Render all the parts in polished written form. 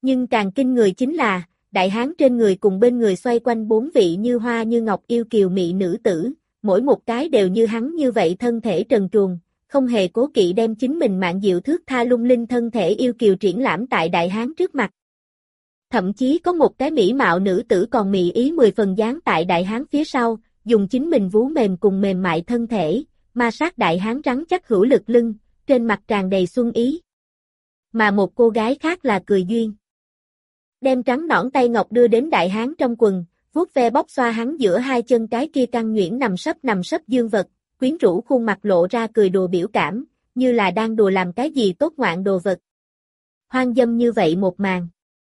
Nhưng càng kinh người chính là, đại hán trên người cùng bên người xoay quanh 4 vị như hoa như ngọc yêu kiều mị nữ tử, mỗi một cái đều như hắn như vậy thân thể trần truồng, không hề cố kỵ đem chính mình mạn diệu thước tha lung linh thân thể yêu kiều triển lãm tại đại hán trước mặt. Thậm chí có một cái mỹ mạo nữ tử còn mị ý 10 phần dáng tại đại hán phía sau, dùng chính mình vú mềm cùng mềm mại thân thể, ma sát đại hán rắn chắc hữu lực lưng, trên mặt tràn đầy xuân ý. Mà một cô gái khác là Cười Duyên. Đem trắng nõn tay ngọc đưa đến đại hán trong quần, vuốt ve bóc xoa hắn giữa hai chân cái kia căng nhuyễn nằm sấp dương vật, quyến rũ khuôn mặt lộ ra cười đùa biểu cảm, như là đang đùa làm cái gì tốt ngoạn đồ vật. Hoang dâm như vậy một màn.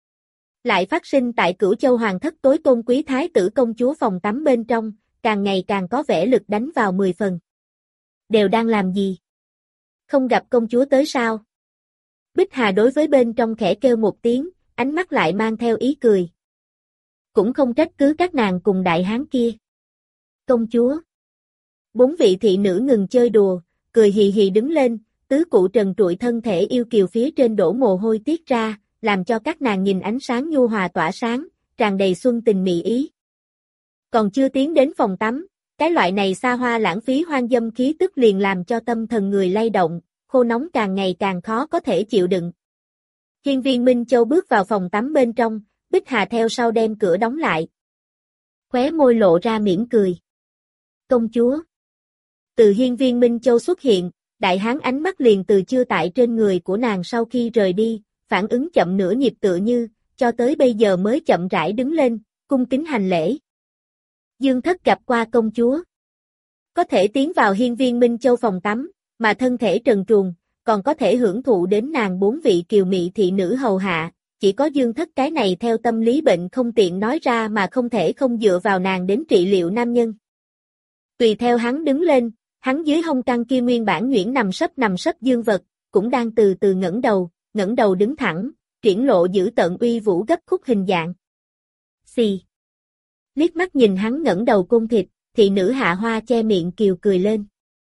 Lại phát sinh tại Cửu Châu Hoàng thất tối tôn quý thái tử công chúa phòng tắm bên trong, càng ngày càng có vẻ lực đánh vào 10 phần. Đều đang làm gì? Không gặp công chúa tới sao? Bích Hà đối với bên trong khẽ kêu một tiếng, ánh mắt lại mang theo ý cười. Cũng không trách cứ các nàng cùng đại hán kia. Công chúa. 4 vị thị nữ ngừng chơi đùa, cười hì hì đứng lên, tứ cụ trần trụi thân thể yêu kiều phía trên đổ mồ hôi tiết ra, làm cho các nàng nhìn ánh sáng nhu hòa tỏa sáng, tràn đầy xuân tình mị ý. Còn chưa tiến đến phòng tắm, cái loại này xa hoa lãng phí hoang dâm khí tức liền làm cho tâm thần người lay động, khô nóng càng ngày càng khó có thể chịu đựng. Hiên Viên Minh Châu bước vào phòng tắm bên trong, Bích Hà theo sau đem cửa đóng lại. Khóe môi lộ ra mỉm cười. Công chúa. Từ Hiên Viên Minh Châu xuất hiện, đại hán ánh mắt liền từ chưa tại trên người của nàng sau khi rời đi, phản ứng chậm nửa nhịp tựa như, cho tới bây giờ mới chậm rãi đứng lên, cung kính hành lễ. Dương Thất gặp qua công chúa. Có thể tiến vào Hiên Viên Minh Châu phòng tắm, mà thân thể trần truồng, còn có thể hưởng thụ đến nàng 4 vị kiều mị thị nữ hầu hạ, chỉ có Dương Thất cái này theo tâm lý bệnh không tiện nói ra mà không thể không dựa vào nàng đến trị liệu nam nhân. Tùy theo hắn đứng lên, hắn dưới hông căng kia nguyên bản nhuyễn nằm sấp dương vật, cũng đang từ từ ngẩng đầu đứng thẳng, triển lộ giữ tợn uy vũ gấp khúc hình dạng. Xì. Liếc mắt nhìn hắn ngẩng đầu côn thịt, thị nữ Hạ Hoa che miệng kiều cười lên.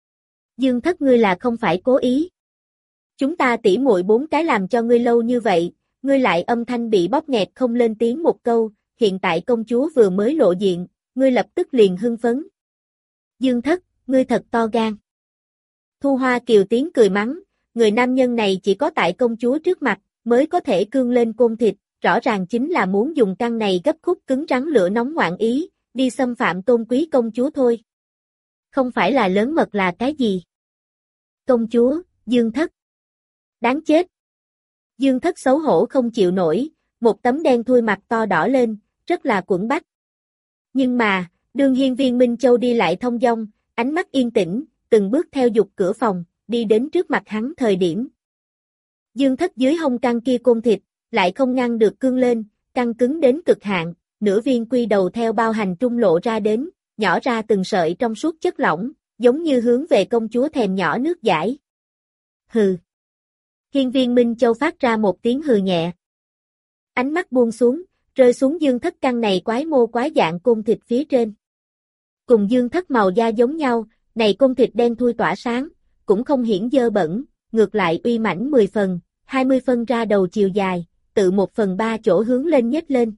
Dương Thất ngươi là không phải cố ý. Chúng ta tỉ muội 4 cái làm cho ngươi lâu như vậy, ngươi lại âm thanh bị bóp nghẹt không lên tiếng một câu, hiện tại công chúa vừa mới lộ diện, ngươi lập tức liền hưng phấn. Dương Thất, ngươi thật to gan. Thu Hoa kiều tiếng cười mắng, người nam nhân này chỉ có tại công chúa trước mặt, mới có thể cương lên côn thịt, rõ ràng chính là muốn dùng căn này gấp khúc cứng rắn lửa nóng ngoạn ý, đi xâm phạm tôn quý công chúa thôi. Không phải là lớn mật là cái gì? Công chúa, Dương Thất. Đáng chết. Dương Thất xấu hổ không chịu nổi, một tấm đen thui mặt to đỏ lên, rất là quẫn bách. Nhưng mà, đương Hiên Viên Minh Châu đi lại thông dong, ánh mắt yên tĩnh, từng bước theo dục cửa phòng, đi đến trước mặt hắn thời điểm. Dương Thất dưới hông căng kia côn thịt, lại không ngăn được cương lên, căng cứng đến cực hạn, nửa viên quy đầu theo bao hành trung lộ ra đến, nhỏ ra từng sợi trong suốt chất lỏng, giống như hướng về công chúa thèm nhỏ nước dãi. Hừ. Hiên Viên Minh Châu phát ra một tiếng hừ nhẹ. Ánh mắt buông xuống, rơi xuống Dương Thất căn này quái mô quái dạng côn thịt phía trên. Cùng Dương Thất màu da giống nhau, này côn thịt đen thui tỏa sáng, cũng không hiển dơ bẩn, ngược lại uy mãnh 10 phần, 20 phân ra đầu chiều dài, tự 1/3 chỗ hướng lên nhếch lên.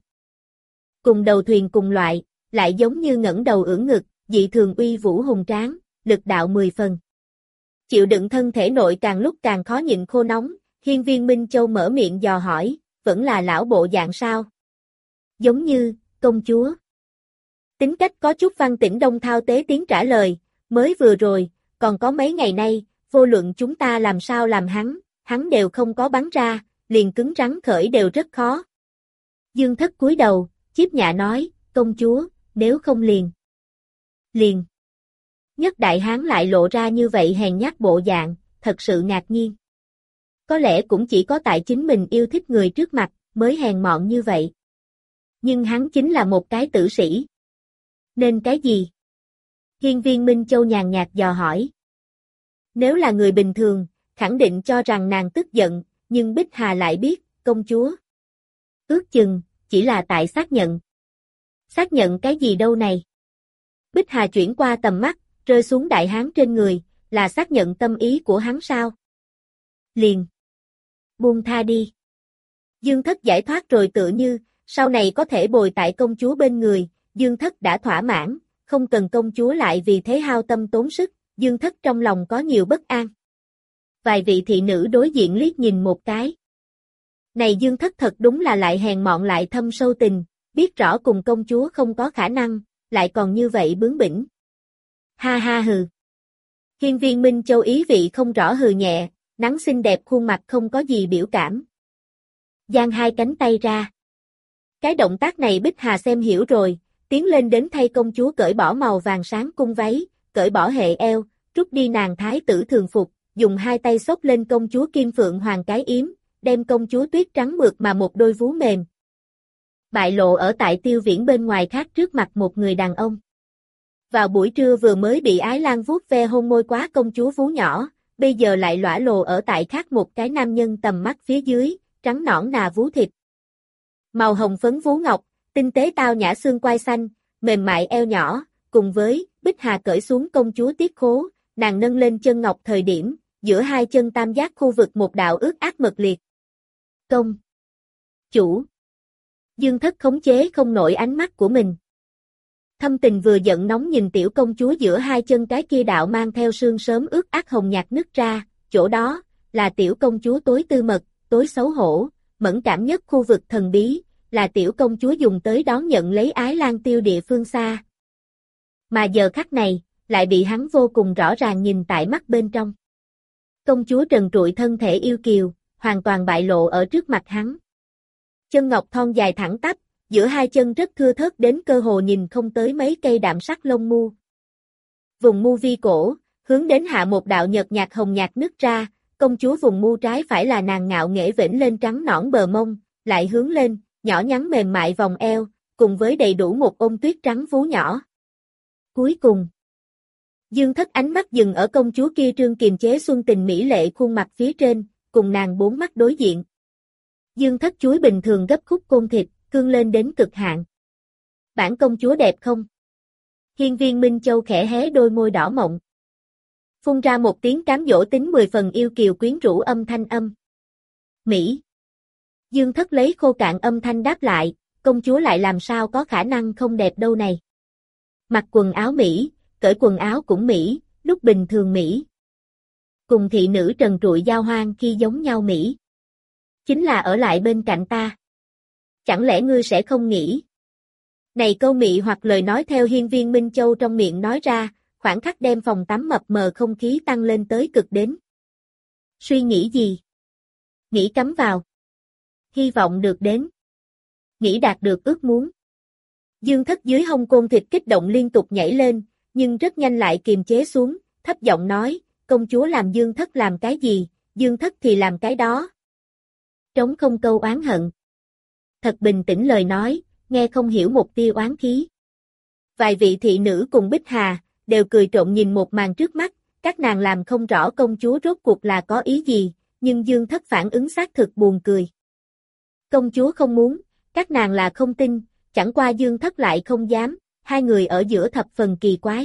Cùng đầu thuyền cùng loại, lại giống như ngẩng đầu ưỡn ngực, dị thường uy vũ hùng tráng, lực đạo 10 phần. Chịu đựng thân thể nội càng lúc càng khó nhịn khô nóng, Hiên Viên Minh Châu mở miệng dò hỏi, vẫn là lão bộ dạng sao? Giống như, công chúa. Tính cách có chút văn tĩnh Đông Thao tế tiếng trả lời, mới vừa rồi, còn có mấy ngày nay, vô luận chúng ta làm sao làm hắn đều không có bắn ra, liền cứng rắn khởi đều rất khó. Dương Thất cúi đầu, chiếp nhạ nói, công chúa, nếu không liền. Nhất đại hán lại lộ ra như vậy hèn nhát bộ dạng, thật sự ngạc nhiên. Có lẽ cũng chỉ có tại chính mình yêu thích người trước mặt, mới hèn mọn như vậy. Nhưng hắn chính là một cái tử sĩ. Nên cái gì? Hiên Viên Minh Châu nhàn nhạt dò hỏi. Nếu là người bình thường, khẳng định cho rằng nàng tức giận, nhưng Bích Hà lại biết, công chúa. Ước chừng, chỉ là tại xác nhận. Xác nhận cái gì đâu này? Bích Hà chuyển qua tầm mắt, rơi xuống đại hán trên người, là xác nhận tâm ý của hắn sao? Liền. Buông tha đi. Dương Thất giải thoát rồi tựa như, sau này có thể bồi tại công chúa bên người, Dương Thất đã thỏa mãn, không cần công chúa lại vì thế hao tâm tốn sức, Dương Thất trong lòng có nhiều bất an. Vài vị thị nữ đối diện liếc nhìn một cái. Này Dương Thất thật đúng là lại hèn mọn lại thâm sâu tình, biết rõ cùng công chúa không có khả năng, lại còn như vậy bướng bỉnh. Ha ha hừ. Hiên Viên Minh Châu ý vị không rõ hừ nhẹ, nắng xinh đẹp khuôn mặt không có gì biểu cảm. Giang hai cánh tay ra. Cái động tác này Bích Hà xem hiểu rồi, tiến lên đến thay công chúa cởi bỏ màu vàng sáng cung váy, cởi bỏ hệ eo, rút đi nàng thái tử thường phục, dùng hai tay xốc lên công chúa Kim Phượng Hoàng cái yếm, đem công chúa tuyết trắng mượt mà một đôi vú mềm. Bại lộ ở tại Tiêu Viễn bên ngoài khác trước mặt một người đàn ông. Vào buổi trưa vừa mới bị Ái Lan vuốt ve hôn môi quá công chúa vú nhỏ, bây giờ lại lõa lồ ở tại khác một cái nam nhân tầm mắt phía dưới, trắng nõn nà vú thịt. Màu hồng phấn vú ngọc, tinh tế tao nhã xương quai xanh, mềm mại eo nhỏ, cùng với Bích Hà cởi xuống công chúa tiết khố, nàng nâng lên chân ngọc thời điểm, giữa hai chân tam giác khu vực một đạo ướt át mật liệt. Công chủ. Dương Thất khống chế không nổi ánh mắt của mình. Thâm tình vừa giận nóng nhìn tiểu công chúa giữa hai chân cái kia đạo mang theo sương sớm ướt át hồng nhạt nứt ra, chỗ đó là tiểu công chúa tối tư mật, tối xấu hổ, mẫn cảm nhất khu vực thần bí, là tiểu công chúa dùng tới đón nhận lấy Ái Lan tiêu địa phương xa. Mà giờ khắc này, lại bị hắn vô cùng rõ ràng nhìn tại mắt bên trong. Công chúa trần trụi thân thể yêu kiều, hoàn toàn bại lộ ở trước mặt hắn. Chân ngọc thon dài thẳng tắp, giữa hai chân rất thưa thớt đến cơ hồ nhìn không tới mấy cây đạm sắc lông mu. Vùng mu vi cổ, hướng đến hạ một đạo nhợt nhạt hồng nhạt nứt ra, công chúa vùng mu trái phải là nàng ngạo nghễ vểnh lên trắng nõn bờ mông, lại hướng lên, nhỏ nhắn mềm mại vòng eo, cùng với đầy đủ một ôm tuyết trắng vú nhỏ. Cuối cùng, Dương Thất ánh mắt dừng ở công chúa kia trương kiềm chế xuân tình mỹ lệ khuôn mặt phía trên, cùng nàng bốn mắt đối diện. Dương Thất chuối bình thường gấp khúc côn thịt, cương lên đến cực hạn. Bản công chúa đẹp không? Hiên Viên Minh Châu khẽ hé đôi môi đỏ mọng. Phun ra một tiếng cám dỗ tính 10 phần yêu kiều quyến rũ âm thanh âm. Mỹ. Dương Thất lấy khô cạn âm thanh đáp lại, công chúa lại làm sao có khả năng không đẹp đâu này. Mặc quần áo Mỹ, cởi quần áo cũng Mỹ, lúc bình thường Mỹ. Cùng thị nữ trần trụi giao hoan khi giống nhau Mỹ. Chính là ở lại bên cạnh ta. Chẳng lẽ ngươi sẽ không nghĩ? Này câu mị hoặc lời nói theo Hiên Viên Minh Châu trong miệng nói ra, khoảnh khắc đem phòng tắm mập mờ không khí tăng lên tới cực đến. Suy nghĩ gì? Nghĩ cắm vào. Hy vọng được đến. Nghĩ đạt được ước muốn. Dương Thất dưới hông côn thịt kích động liên tục nhảy lên, nhưng rất nhanh lại kiềm chế xuống, thấp giọng nói, công chúa làm Dương Thất làm cái gì, Dương Thất thì làm cái đó. Trống không câu oán hận. Thật bình tĩnh lời nói, nghe không hiểu một tia oán khí. Vài vị thị nữ cùng Bích Hà, đều cười trộn nhìn một màn trước mắt, các nàng làm không rõ công chúa rốt cuộc là có ý gì, nhưng Dương Thất phản ứng xác thực buồn cười. Công chúa không muốn, các nàng là không tin, chẳng qua Dương Thất lại không dám, hai người ở giữa thập phần kỳ quái.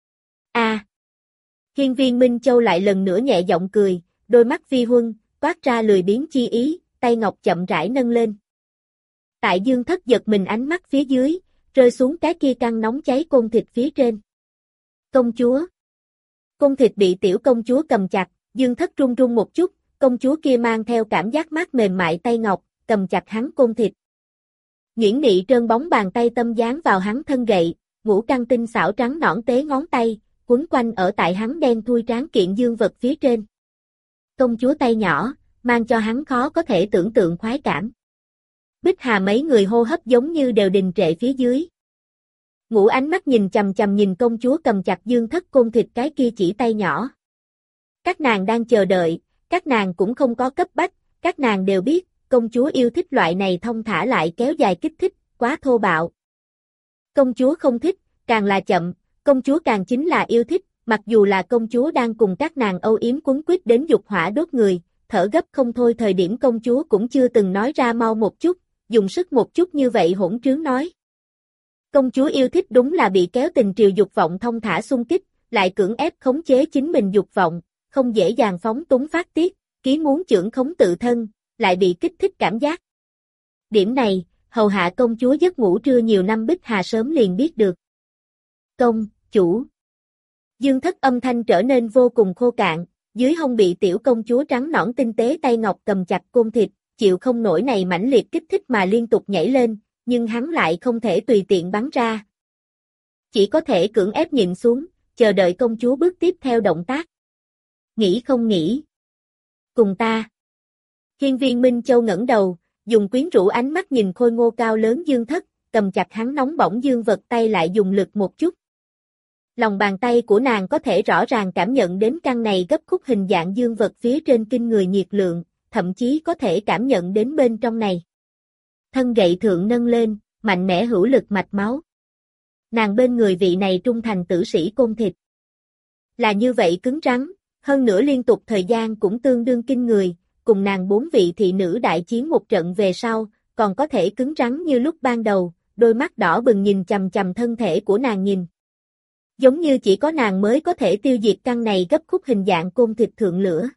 Hiên Viên Minh Châu lại lần nữa nhẹ giọng cười, đôi mắt vi huân, toát ra lười biếng chi ý, tay ngọc chậm rãi nâng lên. Tại Dương Thất giật mình ánh mắt phía dưới, rơi xuống cái kia căng nóng cháy côn thịt phía trên. Công chúa. Côn thịt bị tiểu công chúa cầm chặt, Dương Thất run run một chút, công chúa kia mang theo cảm giác mát mềm mại tay ngọc, cầm chặt hắn côn thịt. Nhuyễn nị trơn bóng bàn tay tâm dán vào hắn thân gậy, ngũ căn tinh xảo trắng nõn tế ngón tay, quấn quanh ở tại hắn đen thui tráng kiện dương vật phía trên. Công chúa tay nhỏ, mang cho hắn khó có thể tưởng tượng khoái cảm. Bích Hà mấy người hô hấp giống như đều đình trệ phía dưới. Ngũ ánh mắt nhìn chằm chằm nhìn công chúa cầm chặt Dương Thất côn thịt cái kia chỉ tay nhỏ. Các nàng đang chờ đợi, các nàng cũng không có cấp bách, các nàng đều biết, công chúa yêu thích loại này thong thả lại kéo dài kích thích, quá thô bạo. Công chúa không thích, càng là chậm, công chúa càng chính là yêu thích, mặc dù là công chúa đang cùng các nàng âu yếm quấn quýt đến dục hỏa đốt người, thở gấp không thôi thời điểm công chúa cũng chưa từng nói ra mau một chút, dùng sức một chút như vậy hỗn trướng nói. Công chúa yêu thích đúng là bị kéo tình triều dục vọng thông thả xung kích, lại cưỡng ép khống chế chính mình dục vọng, không dễ dàng phóng túng phát tiết, ký muốn chưởng khống tự thân, lại bị kích thích cảm giác. Điểm này, hầu hạ công chúa giấc ngủ trưa nhiều năm Bích Hà sớm liền biết được. Công, chủ. Dương Thất âm thanh trở nên vô cùng khô cạn, dưới hông bị tiểu công chúa trắng nõn tinh tế tay ngọc cầm chặt côn thịt, chịu không nổi này mãnh liệt kích thích mà liên tục nhảy lên, nhưng hắn lại không thể tùy tiện bắn ra. Chỉ có thể cưỡng ép nhịn xuống, chờ đợi công chúa bước tiếp theo động tác. Nghĩ không nghĩ. Cùng ta. Hiên Viên Minh Châu ngẩng đầu, dùng quyến rũ ánh mắt nhìn khôi ngô cao lớn Dương Thất, cầm chặt hắn nóng bỏng dương vật tay lại dùng lực một chút. Lòng bàn tay của nàng có thể rõ ràng cảm nhận đến căn này gấp khúc hình dạng dương vật phía trên kinh người nhiệt lượng, thậm chí có thể cảm nhận đến bên trong này. Thân gậy thượng nâng lên, mạnh mẽ hữu lực mạch máu. Nàng bên người vị này trung thành tử sĩ côn thịt. Là như vậy cứng rắn, hơn nữa liên tục thời gian cũng tương đương kinh người, cùng nàng 4 vị thị nữ đại chiến một trận về sau, còn có thể cứng rắn như lúc ban đầu, đôi mắt đỏ bừng nhìn chằm chằm thân thể của nàng nhìn. Giống như chỉ có nàng mới có thể tiêu diệt căn này gấp khúc hình dạng côn thịt thượng lửa.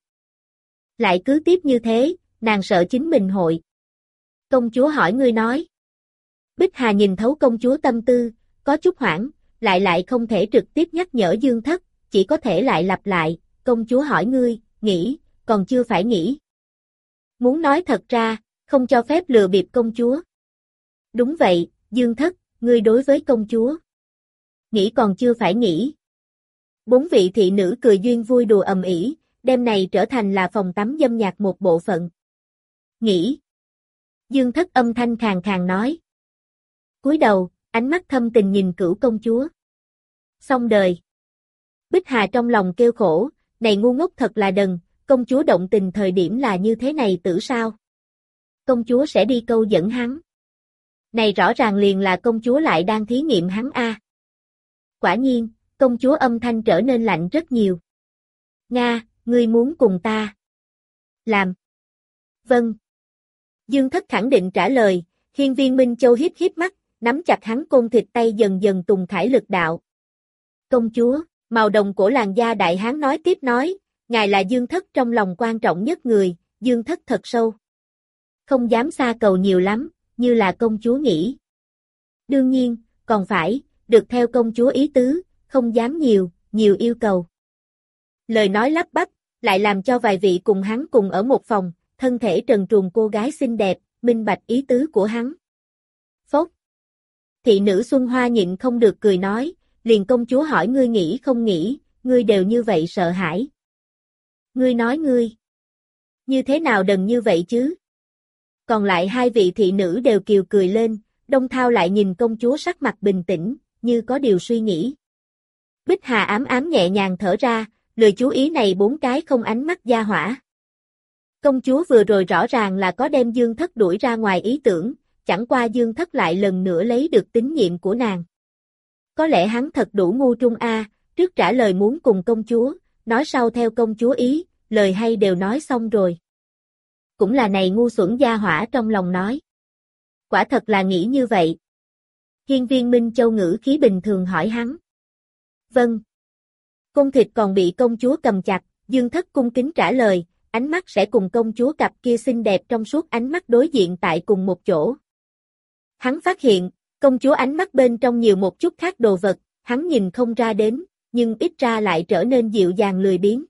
Lại cứ tiếp như thế, nàng sợ chính mình hội. Công chúa hỏi ngươi nói. Bích Hà nhìn thấu công chúa tâm tư, có chút hoảng, lại không thể trực tiếp nhắc nhở Dương Thất, chỉ có thể lại lặp lại, công chúa hỏi ngươi, nghĩ, còn chưa phải nghĩ. Muốn nói thật ra, không cho phép lừa bịp công chúa. Đúng vậy, Dương Thất, ngươi đối với công chúa. Nghĩ còn chưa phải nghĩ. 4 vị thị nữ cười duyên vui đùa ầm ĩ, đêm này trở thành là phòng tắm dâm nhạc một bộ phận. Nghĩ. Dương Thất âm thanh khàn khàn nói. Cúi đầu, ánh mắt thâm tình nhìn Cửu công chúa. Xong đời. Bích Hà trong lòng kêu khổ, này ngu ngốc thật là đần, công chúa động tình thời điểm là như thế này tử sao? Công chúa sẽ đi câu dẫn hắn. Này rõ ràng liền là công chúa lại đang thí nghiệm hắn a. Quả nhiên, công chúa âm thanh trở nên lạnh rất nhiều. Nga, ngươi muốn cùng ta làm. Vâng. Dương Thất khẳng định trả lời, Hiên Viên Minh Châu híp híp mắt, nắm chặt hắn côn thịt tay dần dần tùng khải lực đạo. Công chúa, màu đồng cổ làn da đại hán nói tiếp nói, ngài là Dương Thất trong lòng quan trọng nhất người, Dương Thất thật sâu. Không dám xa cầu nhiều lắm, như là công chúa nghĩ. Đương nhiên, còn phải, được theo công chúa ý tứ, không dám nhiều yêu cầu. Lời nói lắp bắp, lại làm cho vài vị cùng hắn cùng ở một phòng, thân thể trần truồng cô gái xinh đẹp, minh bạch ý tứ của hắn. Phốc. Thị nữ Xuân Hoa nhịn không được cười nói, liền công chúa hỏi ngươi nghĩ không nghĩ, ngươi đều như vậy sợ hãi. Ngươi nói ngươi, như thế nào đần như vậy chứ? Còn lại 2 vị thị nữ đều kiều cười lên, Đông Thao lại nhìn công chúa sắc mặt bình tĩnh, như có điều suy nghĩ. Bích Hà ám ám nhẹ nhàng thở ra, lười chú ý này 4 cái không ánh mắt gia hỏa. Công chúa vừa rồi rõ ràng là có đem Dương Thất đuổi ra ngoài ý tưởng, chẳng qua Dương Thất lại lần nữa lấy được tín nhiệm của nàng. Có lẽ hắn thật đủ ngu trung a, trước trả lời muốn cùng công chúa, nói sau theo công chúa ý, lời hay đều nói xong rồi. Cũng là này ngu xuẩn gia hỏa trong lòng nói. Quả thật là nghĩ như vậy. Hiên Viên Minh Châu ngữ khí bình thường hỏi hắn. Vâng. Côn thịt còn bị công chúa cầm chặt, Dương Thất cung kính trả lời, ánh mắt sẽ cùng công chúa cặp kia xinh đẹp trong suốt ánh mắt đối diện tại cùng một chỗ. Hắn phát hiện, công chúa ánh mắt bên trong nhiều một chút khác đồ vật, hắn nhìn không ra đến, nhưng ít ra lại trở nên dịu dàng lười biếng.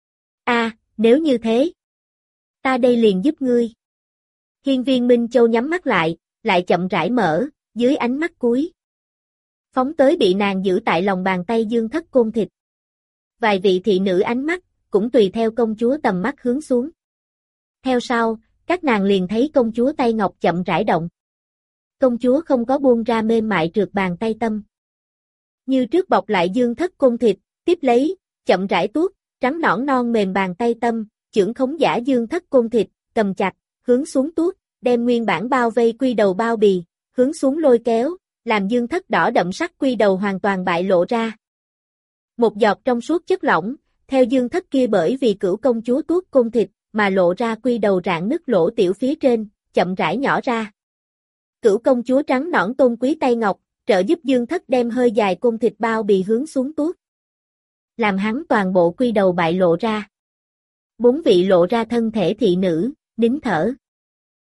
Nếu như thế, ta đây liền giúp ngươi. Hiên Viên Minh Châu nhắm mắt lại chậm rãi mở, dưới ánh mắt cuối. Phóng tới bị nàng giữ tại lòng bàn tay Dương Thất côn thịt. Vài vị thị nữ ánh mắt, cũng tùy theo công chúa tầm mắt hướng xuống. Theo sau, các nàng liền thấy công chúa tay ngọc chậm rãi động. Công chúa không có buông ra mềm mại trượt bàn tay tâm. Như trước bọc lại Dương Thất côn thịt, tiếp lấy, chậm rãi tuốt, trắng nõn non mềm bàn tay tâm, chưởng khống giả Dương Thất côn thịt, cầm chặt, hướng xuống tuốt, đem nguyên bản bao vây quy đầu bao bì, hướng xuống lôi kéo, làm Dương Thất đỏ đậm sắc quy đầu hoàn toàn bại lộ ra. Một giọt trong suốt chất lỏng, theo Dương Thất kia bởi vì Cửu công chúa tuốt côn thịt, mà lộ ra quy đầu rạn nứt lỗ tiểu phía trên, chậm rãi nhỏ ra. Cửu công chúa trắng nõn tôn quý tay ngọc, trợ giúp Dương Thất đem hơi dài côn thịt bao bì hướng xuống tuốt. Làm hắn toàn bộ quy đầu bại lộ ra. 4 vị lộ ra thân thể thị nữ, nín thở.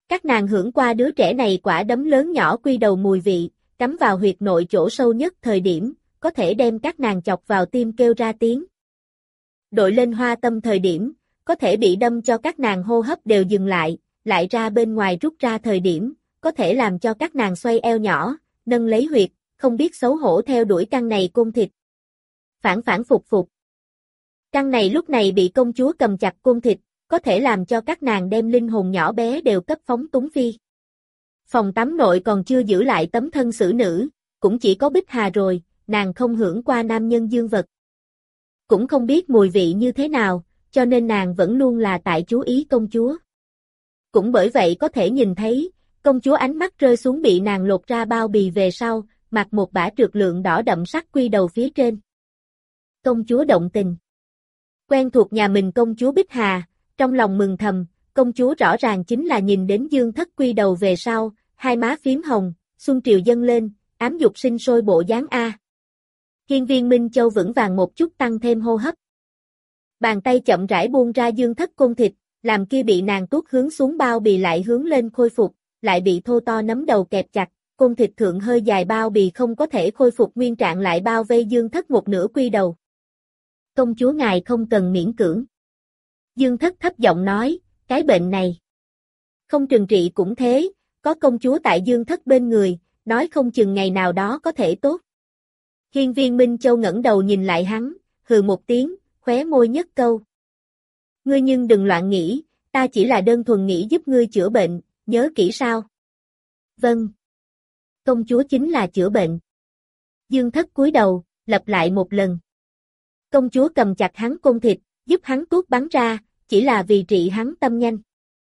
Các nàng hưởng qua đứa trẻ này quả đấm lớn nhỏ quy đầu mùi vị, cắm vào huyệt nội chỗ sâu nhất thời điểm, có thể đem các nàng chọc vào tim kêu ra tiếng. Đội lên hoa tâm thời điểm, có thể bị đâm cho các nàng hô hấp đều dừng lại ra bên ngoài rút ra thời điểm, có thể làm cho các nàng xoay eo nhỏ, nâng lấy huyệt, không biết xấu hổ theo đuổi căn này côn thịt. Phản phản phục phục. Căn này lúc này bị công chúa cầm chặt côn thịt, có thể làm cho các nàng đem linh hồn nhỏ bé đều cấp phóng túng phi. Phòng tắm nội còn chưa giữ lại tấm thân xử nữ, cũng chỉ có Bích Hà rồi, nàng không hưởng qua nam nhân dương vật. Cũng không biết mùi vị như thế nào, cho nên nàng vẫn luôn là tại chú ý công chúa. Cũng bởi vậy có thể nhìn thấy, công chúa ánh mắt rơi xuống bị nàng lột ra bao bì về sau, mặc một bả trượt lượng đỏ đậm sắc quy đầu phía trên. Công chúa động tình. Quen thuộc nhà mình công chúa Bích Hà, trong lòng mừng thầm, công chúa rõ ràng chính là nhìn đến Dương Thất quy đầu về sau, hai má phím hồng, xuân triều dâng lên, ám dục sinh sôi bộ dáng A. Hiên viên Minh Châu vững vàng một chút tăng thêm hô hấp. Bàn tay chậm rãi buông ra Dương Thất côn thịt, làm kia bị nàng tuốt hướng xuống bao bì lại hướng lên khôi phục, lại bị thô to nắm đầu kẹp chặt, côn thịt thượng hơi dài bao bì không có thể khôi phục nguyên trạng lại bao vây Dương Thất một nửa quy đầu. Công chúa ngài không cần miễn cưỡng. Dương Thất thấp giọng nói, cái bệnh này không trừng trị cũng thế, có công chúa tại Dương Thất bên người, nói không chừng ngày nào đó có thể tốt. Hiên viên Minh Châu ngẩng đầu nhìn lại hắn, hừ một tiếng, khóe môi nhất câu. Ngươi nhưng đừng loạn nghĩ, ta chỉ là đơn thuần nghĩ giúp ngươi chữa bệnh, nhớ kỹ sao? Vâng. Công chúa chính là chữa bệnh. Dương Thất cúi đầu, lặp lại một lần. Công chúa cầm chặt hắn côn thịt, giúp hắn tuốt bắn ra, chỉ là vì trị hắn tâm nhanh.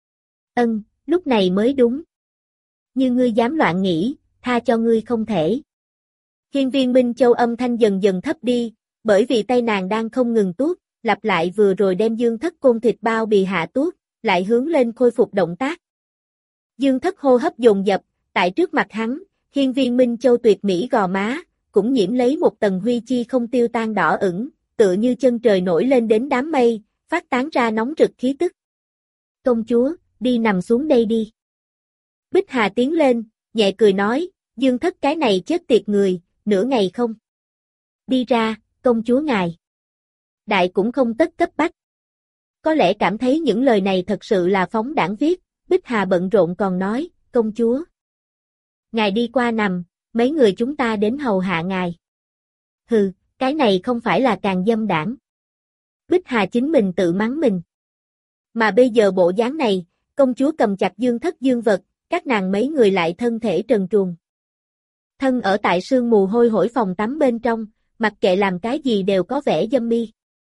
Lúc này mới đúng. Như ngươi dám loạn nghĩ, tha cho ngươi không thể. Hiên viên Minh Châu âm thanh dần dần thấp đi, bởi vì tay nàng đang không ngừng tuốt, lặp lại vừa rồi đem Dương Thất côn thịt bao bì hạ tuốt, lại hướng lên khôi phục động tác. Dương Thất hô hấp dồn dập, tại trước mặt hắn, hiên viên Minh Châu tuyệt mỹ gò má, cũng nhiễm lấy một tầng huy chi không tiêu tan đỏ ửng, tựa như chân trời nổi lên đến đám mây, phát tán ra nóng rực khí tức. Công chúa, đi nằm xuống đây đi. Bích Hà tiến lên, nhẹ cười nói, Dương Thất cái này chết tiệt người, nửa ngày không. Đi ra, công chúa ngài. Đại cũng không tất cấp bách. Có lẽ cảm thấy những lời này thật sự là phóng đãng viết, Bích Hà bận rộn còn nói, công chúa. Ngài đi qua nằm, mấy người chúng ta đến hầu hạ ngài. Hừ, cái này không phải là càng dâm đảng. Bích Hà chính mình tự mắng mình. Mà bây giờ bộ dáng này, công chúa cầm chặt Dương Thất dương vật, các nàng mấy người lại thân thể trần truồng. Thân ở tại sương mù hôi hổi phòng tắm bên trong, mặc kệ làm cái gì đều có vẻ dâm mi.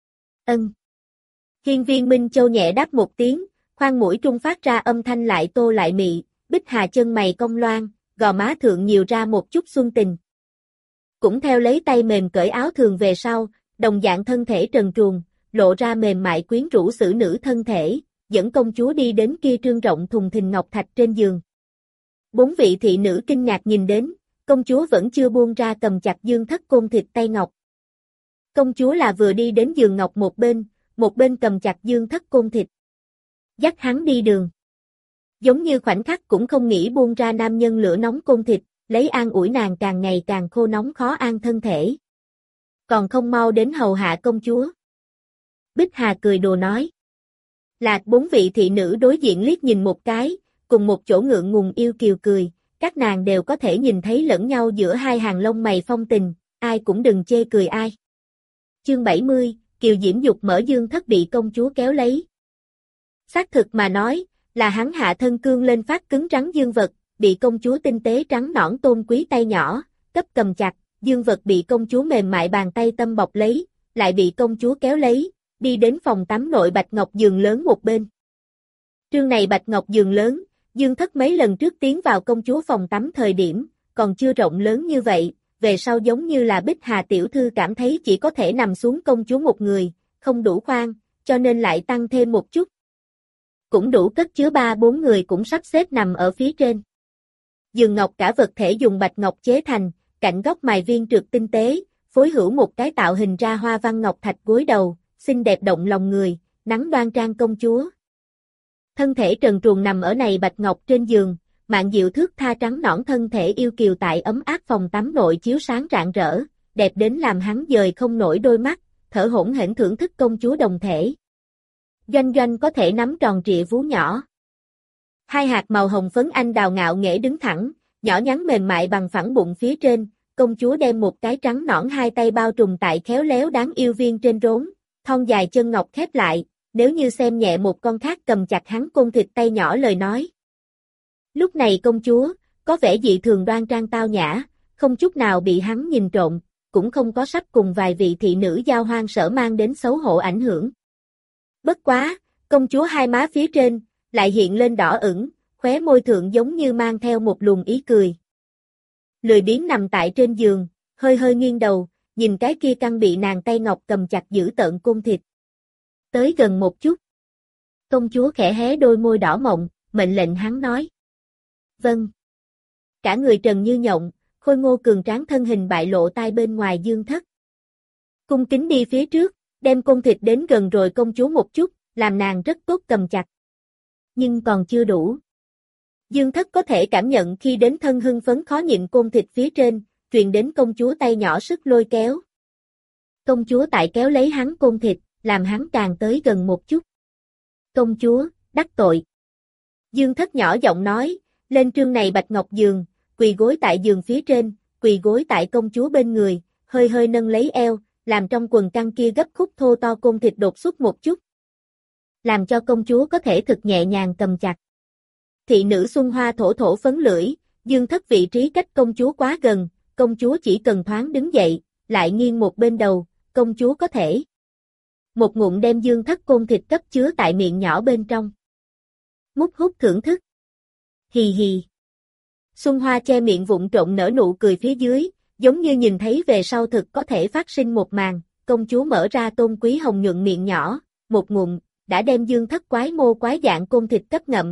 Hiên viên Minh Châu nhẹ đáp một tiếng, khoan mũi trung phát ra âm thanh lại tô lại mị, Bích Hà chân mày cong loan, gò má thượng nhiều ra một chút xuân tình. Cũng theo lấy tay mềm cởi áo thường về sau, đồng dạng thân thể trần truồng, lộ ra mềm mại quyến rũ xử nữ thân thể, dẫn công chúa đi đến kia trương rộng thùng thình ngọc thạch trên giường. Bốn vị thị nữ kinh ngạc nhìn đến, công chúa vẫn chưa buông ra cầm chặt Dương Thất côn thịt tay ngọc. Công chúa là vừa đi đến giường ngọc một bên cầm chặt Dương Thất côn thịt. Dắt hắn đi đường. Giống như khoảnh khắc cũng không nghĩ buông ra nam nhân lửa nóng côn thịt, lấy an ủi nàng càng ngày càng khô nóng khó an thân thể. Còn không mau đến hầu hạ công chúa. Bích Hà cười đùa nói. Lạc bốn vị thị nữ đối diện liếc nhìn một cái, cùng một chỗ ngượng ngùng yêu kiều cười, các nàng đều có thể nhìn thấy lẫn nhau giữa hai hàng lông mày phong tình, ai cũng đừng chê cười ai. Chương 70, Kiều Diễm Dục mở Dương Thất bị công chúa kéo lấy. Xác thực mà nói, là hắn hạ thân cương lên phát cứng rắn dương vật, bị công chúa tinh tế trắng nõn tôn quý tay nhỏ, cấp cầm chặt, dương vật bị công chúa mềm mại bàn tay tâm bọc lấy, lại bị công chúa kéo lấy, đi đến phòng tắm nội bạch ngọc giường lớn một bên. Trương này bạch ngọc giường lớn, Dương Thất mấy lần trước tiến vào công chúa phòng tắm thời điểm, còn chưa rộng lớn như vậy, về sau giống như là Bích Hà tiểu thư cảm thấy chỉ có thể nằm xuống công chúa một người, không đủ khoan, cho nên lại tăng thêm một chút. Cũng đủ cất chứa 3-4 người cũng sắp xếp nằm ở phía trên. Giường ngọc cả vật thể dùng bạch ngọc chế thành, cạnh góc mài viên trượt tinh tế, phối hữu một cái tạo hình ra hoa văn ngọc thạch gối đầu, xinh đẹp động lòng người, nắng đoan trang công chúa. Thân thể trần truồng nằm ở này bạch ngọc trên giường, mạn diệu thước tha trắng nõn thân thể yêu kiều tại ấm áp phòng tắm nội chiếu sáng rạng rỡ, đẹp đến làm hắn dời không nổi đôi mắt, thở hổn hển thưởng thức công chúa đồng thể. Doanh Doanh có thể nắm tròn trịa vú nhỏ. Hai hạt màu hồng phấn anh đào ngạo nghễ đứng thẳng, nhỏ nhắn mềm mại bằng phẳng bụng phía trên, công chúa đem một cái trắng nõn hai tay bao trùm tại khéo léo đáng yêu viên trên rốn, thon dài chân ngọc khép lại, nếu như xem nhẹ một con khác cầm chặt hắn côn thịt tay nhỏ lời nói. Lúc này công chúa, có vẻ dị thường đoan trang tao nhã, không chút nào bị hắn nhìn trộm, cũng không có sắp cùng vài vị thị nữ giao hoang sở mang đến xấu hổ ảnh hưởng. Bất quá, công chúa hai má phía trên, lại hiện lên đỏ ửng, khóe môi thượng giống như mang theo một luồng ý cười. Lười biếng nằm tại trên giường, hơi hơi nghiêng đầu, nhìn cái kia căng bị nàng tay ngọc cầm chặt giữ tợn côn thịt. Tới gần một chút. Công chúa khẽ hé đôi môi đỏ mọng, mệnh lệnh hắn nói. Vâng. Cả người trần như nhộng, khôi ngô cường tráng thân hình bại lộ tai bên ngoài Dương Thất. Cung kính đi phía trước, đem côn thịt đến gần rồi công chúa một chút, làm nàng rất tốt cầm chặt. Nhưng còn chưa đủ. Dương Thất có thể cảm nhận khi đến thân hưng phấn khó nhịn côn thịt phía trên, truyền đến công chúa tay nhỏ sức lôi kéo. Công chúa tại kéo lấy hắn côn thịt, làm hắn càng tới gần một chút. Công chúa, đắc tội. Dương Thất nhỏ giọng nói, lên trương này bạch ngọc giường, quỳ gối tại giường phía trên, quỳ gối tại công chúa bên người, hơi hơi nâng lấy eo, làm trong quần căng kia gấp khúc thô to côn thịt đột xuất một chút. Làm cho công chúa có thể thực nhẹ nhàng cầm chặt. Thị nữ Xuân Hoa thổ thổ phấn lưỡi, Dương Thất vị trí cách công chúa quá gần, công chúa chỉ cần thoáng đứng dậy, lại nghiêng một bên đầu, công chúa có thể một ngụm đem Dương Thất côn thịt cấp chứa tại miệng nhỏ bên trong. Mút hút thưởng thức. Hì hì. Xuân Hoa che miệng vụng trộn nở nụ cười phía dưới, giống như nhìn thấy về sau thực có thể phát sinh một màn, công chúa mở ra tôn quý hồng nhuận miệng nhỏ, một ngụm, đã đem Dương Thất quái mô quái dạng côn thịt cấp ngậm.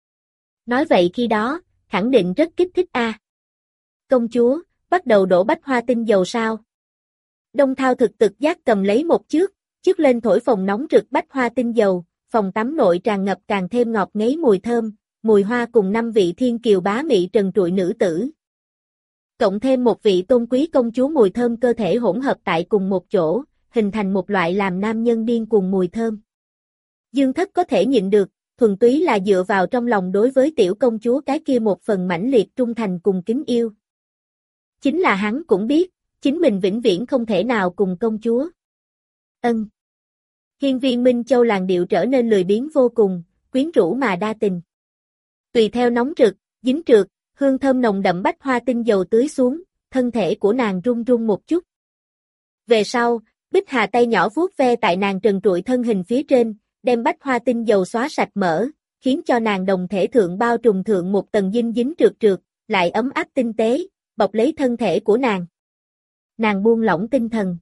Nói vậy khi đó, khẳng định rất kích thích a. Công chúa, bắt đầu đổ bách hoa tinh dầu sao? Đông Thao thực tự giác cầm lấy một chiếc lên thổi phòng nóng rực bách hoa tinh dầu, phòng tắm nội tràn ngập càng thêm ngọt ngấy mùi thơm, mùi hoa cùng 5 vị thiên kiều bá mị trần trụi nữ tử. Cộng thêm một vị tôn quý công chúa mùi thơm cơ thể hỗn hợp tại cùng một chỗ, hình thành một loại làm nam nhân điên cuồng mùi thơm. Dương Thất có thể nhịn được, thuần túy là dựa vào trong lòng đối với tiểu công chúa cái kia một phần mãnh liệt trung thành cùng kính yêu. Chính là hắn cũng biết, chính mình vĩnh viễn không thể nào cùng công chúa. Ân. Hiên viên Minh Châu làn điệu trở nên lười biếng vô cùng, quyến rũ mà đa tình. Tùy theo nóng rực, dính trượt, hương thơm nồng đậm bách hoa tinh dầu tưới xuống, thân thể của nàng run run một chút. Về sau, Bích Hà tay nhỏ vuốt ve tại nàng trần trụi thân hình phía trên, đem bách hoa tinh dầu xóa sạch mỡ, khiến cho nàng đồng thể thượng bao trùm thượng một tầng dinh dính trượt, lại ấm áp tinh tế, bọc lấy thân thể của nàng. Nàng buông lỏng tinh thần.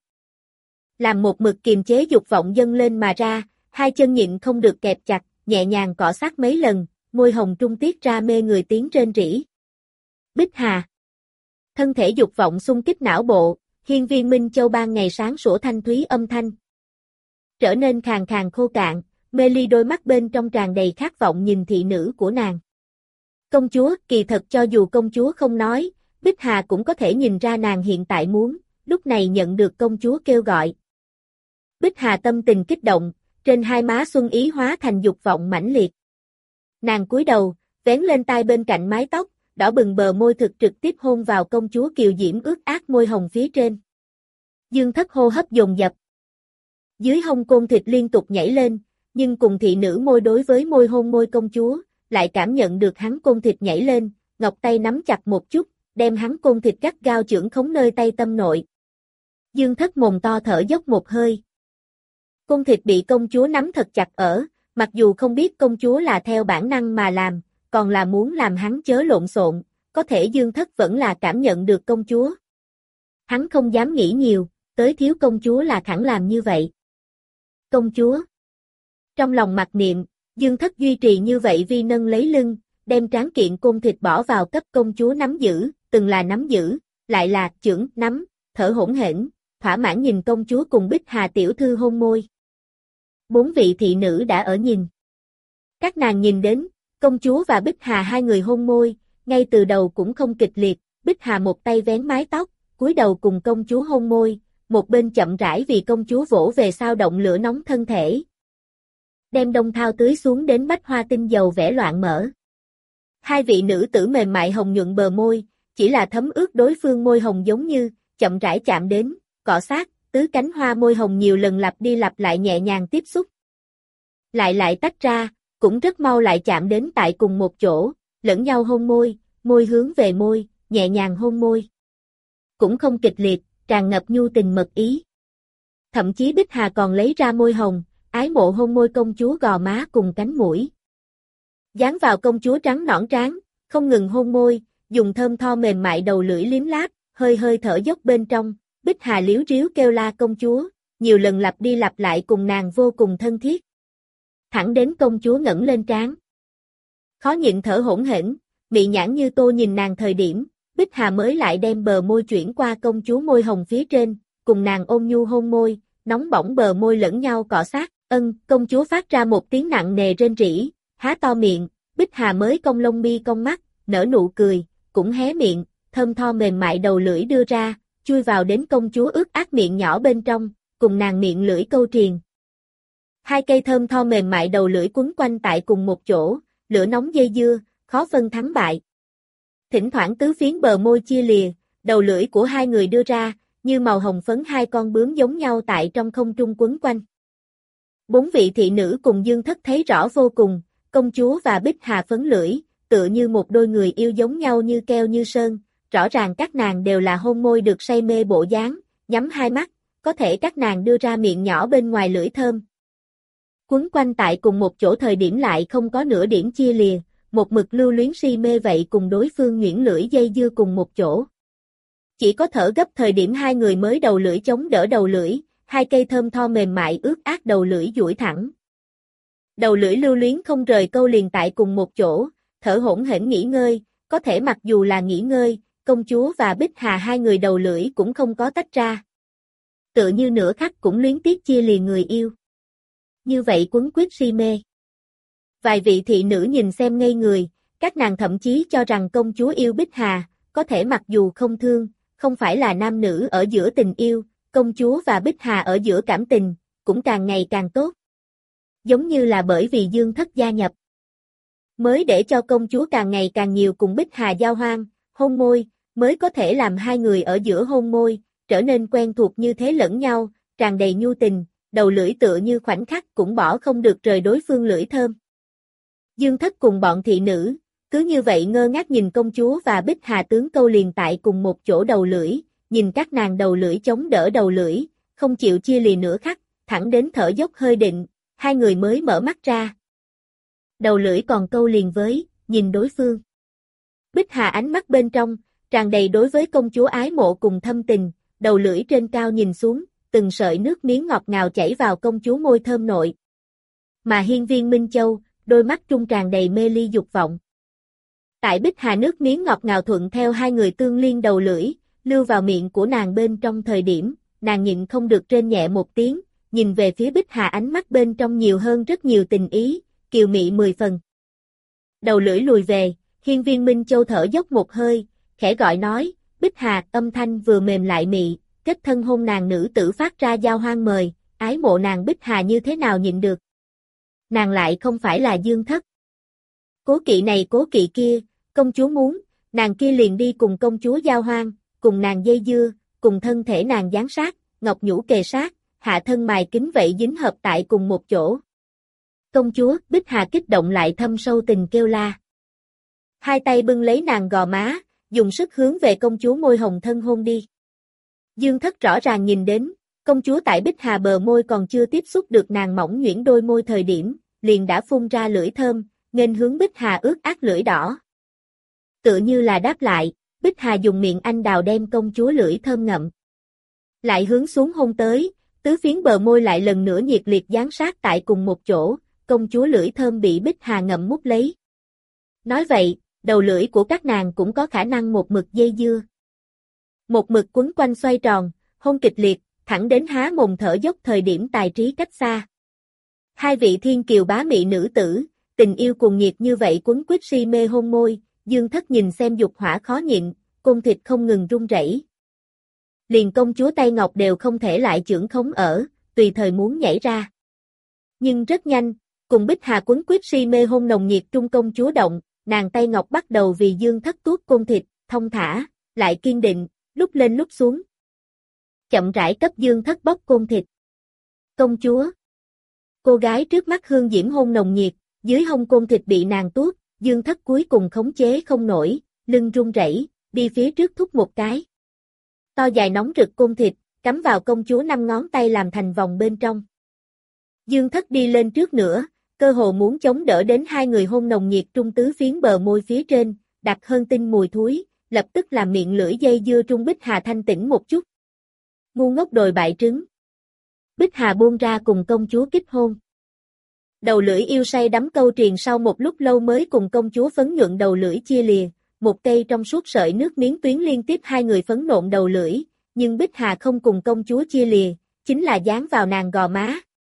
Làm một mực kiềm chế dục vọng dâng lên mà ra, hai chân nhịn không được kẹp chặt, nhẹ nhàng cọ sát mấy lần, môi hồng trung tiết ra mê người tiếng rên rỉ. Bích Hà. Thân thể dục vọng xung kích não bộ, hiên viên Minh Châu ban ngày sáng sủa thanh thúy âm thanh. Trở nên khàn khàn khô cạn, mê ly đôi mắt bên trong tràn đầy khát vọng nhìn thị nữ của nàng. Công chúa, kỳ thật cho dù công chúa không nói, Bích Hà cũng có thể nhìn ra nàng hiện tại muốn, lúc này nhận được công chúa kêu gọi. Bích Hà tâm tình kích động, trên hai má xuân ý hóa thành dục vọng mãnh liệt. Nàng cúi đầu, vén lên tai bên cạnh mái tóc, đỏ bừng bờ môi thực trực tiếp hôn vào công chúa kiều diễm ướt át môi hồng phía trên. Dương Thất hô hấp dồn dập. Dưới hông côn thịt liên tục nhảy lên, nhưng cùng thị nữ môi đối với môi hôn môi công chúa, lại cảm nhận được hắn côn thịt nhảy lên, ngọc tay nắm chặt một chút, đem hắn côn thịt gắt gao chưởng khống nơi tay tâm nội. Dương Thất mồm to thở dốc một hơi. Côn thịt bị công chúa nắm thật chặt ở, mặc dù không biết công chúa là theo bản năng mà làm, còn là muốn làm hắn chớ lộn xộn, có thể Dương Thất vẫn là cảm nhận được công chúa. Hắn không dám nghĩ nhiều, tới thiếu công chúa là khẳng làm như vậy. Công chúa. Trong lòng mặc niệm, Dương Thất duy trì như vậy vi nâng lấy lưng, đem tráng kiện côn thịt bỏ vào cấp công chúa nắm giữ, từng là nắm giữ, lại là chưởng nắm, thở hổn hển, thỏa mãn nhìn công chúa cùng Bích Hà tiểu thư hôn môi. 4 vị thị nữ đã ở nhìn. Các nàng nhìn đến, công chúa và Bích Hà hai người hôn môi, ngay từ đầu cũng không kịch liệt, Bích Hà một tay vén mái tóc, cúi đầu cùng công chúa hôn môi, một bên chậm rãi vì công chúa vỗ về sao động lửa nóng thân thể. Đem đông thao tưới xuống đến bách hoa tinh dầu vẽ loạn mở. Hai vị nữ tử mềm mại hồng nhuận bờ môi, chỉ là thấm ướt đối phương môi hồng giống như, chậm rãi chạm đến, cọ sát, tứ cánh hoa môi hồng nhiều lần lặp đi lặp lại nhẹ nhàng tiếp xúc. Lại tách ra, cũng rất mau lại chạm đến tại cùng một chỗ, lẫn nhau hôn môi, môi hướng về môi, nhẹ nhàng hôn môi. Cũng không kịch liệt, tràn ngập nhu tình mật ý. Thậm chí Bích Hà còn lấy ra môi hồng, ái mộ hôn môi công chúa gò má cùng cánh mũi. Dán vào công chúa trắng nõn trán, không ngừng hôn môi, dùng thơm tho mềm mại đầu lưỡi liếm láp, hơi hơi thở dốc bên trong, Bích Hà liếu ríu kêu la công chúa, nhiều lần lặp đi lặp lại cùng nàng vô cùng thân thiết. Thẳng đến công chúa ngẩng lên trán. Khó nhịn thở hỗn hển, mị nhãn như tô nhìn nàng thời điểm, Bích Hà mới lại đem bờ môi chuyển qua công chúa môi hồng phía trên, cùng nàng ôm nhu hôn môi, nóng bỏng bờ môi lẫn nhau cọ sát, công chúa phát ra một tiếng nặng nề rên rỉ, há to miệng, Bích Hà mới cong lông mi cong mắt, nở nụ cười, cũng hé miệng, thơm tho mềm mại đầu lưỡi đưa ra, chui vào đến công chúa ướt át miệng nhỏ bên trong, cùng nàng miệng lưỡi câu triền. Hai cây thơm tho mềm mại đầu lưỡi quấn quanh tại cùng một chỗ, lửa nóng dây dưa, khó phân thắng bại. Thỉnh thoảng tứ phiến bờ môi chia lìa, đầu lưỡi của hai người đưa ra, như màu hồng phấn hai con bướm giống nhau tại trong không trung quấn quanh. Bốn vị thị nữ cùng Dương Thất thấy rõ vô cùng, công chúa và Bích Hà phấn lưỡi, tựa như một đôi người yêu giống nhau như keo như sơn, rõ ràng các nàng đều là hôn môi được say mê bộ dáng, nhắm hai mắt, có thể các nàng đưa ra miệng nhỏ bên ngoài lưỡi thơm. Quấn quanh tại cùng một chỗ thời điểm lại không có nửa điểm chia lìa, một mực lưu luyến si mê vậy cùng đối phương nhuyễn lưỡi dây dưa cùng một chỗ. Chỉ có thở gấp thời điểm hai người mới đầu lưỡi chống đỡ đầu lưỡi, hai cây thơm tho mềm mại ướt át đầu lưỡi duỗi thẳng. Đầu lưỡi lưu luyến không rời câu liền tại cùng một chỗ, thở hỗn hển nghỉ ngơi, có thể mặc dù là nghỉ ngơi, công chúa và Bích Hà hai người đầu lưỡi cũng không có tách ra. Tựa như nửa khắc cũng luyến tiếc chia lìa người yêu. Như vậy quấn quýt si mê. Vài vị thị nữ nhìn xem ngây người, các nàng thậm chí cho rằng công chúa yêu Bích Hà, có thể mặc dù không thương, không phải là nam nữ ở giữa tình yêu, công chúa và Bích Hà ở giữa cảm tình, cũng càng ngày càng tốt. Giống như là bởi vì Dương Thất gia nhập, mới để cho công chúa càng ngày càng nhiều cùng Bích Hà giao hoan, hôn môi, mới có thể làm hai người ở giữa hôn môi, trở nên quen thuộc như thế lẫn nhau, tràn đầy nhu tình, đầu lưỡi tựa như khoảnh khắc cũng bỏ không được rời đối phương lưỡi thơm. Dương Thất cùng bọn thị nữ, cứ như vậy ngơ ngác nhìn công chúa và Bích Hà tướng câu liền tại cùng một chỗ đầu lưỡi, nhìn các nàng đầu lưỡi chống đỡ đầu lưỡi, không chịu chia lìa nửa khắc, thẳng đến thở dốc hơi định, hai người mới mở mắt ra. Đầu lưỡi còn câu liền với, nhìn đối phương. Bích Hà ánh mắt bên trong, tràn đầy đối với công chúa ái mộ cùng thâm tình, đầu lưỡi trên cao nhìn xuống, từng sợi nước miếng ngọt ngào chảy vào công chúa môi thơm nội. Mà hiên viên Minh Châu, đôi mắt trung tràn đầy mê ly dục vọng. Tại Bích Hà nước miếng ngọt ngào thuận theo hai người tương liên đầu lưỡi, lưu vào miệng của nàng bên trong thời điểm, nàng nhịn không được rên nhẹ một tiếng, nhìn về phía Bích Hà ánh mắt bên trong nhiều hơn rất nhiều tình ý, kiều mị 10 phần. Đầu lưỡi lùi về, hiên viên Minh Châu thở dốc một hơi, khẽ gọi nói, Bích Hà, âm thanh vừa mềm lại mị, kết thân hôn nàng nữ tử phát ra giao hoan mời, ái mộ nàng Bích Hà như thế nào nhịn được. Nàng lại không phải là Dương Thất. Cố kỵ này cố kỵ kia, công chúa muốn, nàng kia liền đi cùng công chúa giao hoan, cùng nàng dây dưa, cùng thân thể nàng giáng sát, ngọc nhũ kề sát, hạ thân mài kính vậy dính hợp tại cùng một chỗ. Công chúa, Bích Hà kích động lại thâm sâu tình kêu la. Hai tay bưng lấy nàng gò má, dùng sức hướng về công chúa môi hồng thân hôn đi. Dương Thất rõ ràng nhìn đến, công chúa tại Bích Hà bờ môi còn chưa tiếp xúc được nàng mỏng nhuyễn đôi môi thời điểm, liền đã phun ra lưỡi thơm, nghênh hướng Bích Hà ướt át lưỡi đỏ. Tựa như là đáp lại, Bích Hà dùng miệng anh đào đem công chúa lưỡi thơm ngậm. Lại hướng xuống hôn tới, tứ phiến bờ môi lại lần nữa nhiệt liệt dán sát tại cùng một chỗ, công chúa lưỡi thơm bị Bích Hà ngậm mút lấy. Nói vậy, đầu lưỡi của các nàng cũng có khả năng một mực dây dưa. Một mực quấn quanh xoay tròn, hôn kịch liệt, thẳng đến há mồm thở dốc thời điểm tài trí cách xa. Hai vị thiên kiều bá mị nữ tử, tình yêu cuồng nhiệt như vậy quấn quýt si mê hôn môi, Dương Thất nhìn xem dục hỏa khó nhịn, côn thịt không ngừng run rẩy. Liền công chúa tay ngọc đều không thể lại chưởng khống ở, tùy thời muốn nhảy ra. Nhưng rất nhanh, cùng Bích Hà quấn quýt si mê hôn nồng nhiệt trung công chúa động, nàng tay ngọc bắt đầu vì Dương Thất tuốt côn thịt, thông thả, lại kiên định, lúc lên lúc xuống. Chậm rãi cấp Dương Thất bóc côn thịt. Công chúa. Cô gái trước mắt hương diễm hôn nồng nhiệt, dưới hông côn thịt bị nàng tuốt, Dương Thất cuối cùng khống chế không nổi, lưng run rẩy, đi phía trước thúc một cái. To dài nóng rực côn thịt, cắm vào công chúa 5 ngón tay làm thành vòng bên trong. Dương Thất đi lên trước nữa, cơ hồ muốn chống đỡ đến hai người hôn nồng nhiệt trung tứ phiến bờ môi phía trên, đặc hơn tinh mùi thúi, lập tức làm miệng lưỡi dây dưa Trung Bích Hà thanh tĩnh một chút. Ngu ngốc đồi bại trứng. Bích Hà buông ra cùng công chúa kích hôn. Đầu lưỡi yêu say đắm câu triền sau một lúc lâu mới cùng công chúa phấn nhuận đầu lưỡi chia lìa, một cây trong suốt sợi nước miếng tuyến liên tiếp hai người phấn nộn đầu lưỡi, nhưng Bích Hà không cùng công chúa chia lìa, chính là dán vào nàng gò má.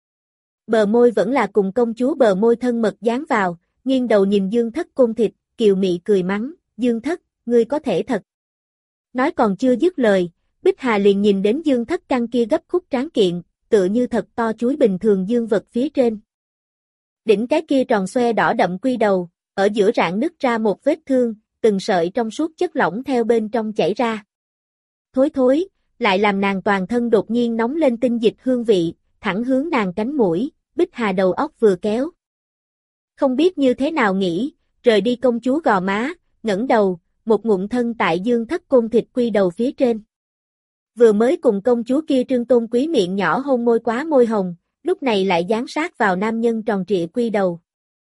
Bờ môi vẫn là cùng công chúa bờ môi thân mật dán vào, nghiêng đầu nhìn Dương Thất côn thịt, kiều mị cười mắng, Dương Thất, ngươi có thể thật. Nói còn chưa dứt lời, Bích Hà liền nhìn đến Dương Thất căng kia gấp khúc tráng kiện, tựa như thật to chuối bình thường dương vật phía trên. Đỉnh cái kia tròn xoe đỏ đậm quy đầu, ở giữa rạn nứt ra một vết thương, từng sợi trong suốt chất lỏng theo bên trong chảy ra. Thối thối, lại làm nàng toàn thân đột nhiên nóng lên tinh dịch hương vị, thẳng hướng nàng cánh mũi, Bích Hà đầu óc vừa kéo. Không biết như thế nào nghĩ, rời đi công chúa gò má, ngẩng đầu, một ngụm thân tại Dương Thất côn thịt quy đầu phía trên. Vừa mới cùng công chúa kia trương tôn quý miệng nhỏ hôn môi quá môi hồng, lúc này lại dán sát vào nam nhân tròn trịa quy đầu.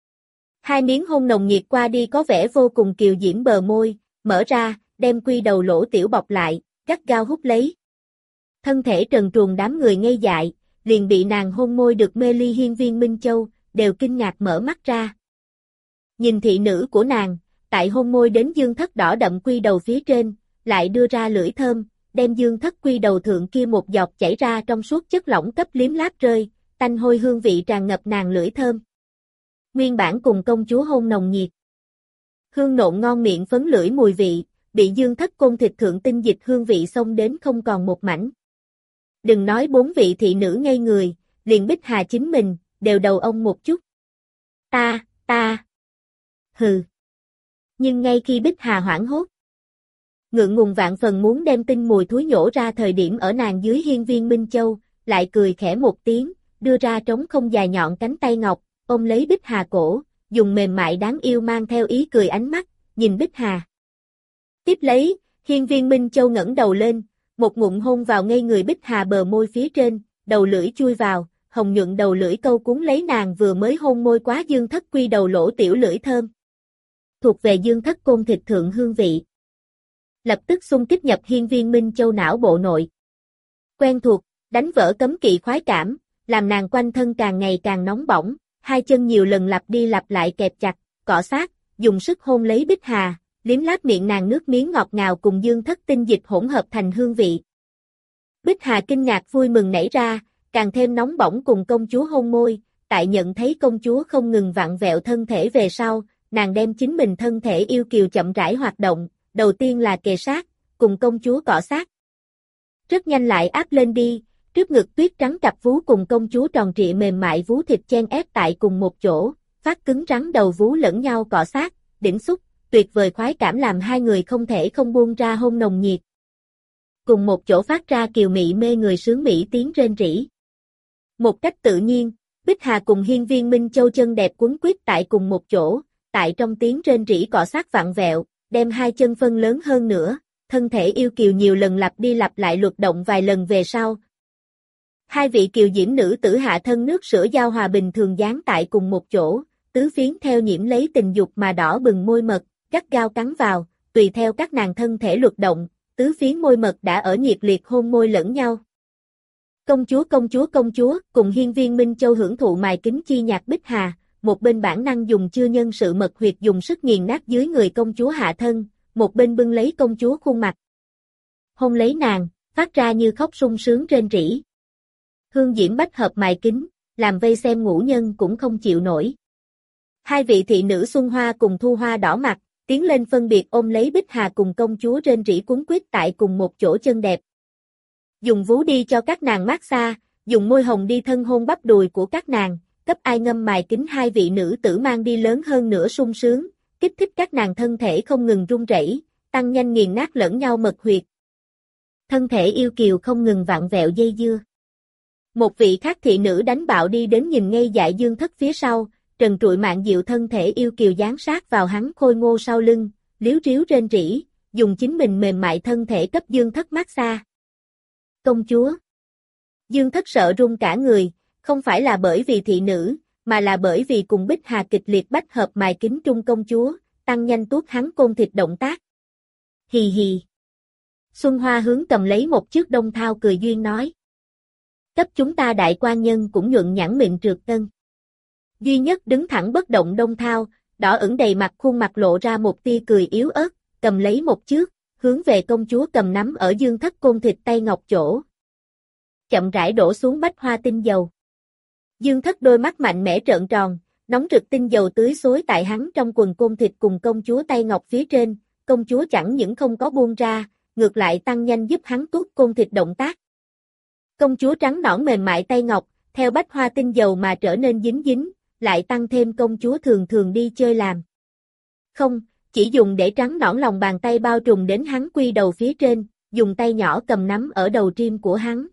Hai miếng hôn nồng nhiệt qua đi có vẻ vô cùng kiều diễm bờ môi, mở ra, đem quy đầu lỗ tiểu bọc lại, gắt gao hút lấy. Thân thể trần truồng đám người ngây dại, liền bị nàng hôn môi được mê ly hiên viên Minh Châu, đều kinh ngạc mở mắt ra. Nhìn thị nữ của nàng, tại hôn môi đến Dương Thất đỏ đậm quy đầu phía trên, lại đưa ra lưỡi thơm, đem Dương Thất quy đầu thượng kia một giọt chảy ra trong suốt chất lỏng cấp liếm láp rơi, tanh hôi hương vị tràn ngập nàng lưỡi thơm. Nguyên bản cùng công chúa hôn nồng nhiệt. Hương nộn ngon miệng phấn lưỡi mùi vị, bị Dương Thất côn thịt thượng tinh dịch hương vị xông đến không còn một mảnh. Đừng nói 4 vị thị nữ ngây người, liền Bích Hà chính mình, đều đầu ông một chút. Ta. Hừ. Nhưng ngay khi Bích Hà hoảng hốt, ngượng ngùng vạn phần muốn đem tinh mùi thúi nhổ ra thời điểm ở nàng dưới hiên viên Minh Châu, lại cười khẽ một tiếng, đưa ra trống không dài nhọn cánh tay ngọc, ôm lấy Bích Hà cổ, dùng mềm mại đáng yêu mang theo ý cười ánh mắt, nhìn Bích Hà. Tiếp lấy, hiên viên Minh Châu ngẩng đầu lên, một ngụm hôn vào ngây người Bích Hà bờ môi phía trên, đầu lưỡi chui vào, hồng nhuận đầu lưỡi câu cuốn lấy nàng vừa mới hôn môi quá Dương Thất quy đầu lỗ tiểu lưỡi thơm. Thuộc về Dương Thất côn thịt thượng hương vị. Lập tức xung kích nhập hiên viên Minh Châu não bộ nội. Quen thuộc, đánh vỡ cấm kỵ khoái cảm, làm nàng quanh thân càng ngày càng nóng bỏng, hai chân nhiều lần lặp đi lặp lại kẹp chặt, cọ sát, dùng sức hôn lấy Bích Hà, liếm láp miệng nàng nước miếng ngọt ngào cùng Dương Thất tinh dịch hỗn hợp thành hương vị. Bích Hà kinh ngạc vui mừng nảy ra, càng thêm nóng bỏng cùng công chúa hôn môi, tại nhận thấy công chúa không ngừng vặn vẹo thân thể về sau, nàng đem chính mình thân thể yêu kiều chậm rãi hoạt động, đầu tiên là kề sát, cùng công chúa cọ sát. Rất nhanh lại áp lên đi, trước ngực tuyết trắng cặp vú cùng công chúa tròn trịa mềm mại vú thịt chen ép tại cùng một chỗ, phát cứng rắn đầu vú lẫn nhau cọ sát, đỉnh xúc, tuyệt vời khoái cảm làm hai người không thể không buông ra hôn nồng nhiệt. Cùng một chỗ phát ra kiều mị mê người sướng mỹ tiếng rên rỉ. Một cách tự nhiên, Bích Hà cùng hiên viên Minh Châu chân đẹp quấn quýt tại cùng một chỗ, tại trong tiếng rên rỉ cọ sát vặn vẹo, đem hai chân phân lớn hơn nữa, thân thể yêu kiều nhiều lần lặp đi lặp lại luật động vài lần về sau. Hai vị kiều diễm nữ tử hạ thân nước sữa giao hòa bình thường dán tại cùng một chỗ, tứ phiến theo nhiễm lấy tình dục mà đỏ bừng môi mật, gắt gao cắn vào, tùy theo các nàng thân thể luật động, tứ phiến môi mật đã ở nhiệt liệt hôn môi lẫn nhau. Công chúa, cùng hiên viên Minh Châu hưởng thụ mài kính chi nhạc Bích Hà, một bên bản năng dùng chưa nhân sự mật huyệt dùng sức nghiền nát dưới người công chúa hạ thân, một bên bưng lấy công chúa khuôn mặt. Hôn lấy nàng, phát ra như khóc sung sướng rên rỉ. Hương diễm bách hợp mài kính, làm vây xem ngũ nhân cũng không chịu nổi. Hai vị thị nữ Xuân Hoa cùng Thu Hoa đỏ mặt, tiến lên phân biệt ôm lấy Bích Hà cùng công chúa rên rỉ cuống quýt tại cùng một chỗ chân đẹp. Dùng vú đi cho các nàng mát xa, dùng môi hồng đi thân hôn bắp đùi của các nàng, cấp ai ngâm mài kính hai vị nữ tử mang đi lớn hơn nữa sung sướng, kích thích các nàng thân thể không ngừng run rẩy, tăng nhanh nghiền nát lẫn nhau mật huyệt. Thân thể yêu kiều không ngừng vặn vẹo dây dưa. Một vị khác thị nữ đánh bạo đi đến nhìn ngây dại Dương Thất phía sau, trần trụi mạn diệu thân thể yêu kiều dán sát vào hắn khôi ngô sau lưng, liếu riếu rên rỉ, dùng chính mình mềm mại thân thể cấp Dương Thất mát xa. Công chúa. Dương Thất sợ run cả người, không phải là bởi vì thị nữ, mà là bởi vì cùng Bích Hà kịch liệt bách hợp mài kính trung công chúa, tăng nhanh tuốt hắn côn thịt động tác. Hì hì. Xuân Hoa hướng cầm lấy một chiếc đông thao cười duyên nói. Cấp chúng ta đại quan nhân cũng nhuận nhãn mịn trượt tân. Duy nhất đứng thẳng bất động đông thao, đỏ ửng đầy mặt khuôn mặt lộ ra một tia cười yếu ớt, cầm lấy một chiếc, hướng về công chúa cầm nắm ở Dương Thất côn thịt tay ngọc chỗ. Chậm rãi đổ xuống bách hoa tinh dầu. Dương Thất đôi mắt mạnh mẽ trợn tròn, nóng rực tinh dầu tưới xối tại hắn trong quần côn thịt cùng công chúa tay ngọc phía trên, công chúa chẳng những không có buông ra, ngược lại tăng nhanh giúp hắn tuốt côn thịt động tác. Công chúa trắng nõn mềm mại tay ngọc, theo bách hoa tinh dầu mà trở nên dính dính, lại tăng thêm công chúa thường thường đi chơi làm. Không, chỉ dùng để trắng nõn lòng bàn tay bao trùm đến hắn quy đầu phía trên, dùng tay nhỏ cầm nắm ở đầu trim của hắn.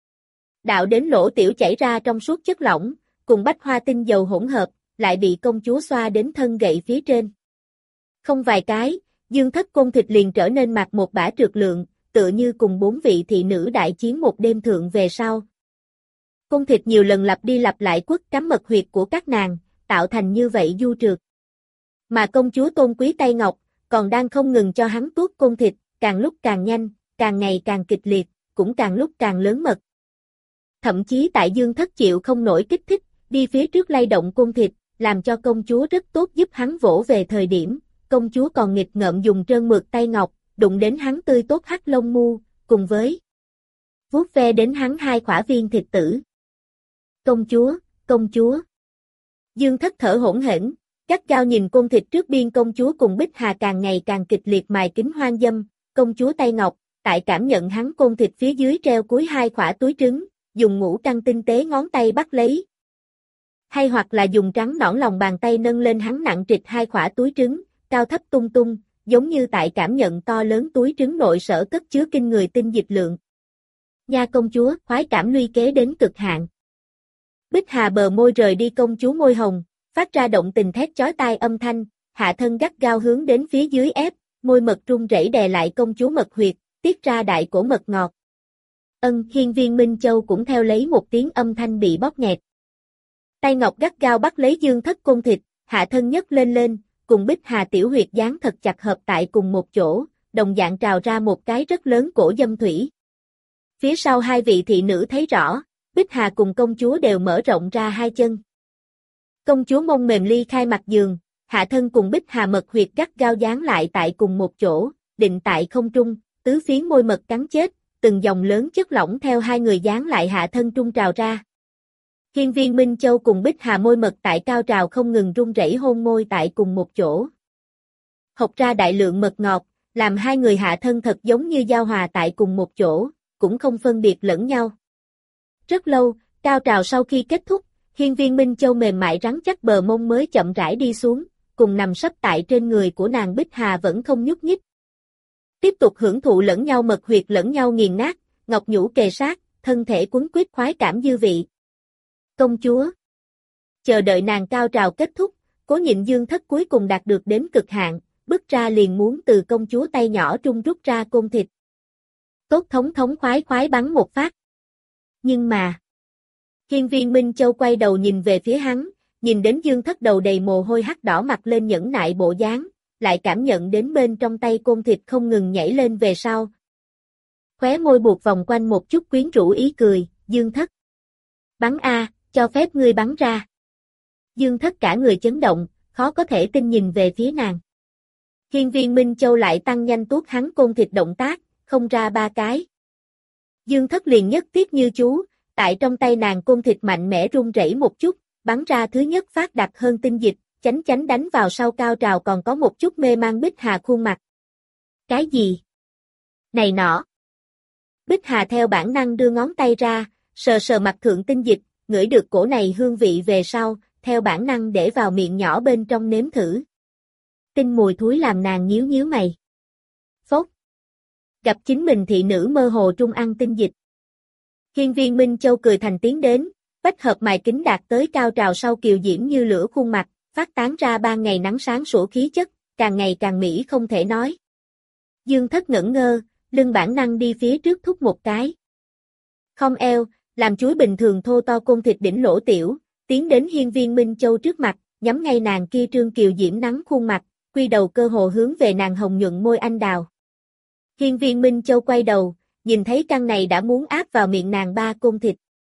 Đạo đến lỗ tiểu chảy ra trong suốt chất lỏng, cùng bách hoa tinh dầu hỗn hợp, lại bị công chúa xoa đến thân gậy phía trên. Không vài cái, Dương Thất côn thịt liền trở nên mặt một bã trượt lượng, tựa như cùng 4 vị thị nữ đại chiến một đêm thượng về sau. Côn thịt nhiều lần lặp đi lặp lại quất cắm mật huyệt của các nàng, tạo thành như vậy du trượt. Mà công chúa tôn quý tay ngọc, còn đang không ngừng cho hắn tuốt côn thịt, càng lúc càng nhanh, càng ngày càng kịch liệt, cũng càng lúc càng lớn mật. Thậm chí tại Dương Thất chịu không nổi kích thích, đi phía trước lay động côn thịt, làm cho công chúa rất tốt giúp hắn vỗ về thời điểm, công chúa còn nghịch ngợm dùng trơn mượt tay ngọc, đụng đến hắn tươi tốt hắc lông mu, cùng với vuốt ve đến hắn hai khỏa viên thịt tử. Công chúa, công chúa. Dương Thất thở hổn hển, gắt gao nhìn côn thịt trước biên công chúa cùng Bích Hà càng ngày càng kịch liệt mài kính hoang dâm, công chúa tay ngọc, tại cảm nhận hắn côn thịt phía dưới treo cuối hai khỏa túi trứng, dùng ngũ căn tinh tế ngón tay bắt lấy. Hay hoặc là dùng trắng nõn lòng bàn tay nâng lên hắn nặng trịch hai khỏa túi trứng, cao thấp tung tung, giống như tại cảm nhận to lớn túi trứng nội sở cất chứa kinh người tinh dịch lượng. Nha công chúa, khoái cảm luy kế đến cực hạn. Bích Hà bờ môi rời đi công chúa môi hồng, phát ra động tình thét chói tai âm thanh, hạ thân gắt gao hướng đến phía dưới ép, môi mật run rẩy đè lại công chúa mật huyệt, tiết ra đại cổ mật ngọt. Hiên viên Minh Châu cũng theo lấy một tiếng âm thanh bị bóp nghẹt. Tay ngọc gắt gao bắt lấy Dương Thất côn thịt, hạ thân nhấc lên lên, cùng Bích Hà tiểu huyệt dán thật chặt hợp tại cùng một chỗ, đồng dạng trào ra một cái rất lớn cổ dâm thủy. Phía sau hai vị thị nữ thấy rõ, Bích Hà cùng công chúa đều mở rộng ra hai chân. Công chúa mông mềm ly khai mặt giường, hạ thân cùng Bích Hà mật huyệt gắt gao dán lại tại cùng một chỗ, định tại không trung, tứ phiến môi mật cắn chết, từng dòng lớn chất lỏng theo hai người dán lại hạ thân trung trào ra. Hiên viên Minh Châu cùng Bích Hà môi mật tại cao trào không ngừng run rẩy hôn môi tại cùng một chỗ. Hộc ra đại lượng mật ngọt, làm hai người hạ thân thật giống như giao hòa tại cùng một chỗ, cũng không phân biệt lẫn nhau. Rất lâu, cao trào sau khi kết thúc, hiên viên Minh Châu mềm mại rắn chắc bờ mông mới chậm rãi đi xuống, cùng nằm sấp tại trên người của nàng Bích Hà vẫn không nhúc nhích. Tiếp tục hưởng thụ lẫn nhau mật huyệt lẫn nhau nghiền nát, ngọc nhũ kề sát, thân thể quấn quýt khoái cảm dư vị. Công chúa. Chờ đợi nàng cao trào kết thúc, Cố Nhịn Dương Thất cuối cùng đạt được đến cực hạn, bước ra liền muốn từ công chúa tay nhỏ trung rút ra côn thịt. Tốt thống thống khoái khoái bắn một phát. Nhưng mà, hiên viên Minh Châu quay đầu nhìn về phía hắn, nhìn đến Dương Thất đầu đầy mồ hôi hắc đỏ mặt lên nhẫn nại bộ dáng, lại cảm nhận đến bên trong tay côn thịt không ngừng nhảy lên về sau. Khóe môi buộc vòng quanh một chút quyến rũ ý cười, Dương Thất. Bắn a, cho phép ngươi bắn ra. Dương Thất cả người chấn động, khó có thể tin nhìn về phía nàng. Hiên viên Minh Châu lại tăng nhanh tuốt hắn côn thịt động tác, không ra ba cái. Dương Thất liền nhất tiết như chú, tại trong tay nàng côn thịt mạnh mẽ run rẩy một chút, bắn ra thứ nhất phát đặc hơn tinh dịch, chánh chánh đánh vào sau cao trào còn có một chút mê mang Bích Hà khuôn mặt. Cái gì? Này nọ. Bích Hà theo bản năng đưa ngón tay ra, sờ sờ mặt thượng tinh dịch, ngửi được cổ này hương vị về sau, theo bản năng để vào miệng nhỏ bên trong nếm thử. Tinh mùi thúi làm nàng nhíu nhíu mày. Phốc. Gặp chính mình thị nữ mơ hồ trung ăn tinh dịch. Hiên Viên Minh Châu cười thành tiếng đến, bách hợp mài kính đạt tới cao trào sau kiều diễm như lửa khuôn mặt, phát tán ra ban ngày nắng sáng sủa khí chất, càng ngày càng mỹ không thể nói. Dương Thất ngẩn ngơ, lưng bản năng đi phía trước thúc một cái. Không eo, làm chuối bình thường thô to côn thịt đỉnh lỗ tiểu, tiến đến Hiên Viên Minh Châu trước mặt, nhắm ngay nàng kia trương kiều diễm nắng khuôn mặt, quy đầu cơ hồ hướng về nàng hồng nhuận môi anh đào. Hiên Viên Minh Châu quay đầu, nhìn thấy căn này đã muốn áp vào miệng nàng ba côn thịt.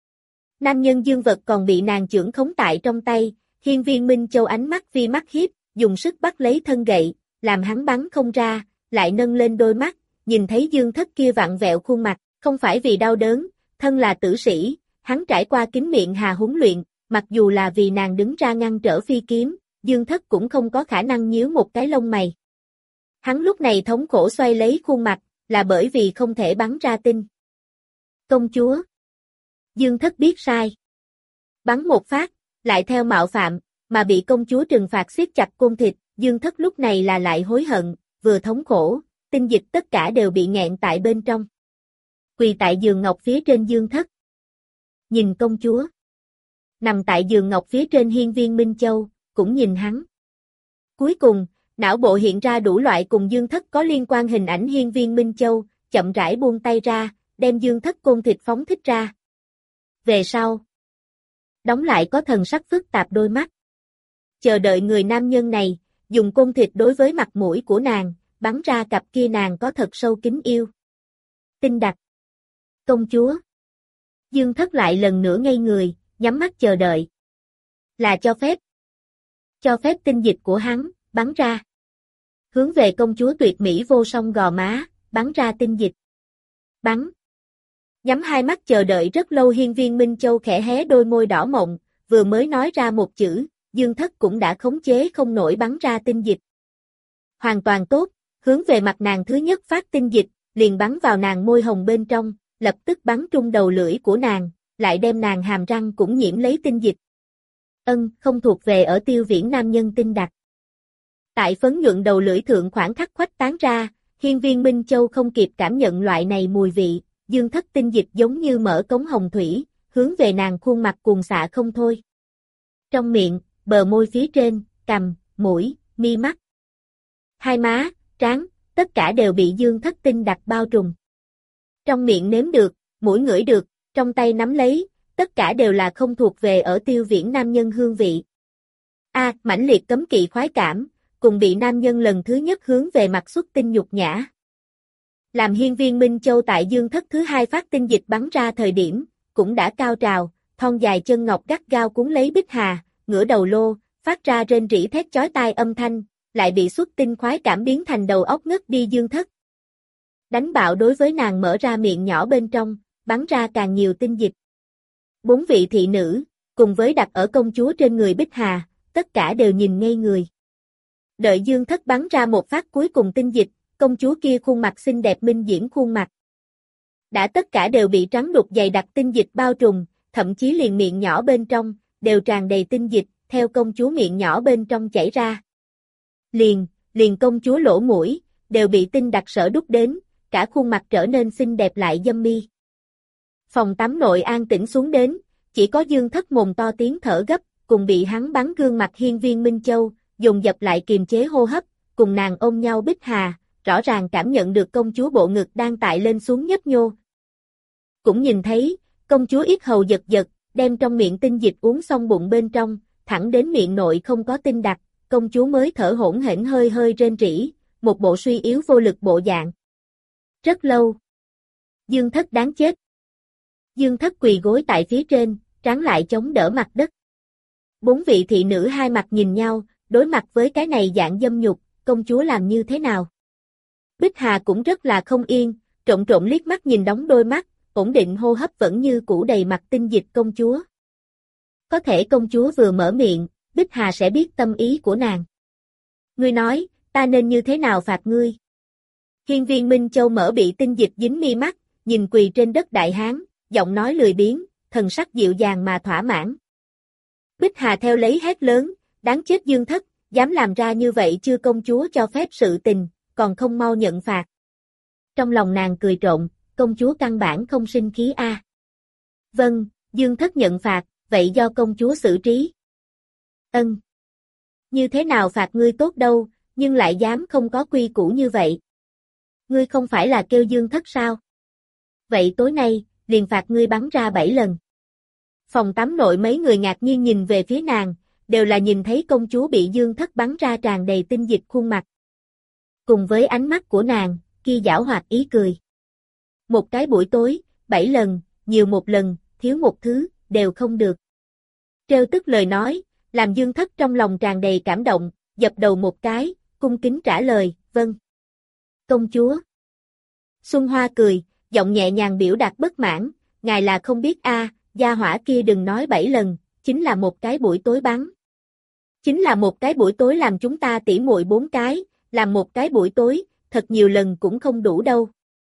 Nam nhân dương vật còn bị nàng chưởng khống tại trong tay, Hiên Viên Minh Châu ánh mắt vi mắt hiếp, dùng sức bắt lấy thân gậy, làm hắn bắn không ra, lại nâng lên đôi mắt, nhìn thấy Dương Thất kia vặn vẹo khuôn mặt, không phải vì đau đớn, thân là tử sĩ, hắn trải qua kính miệng hà huấn luyện, mặc dù là vì nàng đứng ra ngăn trở phi kiếm, Dương Thất cũng không có khả năng nhíu một cái lông mày. Hắn lúc này thống khổ xoay lấy khuôn mặt, là bởi vì không thể bắn ra tinh. Công chúa. Dương Thất biết sai. Bắn một phát, lại theo mạo phạm, mà bị công chúa trừng phạt siết chặt côn thịt, Dương Thất lúc này là lại hối hận, vừa thống khổ, tinh dịch tất cả đều bị nghẹn tại bên trong. Quỳ tại giường ngọc phía trên Dương Thất. Nhìn công chúa. Nằm tại giường ngọc phía trên Hiên Viên Minh Châu, cũng nhìn hắn. Cuối cùng, não bộ hiện ra đủ loại cùng Dương Thất có liên quan hình ảnh Hiên Viên Minh Châu, chậm rãi buông tay ra, đem Dương Thất côn thịt phóng thích ra. Về sau, đóng lại có thần sắc phức tạp đôi mắt. Chờ đợi người nam nhân này, dùng côn thịt đối với mặt mũi của nàng, bắn ra cặp kia nàng có thật sâu kính yêu. Tinh đặc. Công chúa. Dương Thất lại lần nữa ngây người, nhắm mắt chờ đợi. Là cho phép. Cho phép tinh dịch của hắn, bắn ra. Hướng về công chúa tuyệt mỹ vô song gò má, bắn ra tinh dịch. Bắn. Nhắm hai mắt chờ đợi rất lâu Hiên Viên Minh Châu khẽ hé đôi môi đỏ mộng, vừa mới nói ra một chữ, Dương Thất cũng đã khống chế không nổi bắn ra tinh dịch. Hoàn toàn tốt, hướng về mặt nàng thứ nhất phát tinh dịch, liền bắn vào nàng môi hồng bên trong, lập tức bắn trúng đầu lưỡi của nàng, lại đem nàng hàm răng cũng nhiễm lấy tinh dịch. Không thuộc về ở Tiêu Viễn nam nhân tinh đặc. Tại phấn nhuận đầu lưỡi thượng khoảng khắc khuếch tán ra, Hiên Viên Minh Châu không kịp cảm nhận loại này mùi vị, Dương Thất tinh dịch giống như mở cống hồng thủy, hướng về nàng khuôn mặt cuồng xạ không thôi. Trong miệng, bờ môi phía trên, cằm, mũi, mi mắt, hai má, trán, tất cả đều bị Dương Thất tinh đặc bao trùm. Trong miệng nếm được, mũi ngửi được, trong tay nắm lấy, tất cả đều là không thuộc về ở Tiêu Viễn nam nhân hương vị. Mãnh liệt cấm kỵ khoái cảm, cùng bị nam nhân lần thứ nhất hướng về mặt xuất tinh nhục nhã. Làm Hiên Viên Minh Châu tại Dương Thất thứ hai phát tinh dịch bắn ra thời điểm, cũng đã cao trào, thon dài chân ngọc gắt gao cuốn lấy Bích Hà, ngửa đầu lô, phát ra rên rỉ thét chói tai âm thanh, lại bị xuất tinh khoái cảm biến thành đầu óc ngất đi Dương Thất. Đánh bạo đối với nàng mở ra miệng nhỏ bên trong, bắn ra càng nhiều tinh dịch. 4 vị thị nữ, cùng với đặt ở công chúa trên người Bích Hà, tất cả đều nhìn ngây người. Đợi Dương Thất bắn ra một phát cuối cùng tinh dịch, công chúa kia khuôn mặt xinh đẹp minh diễm khuôn mặt. Đã tất cả đều bị trắng đục dày đặc tinh dịch bao trùm, thậm chí liền miệng nhỏ bên trong, đều tràn đầy tinh dịch, theo công chúa miệng nhỏ bên trong chảy ra. Liền công chúa lỗ mũi, đều bị tinh đặc sở đúc đến, cả khuôn mặt trở nên xinh đẹp lại dâm mi. Phòng tắm nội an tĩnh xuống đến, chỉ có Dương Thất mồm to tiếng thở gấp, cùng bị hắn bắn gương mặt Hiên Viên Minh Châu, dồn dập lại kiềm chế hô hấp, cùng nàng ôm nhau Bích Hà, rõ ràng cảm nhận được công chúa bộ ngực đang tại lên xuống nhấp nhô. Cũng nhìn thấy, công chúa yết hầu giật giật, đem trong miệng tinh dịch uống xong bụng bên trong, thẳng đến miệng nội không có tinh đặc, công chúa mới thở hổn hển hơi hơi rên rỉ, một bộ suy yếu vô lực bộ dạng. Rất lâu. Dương Thất đáng chết. Dương Thất quỳ gối tại phía trên, trán lại chống đỡ mặt đất. 4 vị thị nữ hai mặt nhìn nhau, đối mặt với cái này dạng dâm nhục, công chúa làm như thế nào? Bích Hà cũng rất là không yên, trộn trộn liếc mắt nhìn đóng đôi mắt, ổn định hô hấp vẫn như cũ đầy mặt tinh dịch công chúa. Có thể công chúa vừa mở miệng, Bích Hà sẽ biết tâm ý của nàng. Ngươi nói, ta nên như thế nào phạt ngươi? Hiên Viên Minh Châu mở bị tinh dịch dính mi mắt, nhìn quỳ trên đất đại hán, giọng nói lười biếng, thần sắc dịu dàng mà thỏa mãn. Bích Hà theo lấy hét lớn, đáng chết Dương Thất, dám làm ra như vậy chưa công chúa cho phép sự tình, còn không mau nhận phạt. Trong lòng nàng cười trộn, công chúa căn bản không sinh khí a. Vâng, Dương Thất nhận phạt, vậy do công chúa xử trí. Ân. Như thế nào phạt ngươi tốt đâu, nhưng lại dám không có quy củ như vậy. Ngươi không phải là kêu Dương Thất sao? Vậy tối nay, liền phạt ngươi bắn ra 7 lần. Phòng tắm nội mấy người ngạc nhiên nhìn về phía nàng, đều là nhìn thấy công chúa bị Dương Thất bắn ra tràn đầy tinh dịch khuôn mặt. Cùng với ánh mắt của nàng, kia giảo hoạt ý cười. Một cái buổi tối, 7 lần, nhiều một lần, thiếu một thứ, đều không được. Trêu tức lời nói, làm Dương Thất trong lòng tràn đầy cảm động, dập đầu một cái, cung kính trả lời, vâng. Công chúa. Xuân Hoa cười, giọng nhẹ nhàng biểu đạt bất mãn, ngài là không biết a, gia hỏa kia đừng nói 7 lần, chính là một cái buổi tối bắn. Chính là một cái buổi tối làm chúng ta tỉ muội 4 cái, làm một cái buổi tối, thật nhiều lần cũng không đủ đâu.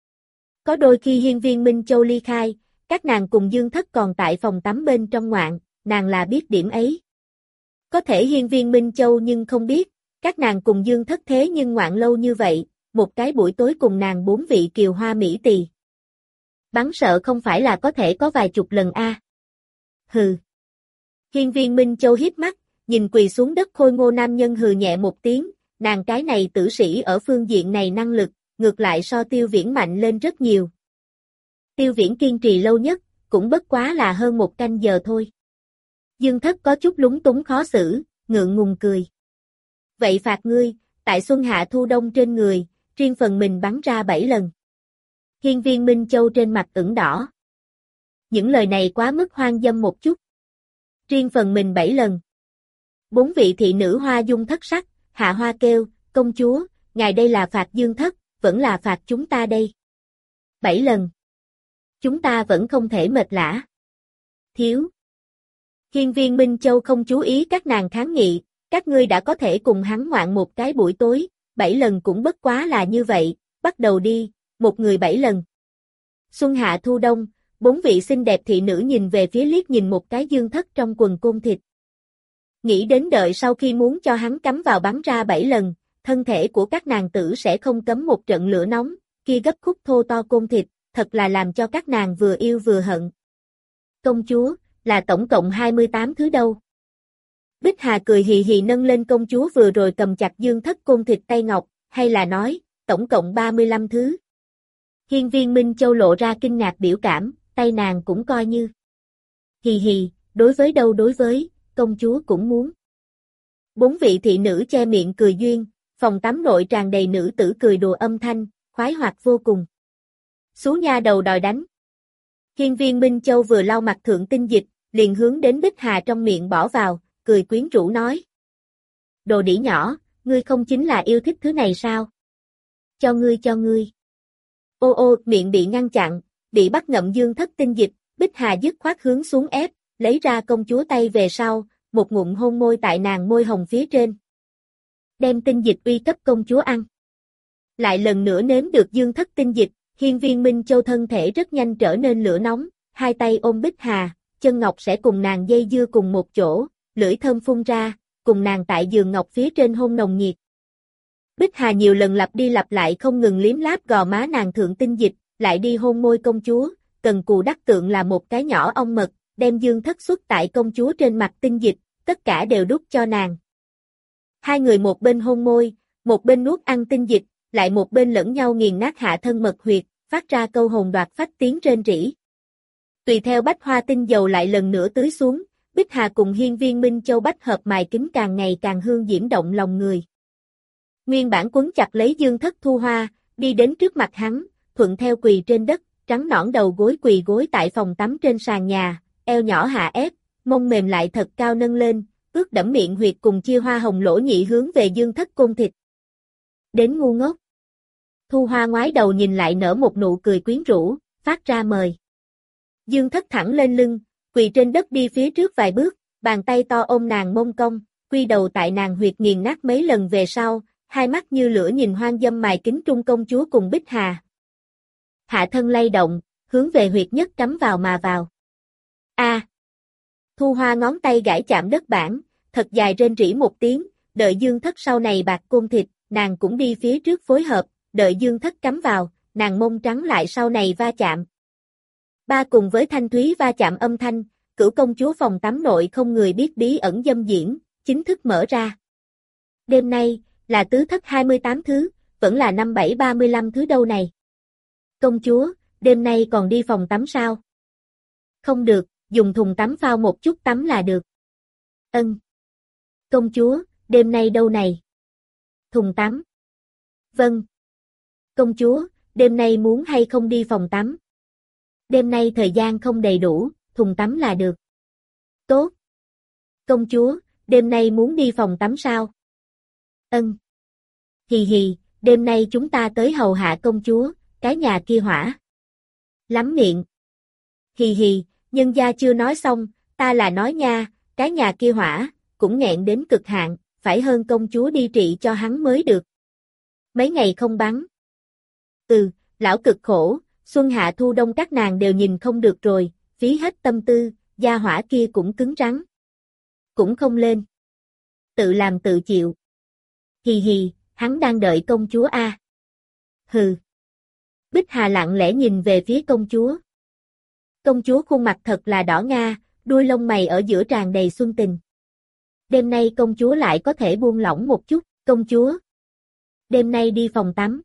Có đôi khi Hiên Viên Minh Châu ly khai, các nàng cùng Dương Thất còn tại phòng tắm bên trong ngoạn, nàng là biết điểm ấy. Có thể Hiên Viên Minh Châu nhưng không biết, các nàng cùng Dương Thất thế nhưng ngoạn lâu như vậy, một cái buổi tối cùng nàng 4 vị kiều hoa mỹ tỳ. Bắn sợ không phải là có thể có vài chục lần a. Hừ. Hiên Viên Minh Châu hiếp mắt, nhìn quỳ xuống đất khôi ngô nam nhân hừ nhẹ một tiếng, nàng cái này tử sĩ ở phương diện này năng lực, ngược lại so Tiêu Viễn mạnh lên rất nhiều. Tiêu Viễn kiên trì lâu nhất, cũng bất quá là hơn 1 canh giờ thôi. Dương Thất có chút lúng túng khó xử, ngượng ngùng cười. Vậy phạt ngươi, tại xuân hạ thu đông trên người, riêng phần mình bắn ra 7 lần. Hiên Viên Minh Châu trên mặt ửng đỏ. Những lời này quá mức hoang dâm một chút. Riêng phần mình 7 lần. 4 vị thị nữ hoa dung thất sắc, Hạ Hoa kêu, công chúa, ngài đây là phạt Dương Thất, vẫn là phạt chúng ta đây. 7 lần. Chúng ta vẫn không thể mệt lả. Thiếu. Hiên Viên Minh Châu không chú ý các nàng kháng nghị, các ngươi đã có thể cùng hắn ngoạn một cái buổi tối, 7 lần cũng bất quá là như vậy, bắt đầu đi, một người 7 lần. Xuân hạ thu đông, 4 vị xinh đẹp thị nữ nhìn về phía liếc nhìn một cái Dương Thất trong quần côn thịt. Nghĩ đến đợi sau khi muốn cho hắn cắm vào bắn ra 7 lần, thân thể của các nàng tử sẽ không cấm một trận lửa nóng, kia gấp khúc thô to côn thịt, thật là làm cho các nàng vừa yêu vừa hận. Công chúa, là tổng cộng 28 thứ đâu. Bích Hà cười hì hì nâng lên công chúa vừa rồi cầm chặt Dương Thất côn thịt tay ngọc, hay là nói, tổng cộng 35 thứ. Hiên Viên Minh Châu lộ ra kinh ngạc biểu cảm, tay nàng cũng coi như. Hì hì, đối với, công chúa cũng muốn. 4 vị thị nữ che miệng cười duyên, phòng tắm nội tràn đầy nữ tử cười đùa âm thanh, khoái hoạt vô cùng. Xú nha đầu đòi đánh. Hiên Viên Minh Châu vừa lau mặt thượng tinh dịch, liền hướng đến Bích Hà trong miệng bỏ vào, cười quyến rũ nói. Đồ đĩ nhỏ, ngươi không chính là yêu thích thứ này sao? Cho ngươi. Ô, miệng bị ngăn chặn, bị bắt ngậm Dương Thất tinh dịch, Bích Hà dứt khoát hướng xuống ép, lấy ra công chúa tay về sau, một ngụm hôn môi tại nàng môi hồng phía trên. Đem tinh dịch uy cấp công chúa ăn. Lại lần nữa nếm được Dương Thất tinh dịch, Hiên Viên Minh Châu thân thể rất nhanh trở nên lửa nóng, hai tay ôm Bích Hà, chân ngọc sẽ cùng nàng dây dưa cùng một chỗ, lưỡi thơm phun ra, cùng nàng tại giường ngọc phía trên hôn nồng nhiệt. Bích Hà nhiều lần lặp đi lặp lại không ngừng liếm láp gò má nàng thượng tinh dịch, lại đi hôn môi công chúa, cần cù đắc tượng là một cái nhỏ ong mật, đem Dương Thất xuất tại công chúa trên mặt tinh dịch, tất cả đều đút cho nàng. Hai người một bên hôn môi, một bên nuốt ăn tinh dịch, lại một bên lẫn nhau nghiền nát hạ thân mật huyệt, phát ra câu hồn đoạt phách tiếng rên rỉ. Tùy theo bách hoa tinh dầu lại lần nữa tưới xuống, Bích Hà cùng Hiên Viên Minh Châu bách hợp mài kính càng ngày càng hương diễm động lòng người. Nguyên bản quấn chặt lấy Dương Thất thu hoa, đi đến trước mặt hắn, thuận theo quỳ trên đất, trắng nõn đầu gối quỳ gối tại phòng tắm trên sàn nhà, eo nhỏ hạ ép, mông mềm lại thật cao nâng lên, ướt đẫm miệng huyệt cùng chia hoa hồng lỗ nhị hướng về Dương Thất côn thịt. Đến ngu ngốc. Thu Hoa ngoái đầu nhìn lại nở một nụ cười quyến rũ, phát ra mời. Dương Thất thẳng lên lưng, quỳ trên đất đi phía trước vài bước, bàn tay to ôm nàng mông cong, quy đầu tại nàng huyệt nghiền nát mấy lần về sau, hai mắt như lửa nhìn Hoang Dâm mài kính trung công chúa cùng Bích Hà. Hạ thân lay động, hướng về huyệt nhất cắm vào mà vào. A! Thu Hoa ngón tay gãi chạm đất bản, thật dài rên rỉ một tiếng, đợi Dương Thất sau này bạc côn thịt, nàng cũng đi phía trước phối hợp, đợi Dương Thất cắm vào, nàng mông trắng lại sau này va chạm. Ba cùng với thanh thúy va chạm âm thanh, Cửu công chúa phòng tắm nội không người biết bí ẩn dâm diễn, chính thức mở ra. Đêm nay, là tứ thất 28 thứ, vẫn là năm 735 thứ đâu này. Công chúa, đêm nay còn đi phòng tắm sao? Không được, dùng thùng tắm phao một chút tắm là được. Ân. Công chúa, đêm nay đâu này? Thùng tắm. Vâng. Công chúa, đêm nay muốn hay không đi phòng tắm? Đêm nay thời gian không đầy đủ, thùng tắm là được. Tốt. Công chúa, đêm nay muốn đi phòng tắm sao? Ân. Hì hì, đêm nay chúng ta tới hầu hạ công chúa, cái nhà kia hỏa. Lắm miệng. Hì hì, nhân gia chưa nói xong, ta là nói nha, cái nhà kia hỏa, cũng nghẹn đến cực hạn, phải hơn công chúa đi trị cho hắn mới được. Mấy ngày không bắn. Lão cực khổ, xuân hạ thu đông các nàng đều nhìn không được rồi, phí hết tâm tư, gia hỏa kia cũng cứng rắn. Cũng không lên. Tự làm tự chịu. Hì hì, hắn đang đợi công chúa a. Hừ. Bích Hà lặng lẽ nhìn về phía công chúa. Công chúa khuôn mặt thật là đỏ nga, đuôi lông mày ở giữa tràn đầy xuân tình. Đêm nay công chúa lại có thể buông lỏng một chút, công chúa. Đêm nay đi phòng tắm.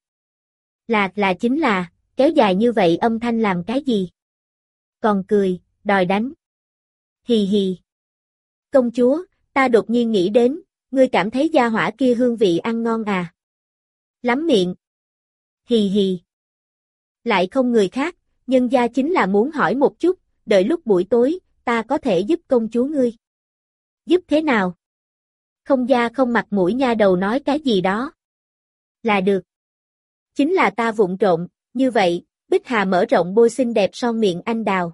Là chính là, kéo dài như vậy âm thanh làm cái gì? Còn cười, đòi đánh. Hì hì. Công chúa, ta đột nhiên nghĩ đến, ngươi cảm thấy gia hỏa kia hương vị ăn ngon à? Lắm miệng. Hì hì. Lại không người khác, nhân gia chính là muốn hỏi một chút, đợi lúc buổi tối, ta có thể giúp công chúa ngươi. Giúp thế nào? Không da không mặt mũi nha đầu nói cái gì đó. Là được. Chính là ta vụng trộm, như vậy, Bích Hà mở rộng bôi xinh đẹp son miệng anh đào.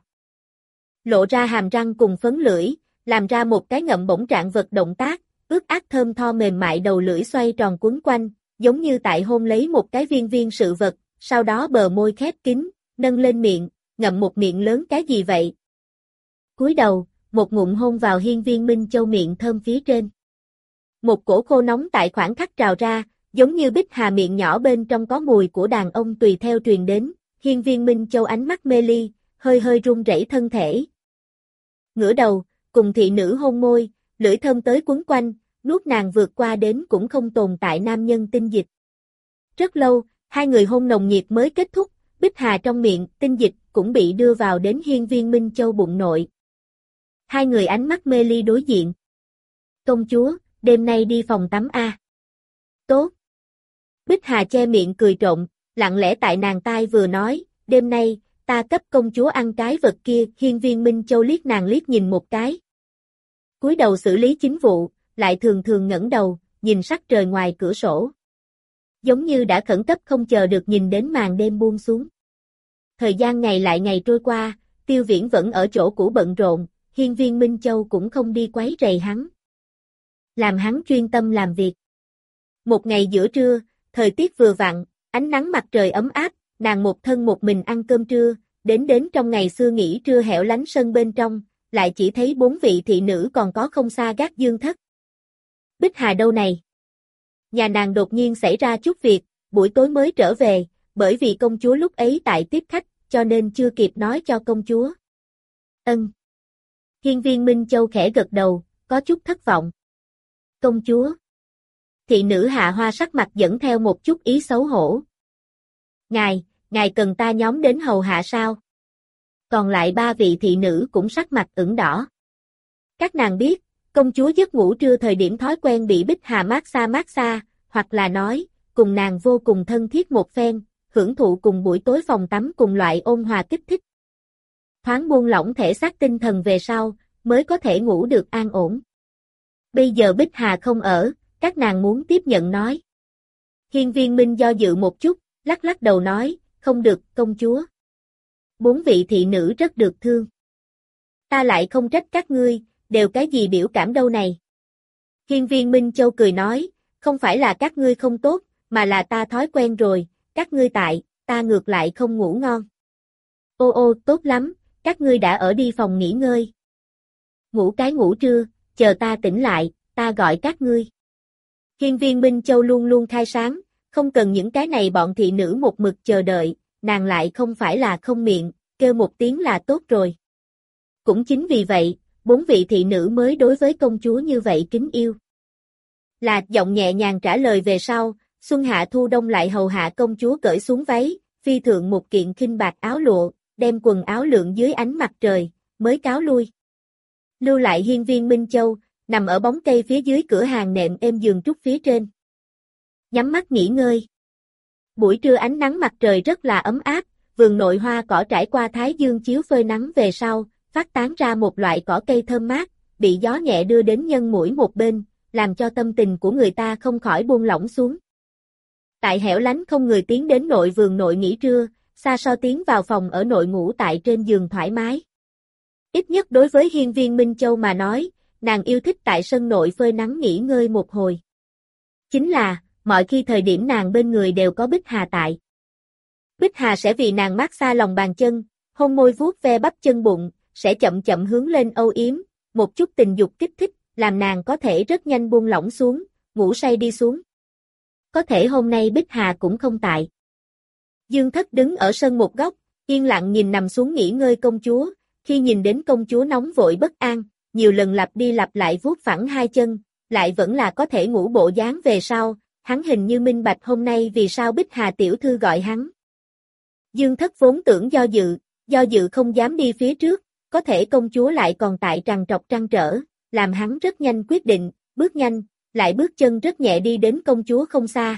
Lộ ra hàm răng cùng phấn lưỡi, làm ra một cái ngậm bổng trạng vật động tác, ướt át thơm tho mềm mại đầu lưỡi xoay tròn quấn quanh, giống như tại hôn lấy một cái viên viên sự vật, sau đó bờ môi khép kín, nâng lên miệng, ngậm một miệng lớn cái gì vậy? Cúi đầu, một ngụm hôn vào hiên viên Minh Châu miệng thơm phía trên. Một cổ khô nóng tại khoảng khắc trào ra, giống như Bích Hà miệng nhỏ bên trong có mùi của đàn ông tùy theo truyền đến, hiên viên Minh Châu ánh mắt mê ly, hơi hơi run rẩy thân thể. Ngửa đầu, cùng thị nữ hôn môi, lưỡi thơm tới quấn quanh, nuốt nàng vượt qua đến cũng không tồn tại nam nhân tinh dịch. Rất lâu, hai người hôn nồng nhiệt mới kết thúc, Bích Hà trong miệng, tinh dịch cũng bị đưa vào đến hiên viên Minh Châu bụng nội. Hai người ánh mắt mê ly đối diện. Công chúa, đêm nay đi phòng tắm a. Tốt. Bích Hà che miệng cười trộm, lặng lẽ tại nàng tai vừa nói, đêm nay, ta cấp công chúa ăn cái vật kia, hiên viên Minh Châu liếc nàng liếc nhìn một cái. Cúi đầu xử lý chính vụ, lại thường thường ngẩng đầu, nhìn sắc trời ngoài cửa sổ. Giống như đã khẩn cấp không chờ được nhìn đến màn đêm buông xuống. Thời gian ngày lại ngày trôi qua, Tiêu Viễn vẫn ở chỗ cũ bận rộn, hiên viên Minh Châu cũng không đi quấy rầy hắn. Làm hắn chuyên tâm làm việc. Một ngày giữa trưa, thời tiết vừa vặn, ánh nắng mặt trời ấm áp, nàng một thân một mình ăn cơm trưa, đến trong ngày xưa nghỉ trưa hẻo lánh sân bên trong, lại chỉ thấy 4 vị thị nữ còn có không xa gác Dương Thất. Bích Hà đâu này? Nhà nàng đột nhiên xảy ra chút việc, buổi tối mới trở về, bởi vì công chúa lúc ấy tại tiếp khách, cho nên chưa kịp nói cho công chúa. Ân. Hiên viên Minh Châu khẽ gật đầu, có chút thất vọng. Công chúa. Thị nữ Hạ Hoa sắc mặt dẫn theo một chút ý xấu hổ. Ngài cần ta nhóm đến hầu hạ sao? Còn lại 3 vị thị nữ cũng sắc mặt ửng đỏ. Các nàng biết, công chúa giấc ngủ trưa thời điểm thói quen bị Bích Hà mát xa, hoặc là nói, cùng nàng vô cùng thân thiết một phen, hưởng thụ cùng buổi tối phòng tắm cùng loại ôn hòa kích thích. Thoáng buông lỏng thể xác tinh thần về sau, mới có thể ngủ được an ổn. Bây giờ Bích Hà không ở, các nàng muốn tiếp nhận nói. Hiên viên Minh do dự một chút, lắc đầu nói, không được, công chúa. 4 vị thị nữ rất được thương. Ta lại không trách các ngươi, đều cái gì biểu cảm đâu này. Hiên Viên Minh Châu cười nói, không phải là các ngươi không tốt, mà là ta thói quen rồi, các ngươi tại, ta ngược lại không ngủ ngon. Ô ô, tốt lắm, các ngươi đã ở đi phòng nghỉ ngơi. Ngủ cái ngủ trưa, chờ ta tỉnh lại, ta gọi các ngươi. Hiên Viên Minh Châu luôn luôn khai sáng, không cần những cái này bọn thị nữ một mực chờ đợi, nàng lại không phải là không miệng, kêu một tiếng là tốt rồi. Cũng chính vì vậy, 4 vị thị nữ mới đối với công chúa như vậy kính yêu. Là giọng nhẹ nhàng trả lời về sau, Xuân Hạ Thu Đông lại hầu hạ công chúa cởi xuống váy, phi thượng một kiện khinh bạc áo lụa, đem quần áo lượn dưới ánh mặt trời, mới cáo lui. Lưu lại Hiên Viên Minh Châu, nằm ở bóng cây phía dưới cửa hàng nệm êm giường trúc phía trên. Nhắm mắt nghỉ ngơi. Buổi trưa ánh nắng mặt trời rất là ấm áp, vườn nội hoa cỏ trải qua thái dương chiếu phơi nắng về sau, phát tán ra một loại cỏ cây thơm mát, bị gió nhẹ đưa đến nhân mũi một bên, làm cho tâm tình của người ta không khỏi buông lỏng xuống. Tại hẻo lánh không người tiến đến nội vườn nội nghỉ trưa, Sa So tiến vào phòng ở nội ngủ tại trên giường thoải mái. Ít nhất đối với Hiên Viên Minh Châu mà nói, nàng yêu thích tại sân nội phơi nắng nghỉ ngơi một hồi. Chính là, mọi khi thời điểm nàng bên người đều có Bích Hà tại. Bích Hà sẽ vì nàng mát xa lòng bàn chân, hôn môi vuốt ve bắp chân bụng, sẽ chậm chậm hướng lên âu yếm, một chút tình dục kích thích, làm nàng có thể rất nhanh buông lỏng xuống, ngủ say đi xuống. Có thể hôm nay Bích Hà cũng không tại. Dương Thất đứng ở sân một góc, yên lặng nhìn nằm xuống nghỉ ngơi công chúa, khi nhìn đến công chúa nóng vội bất an, nhiều lần lặp đi lặp lại vuốt phẳng hai chân, lại vẫn là có thể ngủ bộ dáng về sau, hắn hình như minh bạch hôm nay vì sao Bích Hà tiểu thư gọi hắn. Dương Thất vốn tưởng do dự không dám đi phía trước, có thể công chúa lại còn tại trằn trọc trăn trở, làm hắn rất nhanh quyết định, bước nhanh, lại bước chân rất nhẹ đi đến công chúa không xa.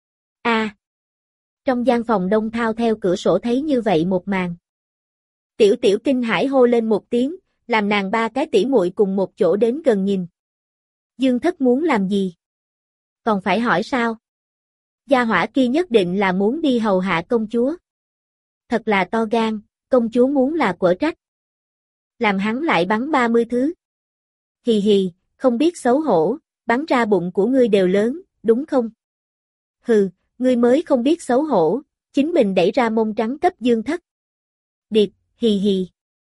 Trong gian phòng Đông Thao theo cửa sổ thấy như vậy một màn. Tiểu tiểu kinh hãi hô lên một tiếng, làm nàng ba cái tỷ muội cùng một chỗ đến gần nhìn. Dương Thất muốn làm gì? Còn phải hỏi sao? Gia hỏa kia nhất định là muốn đi hầu hạ công chúa. Thật là to gan, công chúa muốn là quở trách. Làm hắn lại bắn 30 thứ. Hì hì, không biết xấu hổ, bắn ra bụng của ngươi đều lớn, đúng không? Hừ, ngươi mới không biết xấu hổ, chính mình đẩy ra mông trắng cấp Dương Thất. Điệp, hì hì.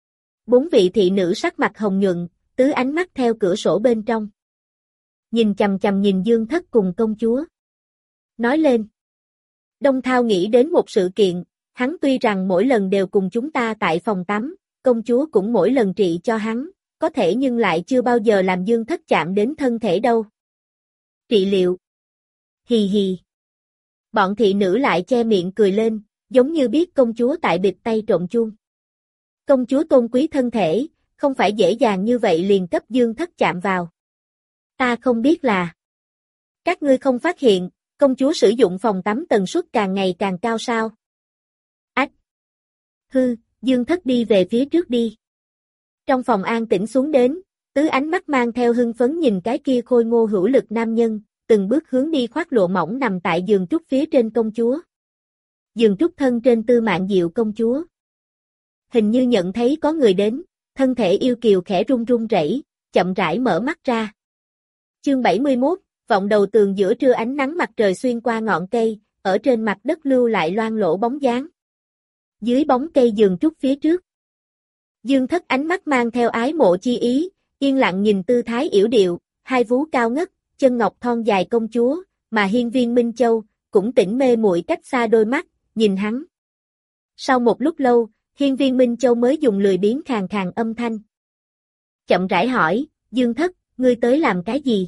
4 vị thị nữ sắc mặt hồng nhuận, tứ ánh mắt theo cửa sổ bên trong. Nhìn chằm chằm nhìn Dương Thất cùng công chúa. Nói lên. Đông Thao nghĩ đến một sự kiện, hắn tuy rằng mỗi lần đều cùng chúng ta tại phòng tắm, công chúa cũng mỗi lần trị cho hắn, có thể nhưng lại chưa bao giờ làm Dương Thất chạm đến thân thể đâu. Trị liệu. Hì hì. Bọn thị nữ lại che miệng cười lên, giống như biết công chúa tại bịt tay trộn chuông. Công chúa tôn quý thân thể, không phải dễ dàng như vậy liền cấp Dương Thất chạm vào. Ta không biết là. Các ngươi không phát hiện, công chúa sử dụng phòng tắm tần suất càng ngày càng cao sao? Ách! Hư, Dương Thất đi về phía trước đi. Trong phòng an tĩnh xuống đến, tứ ánh mắt mang theo hưng phấn nhìn cái kia khôi ngô hữu lực nam nhân, từng bước hướng đi khoác lụa mỏng nằm tại giường trúc phía trên công chúa. Giường trúc thân trên tư mạng diệu công chúa. Hình như nhận thấy có người đến, thân thể yêu kiều khẽ run run rẩy, chậm rãi mở mắt ra. Chương 71, vọng đầu tường giữa trưa ánh nắng mặt trời xuyên qua ngọn cây, ở trên mặt đất lưu lại loang lổ bóng dáng. Dưới bóng cây giường trúc phía trước. Dương Thất ánh mắt mang theo ái mộ chi ý, yên lặng nhìn tư thái yểu điệu, hai vú cao ngất, chân ngọc thon dài công chúa, mà Hiên Viên Minh Châu cũng tỉnh mê muội cách xa đôi mắt, nhìn hắn. Sau một lúc lâu, Hiên Viên Minh Châu mới dùng lười biếng khàn khàn âm thanh. Chậm rãi hỏi, Dương Thất, ngươi tới làm cái gì?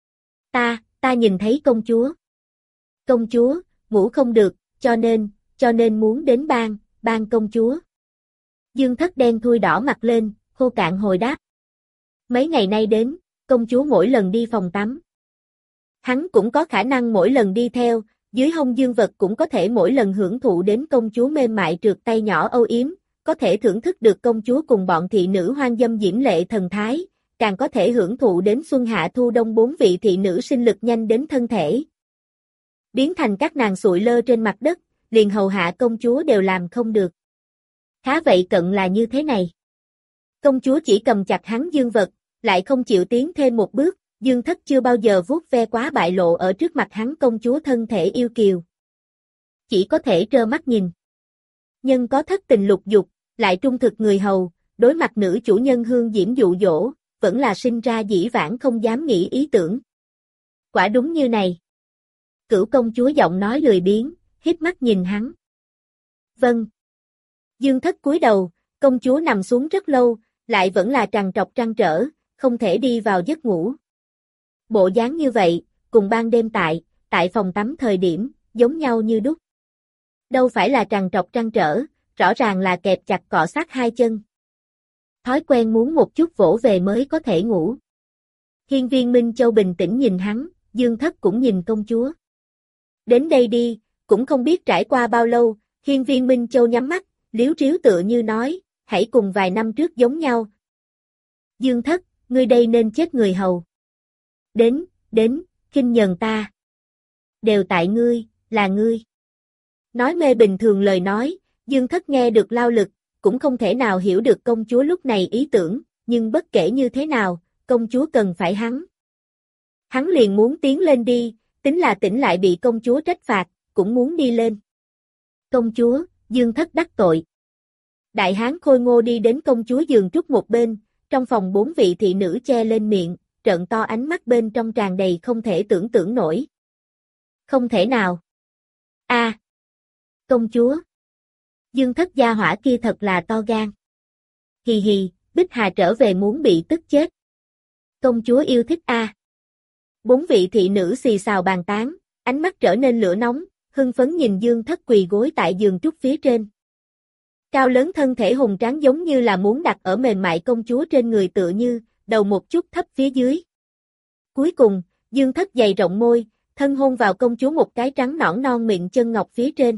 Ta nhìn thấy công chúa. Công chúa, ngủ không được, cho nên muốn đến ban công chúa. Dương Thất đen thui đỏ mặt lên, khô cạn hồi đáp. Mấy ngày nay đến, công chúa mỗi lần đi phòng tắm. Hắn cũng có khả năng mỗi lần đi theo, dưới hông dương vật cũng có thể mỗi lần hưởng thụ đến công chúa mềm mại trượt tay nhỏ âu yếm, có thể thưởng thức được công chúa cùng bọn thị nữ hoang dâm diễm lệ thần thái, càng có thể hưởng thụ đến xuân hạ thu đông 4 vị thị nữ sinh lực nhanh đến thân thể. Biến thành các nàng sụi lơ trên mặt đất, liền hầu hạ công chúa đều làm không được. Khá vậy cận là như thế này. Công chúa chỉ cầm chặt hắn dương vật, lại không chịu tiến thêm một bước, Dương Thất chưa bao giờ vuốt ve quá bại lộ ở trước mặt hắn công chúa thân thể yêu kiều. Chỉ có thể trơ mắt nhìn. Nhân có thất tình lục dục, lại trung thực người hầu, đối mặt nữ chủ nhân hương diễm dụ dỗ, vẫn là sinh ra dĩ vãng không dám nghĩ ý tưởng. Quả đúng như này. Cửu công chúa giọng nói lười biếng, híp mắt nhìn hắn. Vâng. Dương Thất cúi đầu, công chúa nằm xuống rất lâu, lại vẫn là trằn trọc trăn trở, không thể đi vào giấc ngủ. Bộ dáng như vậy, cùng ban đêm tại phòng tắm thời điểm, giống nhau như đúc. Đâu phải là trằn trọc trăn trở, rõ ràng là kẹp chặt cọ sát hai chân. Thói quen muốn một chút vỗ về mới có thể ngủ. Hiên Viên Minh Châu bình tĩnh nhìn hắn, Dương Thất cũng nhìn công chúa. Đến đây đi, cũng không biết trải qua bao lâu, Hiên Viên Minh Châu nhắm mắt, liếu riếu tựa như nói, hãy cùng vài năm trước giống nhau. Dương Thất, ngươi đây nên chết người hầu. Đến, khinh nhờn ta. Đều tại ngươi, là ngươi. Nói mê bình thường lời nói, Dương Thất nghe được lao lực, cũng không thể nào hiểu được công chúa lúc này ý tưởng, nhưng bất kể như thế nào, công chúa cần phải hắn. Hắn liền muốn tiến lên đi, tính là tỉnh lại bị công chúa trách phạt, cũng muốn đi lên. Công chúa, Dương Thất đắc tội. Đại hán khôi ngô đi đến công chúa giường trúc một bên, trong phòng 4 vị thị nữ che lên miệng, trợn to ánh mắt bên trong tràn đầy không thể tưởng nổi. Không thể nào. A, công chúa. Dương Thất gia hỏa kia thật là to gan. Hì hì, Bích Hà trở về muốn bị tức chết. Công chúa yêu thích a. 4 vị thị nữ xì xào bàn tán, ánh mắt trở nên lửa nóng, hưng phấn nhìn Dương Thất quỳ gối tại giường trúc phía trên. Cao lớn thân thể hùng tráng giống như là muốn đặt ở mềm mại công chúa trên người tựa như, đầu một chút thấp phía dưới. Cuối cùng, Dương Thất dày rộng môi, thân hôn vào công chúa một cái trắng nõn non miệng chân ngọc phía trên.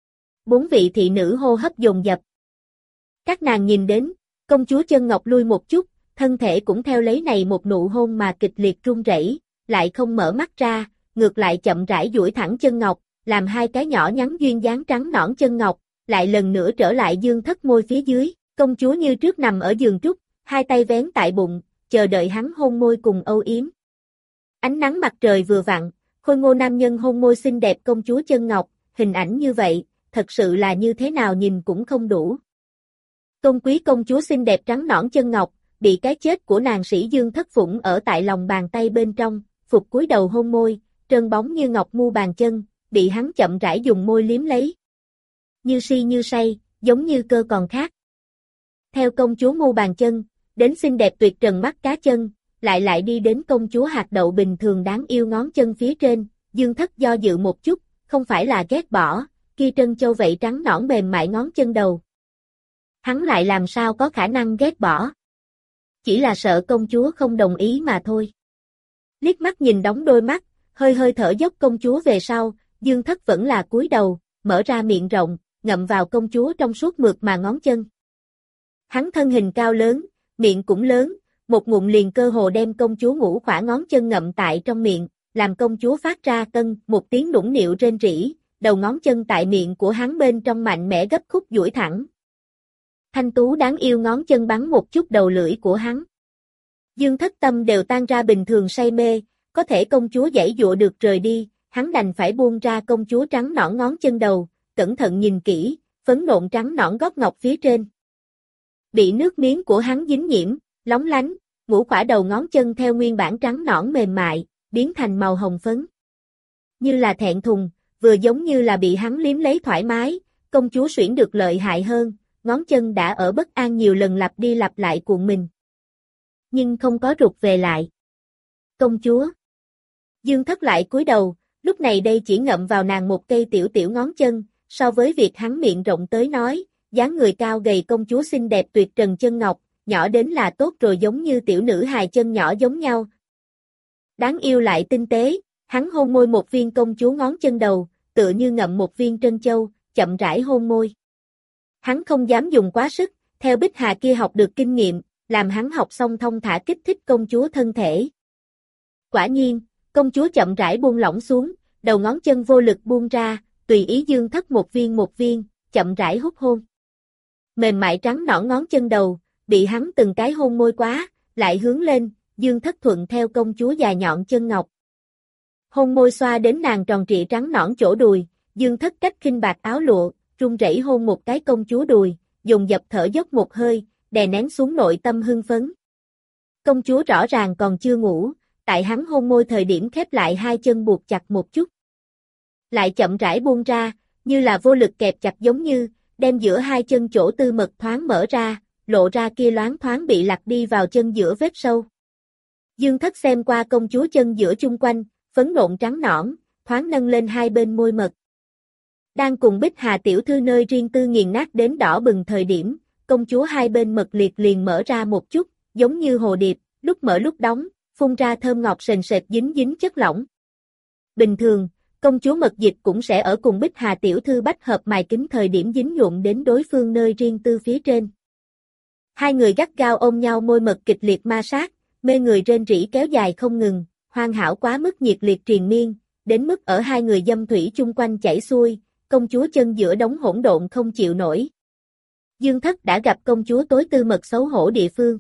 4 vị thị nữ hô hấp dồn dập. Các nàng nhìn đến, công chúa chân ngọc lui một chút, thân thể cũng theo lấy này một nụ hôn mà kịch liệt run rẩy, lại không mở mắt ra, ngược lại chậm rãi duỗi thẳng chân ngọc, làm hai cái nhỏ nhắn duyên dáng trắng nõn chân ngọc, lại lần nữa trở lại Dương Thất môi phía dưới, công chúa như trước nằm ở giường trúc, hai tay vén tại bụng, chờ đợi hắn hôn môi cùng âu yếm. Ánh nắng mặt trời vừa vặn, khôi ngô nam nhân hôn môi xinh đẹp công chúa chân ngọc, hình ảnh như vậy, thật sự là như thế nào nhìn cũng không đủ. Tôn quý công chúa xinh đẹp trắng nõn chân ngọc, bị cái chết của nàng sĩ Dương Thất phụng ở tại lòng bàn tay bên trong, phục cúi đầu hôn môi, trơn bóng như ngọc mu bàn chân, bị hắn chậm rãi dùng môi liếm lấy. Như si như say, giống như cơ còn khác. Theo công chúa mu bàn chân, đến xinh đẹp tuyệt trần mắt cá chân, lại đi đến công chúa hạt đậu bình thường đáng yêu ngón chân phía trên, Dương Thất do dự một chút, không phải là ghét bỏ, kia trân châu vậy trắng nõn mềm mại ngón chân đầu. Hắn lại làm sao có khả năng ghét bỏ. Chỉ là sợ công chúa không đồng ý mà thôi. Liếc mắt nhìn đóng đôi mắt, hơi thở dốc công chúa về sau, Dương Thất vẫn là cúi đầu, mở ra miệng rộng, ngậm vào công chúa trong suốt mượt mà ngón chân. Hắn thân hình cao lớn, miệng cũng lớn, một ngụm liền cơ hồ đem công chúa ngũ khỏa ngón chân ngậm tại trong miệng, làm công chúa phát ra một tiếng nũng nịu rên rỉ, đầu ngón chân tại miệng của hắn bên trong mạnh mẽ gấp khúc duỗi thẳng. Thanh tú đáng yêu ngón chân bắn một chút đầu lưỡi của hắn. Dương Thất tâm đều tan ra bình thường say mê, có thể công chúa giãy giụa được rời đi, hắn đành phải buông ra công chúa trắng nõn ngón chân đầu, cẩn thận nhìn kỹ, phấn nộn trắng nõn gót ngọc phía trên. Bị nước miếng của hắn dính nhiễm, lóng lánh, ngũ khỏa đầu ngón chân theo nguyên bản trắng nõn mềm mại, biến thành màu hồng phấn. Như là thẹn thùng, vừa giống như là bị hắn liếm lấy thoải mái, công chúa xuyển được lợi hại hơn, ngón chân đã ở bất an nhiều lần lặp đi lặp lại cuộn mình. Nhưng không có rụt về lại. Công chúa. Dương Thất lại cúi đầu, lúc này đây chỉ ngậm vào nàng một cây tiểu ngón chân, so với việc hắn miệng rộng tới nói, dáng người cao gầy công chúa xinh đẹp tuyệt trần chân ngọc, nhỏ đến là tốt rồi giống như tiểu nữ hài chân nhỏ giống nhau. Đáng yêu lại tinh tế, hắn hôn môi một viên công chúa ngón chân đầu, tựa như ngậm một viên trân châu, chậm rãi hôn môi. Hắn không dám dùng quá sức, theo Bích Hà kia học được kinh nghiệm, làm hắn học xong thông thả kích thích công chúa thân thể. Quả nhiên, công chúa chậm rãi buông lỏng xuống, đầu ngón chân vô lực buông ra, tùy ý Dương Thất một viên, chậm rãi hút hôn. Mềm mại trắng nõn ngón chân đầu, bị hắn từng cái hôn môi quá, lại hướng lên, Dương Thất thuận theo công chúa dài nhọn chân ngọc. Hôn môi xoa đến nàng tròn trịa trắng nõn chỗ đùi, Dương Thất cách khinh bạc áo lụa, run rẩy hôn một cái công chúa đùi, dùng dập thở dốc một hơi, đè nén xuống nội tâm hưng phấn. Công chúa rõ ràng còn chưa ngủ, tại hắn hôn môi thời điểm khép lại hai chân buộc chặt một chút. Lại chậm rãi buông ra, như là vô lực kẹp chặt giống như, đem giữa hai chân chỗ tư mật thoáng mở ra, lộ ra kia loáng thoáng bị lặt đi vào chân giữa vết sâu. Dương Thất xem qua công chúa chân giữa chung quanh, phấn nộn trắng nõn, thoáng nâng lên hai bên môi mật. Đang cùng Bích Hà tiểu thư nơi riêng tư nghiền nát đến đỏ bừng thời điểm, công chúa hai bên mật liệt liền mở ra một chút, giống như hồ điệp, lúc mở lúc đóng, phun ra thơm ngọt sền sệt dính dính chất lỏng. Bình thường, công chúa mật dịch cũng sẽ ở cùng Bích Hà tiểu thư bách hợp mài kính thời điểm dính nhuộm đến đối phương nơi riêng tư phía trên. Hai người gắt gao ôm nhau môi mật kịch liệt ma sát, mê người rên rỉ kéo dài không ngừng, hoàn hảo quá mức nhiệt liệt triền miên, đến mức ở hai người dâm thủy chung quanh chảy xuôi, công chúa chân giữa đống hỗn độn không chịu nổi. Dương Thất đã gặp công chúa tối tư mật xấu hổ địa phương.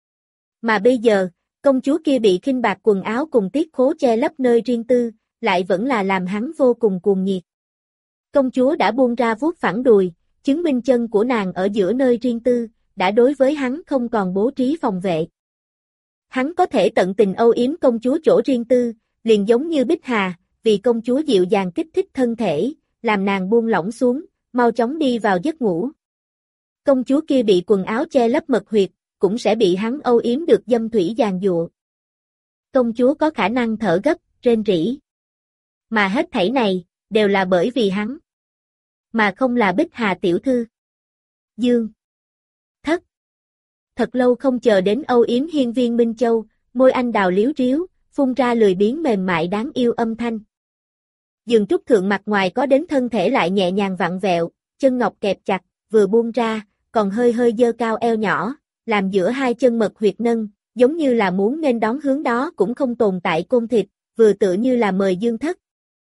Mà bây giờ, công chúa kia bị khinh bạc quần áo cùng tiết khố che lấp nơi riêng tư, lại vẫn là làm hắn vô cùng cuồng nhiệt. Công chúa đã buông ra vuốt phẳng đùi, chứng minh chân của nàng ở giữa nơi riêng tư, đã đối với hắn không còn bố trí phòng vệ. Hắn có thể tận tình âu yếm công chúa chỗ riêng tư, liền giống như Bích Hà, vì công chúa dịu dàng kích thích thân thể, làm nàng buông lỏng xuống, mau chóng đi vào giấc ngủ. Công chúa kia bị quần áo che lấp mật huyệt, cũng sẽ bị hắn âu yếm được dâm thủy giàn dụa. Công chúa có khả năng thở gấp, rên rỉ. Mà hết thảy này, đều là bởi vì hắn. Mà không là Bích Hà tiểu thư. Dương Thất. Thật lâu không chờ đến âu yếm hiên viên Minh Châu, môi anh đào liếu riếu, phun ra lười biếng mềm mại đáng yêu âm thanh. Dương Trúc thượng mặt ngoài có đến thân thể lại nhẹ nhàng vặn vẹo, chân ngọc kẹp chặt, vừa buông ra, còn hơi hơi dơ cao eo nhỏ, làm giữa hai chân mật huyệt nâng, giống như là muốn nên đón hướng đó cũng không tồn tại côn thịt, vừa tựa như là mời Dương Thất.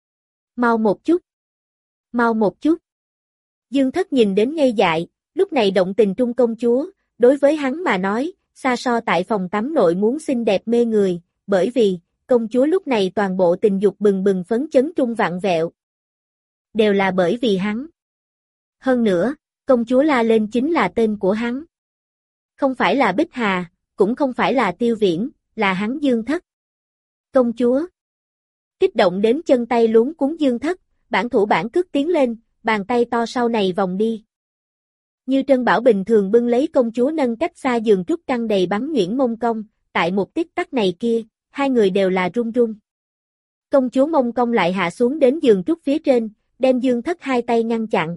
Mau một chút. Mau một chút. Dương Thất nhìn đến ngây dại, lúc này động tình trung công chúa, đối với hắn mà nói, xa so tại phòng tắm nội muốn xinh đẹp mê người, bởi vì, công chúa lúc này toàn bộ tình dục bừng bừng phấn chấn trung vặn vẹo. Đều là bởi vì hắn. Hơn nữa, công chúa la lên chính là tên của hắn. Không phải là Bích Hà, cũng không phải là Tiêu Viễn, là hắn Dương Thất. Công chúa. Kích động đến chân tay luống cuống Dương Thất, bản thủ bản cước tiến lên, bàn tay to sau này vòng đi. Như Trân Bảo bình thường bưng lấy công chúa nâng cách xa giường trúc căng đầy bắn nhuyễn mông cong, tại một tích tắc này kia, hai người đều là run run. Công chúa mông cong lại hạ xuống đến giường trúc phía trên, đem Dương Thất hai tay ngăn chặn.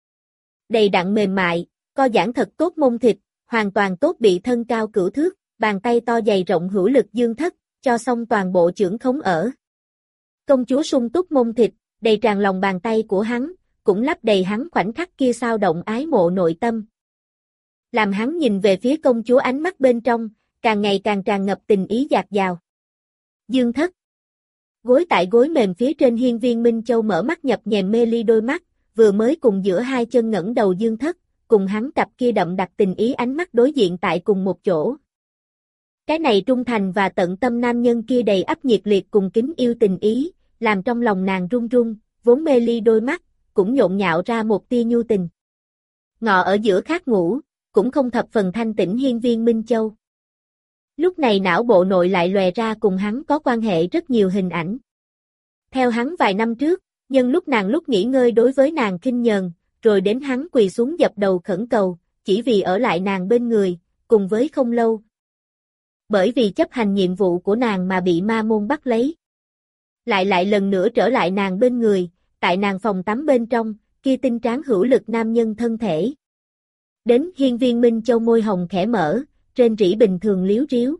Đầy đặn mềm mại, co giãn thật tốt mông thịt, hoàn toàn tốt bị thân cao cửu thước, bàn tay to dày rộng hữu lực Dương Thất, cho xong toàn bộ chưởng khống ở. Công chúa sung túc mông thịt, đầy tràn lòng bàn tay của hắn, cũng lấp đầy hắn khoảnh khắc kia sao động ái mộ nội tâm. Làm hắn nhìn về phía công chúa ánh mắt bên trong, càng ngày càng tràn ngập tình ý dạt dào. Dương Thất. Gối tại gối mềm phía trên hiên viên Minh Châu mở mắt nhập nhèm mê ly đôi mắt, vừa mới cùng giữa hai chân ngẩng đầu Dương Thất, cùng hắn cặp kia đậm đặc tình ý ánh mắt đối diện tại cùng một chỗ. Cái này trung thành và tận tâm nam nhân kia đầy ắp nhiệt liệt cùng kính yêu tình ý, làm trong lòng nàng run run, vốn mê ly đôi mắt, cũng nhộn nhạo ra một tia nhu tình. Ngọ ở giữa khát ngủ, cũng không thập phần thanh tĩnh hiên viên Minh Châu. Lúc này não bộ nội lại lòe ra cùng hắn có quan hệ rất nhiều hình ảnh. Theo hắn vài năm trước, nhân lúc nàng lúc nghỉ ngơi đối với nàng khinh nhờn, rồi đến hắn quỳ xuống dập đầu khẩn cầu, chỉ vì ở lại nàng bên người, cùng với không lâu. Bởi vì chấp hành nhiệm vụ của nàng mà bị ma môn bắt lấy. Lại lần nữa trở lại nàng bên người, tại nàng phòng tắm bên trong, kia tinh tráng hữu lực nam nhân thân thể. Đến hiên viên Minh Châu môi hồng khẽ mở, rên rỉ bình thường liếu riếu.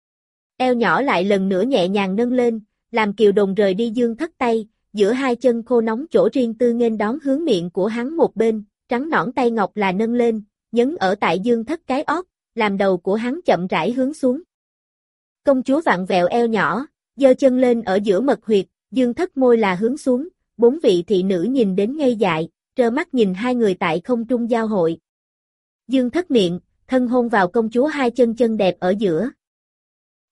Eo nhỏ lại lần nữa nhẹ nhàng nâng lên, làm Kiều Đồn rời đi Dương Thất tay, giữa hai chân khô nóng chỗ riêng tư nghênh đón hướng miệng của hắn một bên, trắng nõn tay ngọc là nâng lên, nhấn ở tại Dương Thất cái ót, làm đầu của hắn chậm rãi hướng xuống. Công chúa vặn vẹo eo nhỏ, giơ chân lên ở giữa mật huyệt, Dương Thất môi là hướng xuống, bốn vị thị nữ nhìn đến ngây dại, trơ mắt nhìn hai người tại không trung giao hội. Dương Thất miệng, thân hôn vào công chúa hai chân chân đẹp ở giữa.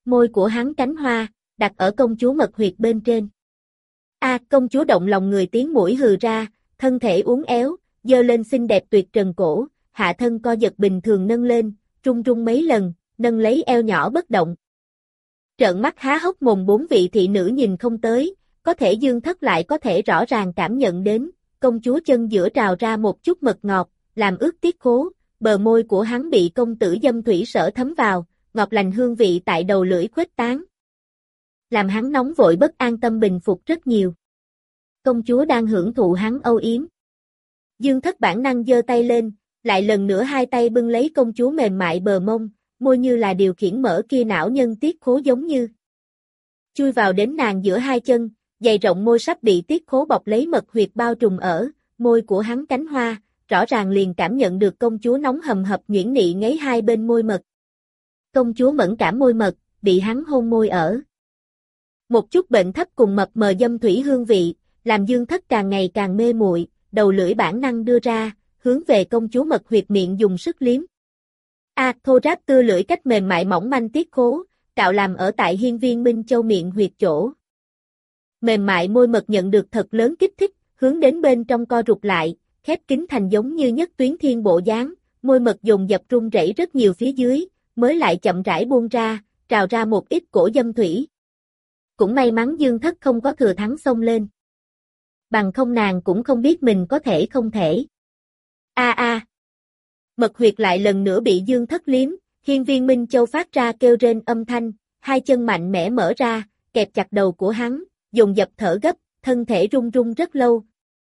môi của hắn cánh hoa, đặt ở công chúa mật huyệt bên trên. Công chúa động lòng người tiếng mũi hừ ra, thân thể uốn éo, giơ lên xinh đẹp tuyệt trần cổ, hạ thân co giật bình thường nâng lên, rung rung mấy lần, nâng lấy eo nhỏ bất động. Trợn mắt há hốc mồm bốn vị thị nữ nhìn không tới, có thể Dương Thất lại có thể rõ ràng cảm nhận đến, công chúa chân giữa trào ra một chút mật ngọt, làm ướt tiết khố, bờ môi của hắn bị công tử dâm thủy sở thấm vào, ngọt lành hương vị tại đầu lưỡi khuếch tán. Làm hắn nóng vội bất an, tâm bình phục rất nhiều. Công chúa đang hưởng thụ hắn âu yếm. Dương Thất bản năng giơ tay lên, lại lần nữa hai tay bưng lấy công chúa mềm mại bờ mông, môi như là điều khiển mở kia não nhân tiết khố giống như. Chui vào đến nàng giữa hai chân, dày rộng môi sắp bị tiết khố bọc lấy mật huyệt bao trùm ở, môi của hắn cánh hoa, rõ ràng liền cảm nhận được công chúa nóng hầm hập nhuyễn nị ngấy hai bên môi mật. Công chúa mẫn cảm môi mật, bị hắn hôn môi ở. Một chút bệnh thấp cùng mập mờ dâm thủy hương vị, làm Dương Thất càng ngày càng mê muội, đầu lưỡi bản năng đưa ra, hướng về công chúa mật huyệt miệng dùng sức liếm. Thô ráp tưa lưỡi cách mềm mại mỏng manh tiết khố, cạo làm ở tại hiên viên Minh Châu miệng huyệt chỗ. Mềm mại môi mật nhận được thật lớn kích thích, hướng đến bên trong co rụt lại, khép kín thành giống như nhất tuyến thiên bộ dáng, môi mật dồn dập run rẩy rất nhiều phía dưới, mới lại chậm rãi buông ra, trào ra một ít cổ dâm thủy. Cũng may mắn Dương Thất không có thừa thắng xông lên. Bằng không nàng cũng không biết mình có thể không thể. Mật huyệt lại lần nữa bị Dương Thất liếm, hiên viên Minh Châu phát ra kêu rên âm thanh, hai chân mạnh mẽ mở ra, kẹp chặt đầu của hắn, dồn dập thở gấp, thân thể run run rất lâu.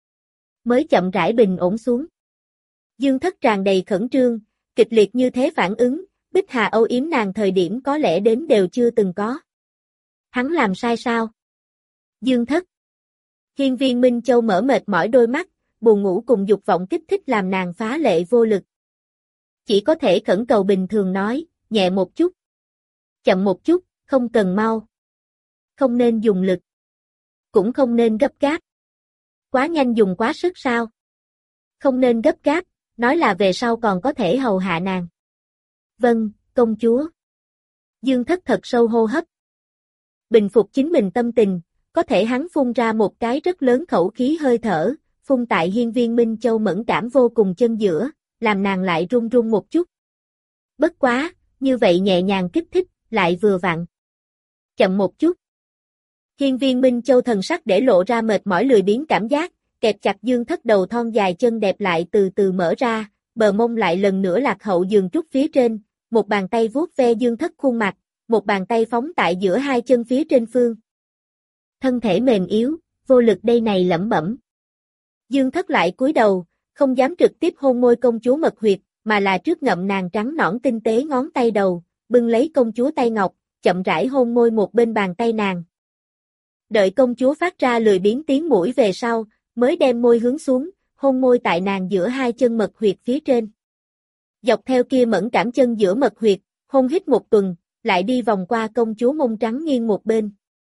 Mới chậm rãi bình ổn xuống. Dương Thất tràn đầy khẩn trương, kịch liệt như thế phản ứng, Bích Hà âu yếm nàng thời điểm có lẽ đến đều chưa từng có. Hắn làm sai sao? Dương Thất. Hiên viên Minh Châu mở mệt mỏi đôi mắt, buồn ngủ cùng dục vọng kích thích làm nàng phá lệ vô lực. Chỉ có thể khẩn cầu bình thường nói, nhẹ một chút. Chậm một chút, không cần mau. Không nên dùng lực. Cũng không nên gấp gáp. Quá nhanh dùng quá sức sao? Không nên gấp gáp, nói là về sau còn có thể hầu hạ nàng. Vâng, công chúa. Dương Thất thật sâu hô hấp. Bình phục chính mình tâm tình, có thể hắn phun ra một cái rất lớn khẩu khí hơi thở, phun tại hiên viên Minh Châu mẫn cảm vô cùng chân giữa, làm nàng lại run run một chút. Bất quá, như vậy nhẹ nhàng kích thích, lại vừa vặn. Chậm một chút. Hiên viên Minh Châu thần sắc để lộ ra mệt mỏi lười biếng cảm giác, kẹp chặt Dương Thất đầu thon dài chân đẹp lại từ từ mở ra, bờ mông lại lần nữa lạc hậu giường trúc phía trên, một bàn tay vuốt ve Dương Thất khuôn mặt, một bàn tay phóng tại giữa hai chân phía trên phương. Thân thể mềm yếu, vô lực đây này lẩm bẩm. Dương Thất lại cúi đầu, không dám trực tiếp hôn môi công chúa mật huyệt, mà là trước ngậm nàng trắng nõn tinh tế ngón tay đầu, bưng lấy công chúa tay ngọc, chậm rãi hôn môi một bên bàn tay nàng. Đợi công chúa phát ra lười biếng tiếng mũi về sau, mới đem môi hướng xuống, hôn môi tại nàng giữa hai chân mật huyệt phía trên. Dọc theo kia mẫn cảm chân giữa mật huyệt, hôn hít một tuần, lại đi vòng qua công chúa mông trắng nghiêng một bên.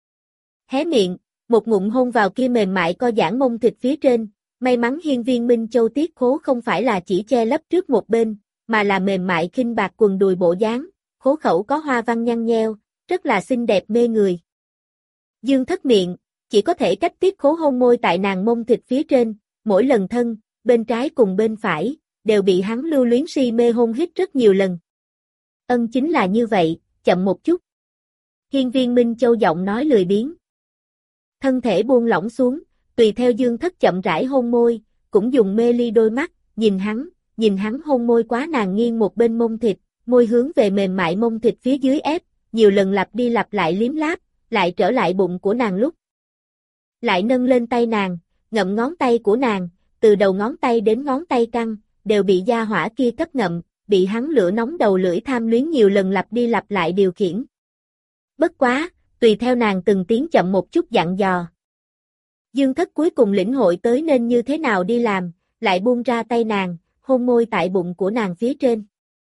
Hé miệng, một ngụm hôn vào kia mềm mại co giãn mông thịt phía trên, may mắn hiên viên Minh Châu tiết khố không phải là chỉ che lấp trước một bên, mà là mềm mại khinh bạc quần đùi bộ dáng, khố khẩu có hoa văn nhăn nheo, rất là xinh đẹp mê người. Dương Thất miệng, chỉ có thể cách tiết khố hôn môi tại nàng mông thịt phía trên, mỗi lần thân, bên trái cùng bên phải, đều bị hắn lưu luyến si mê hôn hít rất nhiều lần. Ân chính là như vậy, chậm một chút. Hiên viên Minh Châu giọng nói lười biếng. Thân thể buông lỏng xuống, tùy theo Dương Thất chậm rãi hôn môi, cũng dùng mê ly đôi mắt, nhìn hắn hôn môi quá nàng nghiêng một bên mông thịt, môi hướng về mềm mại mông thịt phía dưới ép, nhiều lần lặp đi lặp lại liếm láp, lại trở lại bụng của nàng lúc. Lại nâng lên tay nàng, ngậm ngón tay của nàng, từ đầu ngón tay đến ngón tay căng, đều bị gia hỏa kia cấp ngậm, bị hắn lửa nóng đầu lưỡi tham luyến nhiều lần lặp đi lặp lại điều khiển. Bất quá, tùy theo nàng từng tiếng chậm một chút dặn dò. Dương Thất cuối cùng lĩnh hội tới nên như thế nào đi làm, lại buông ra tay nàng, hôn môi tại bụng của nàng phía trên.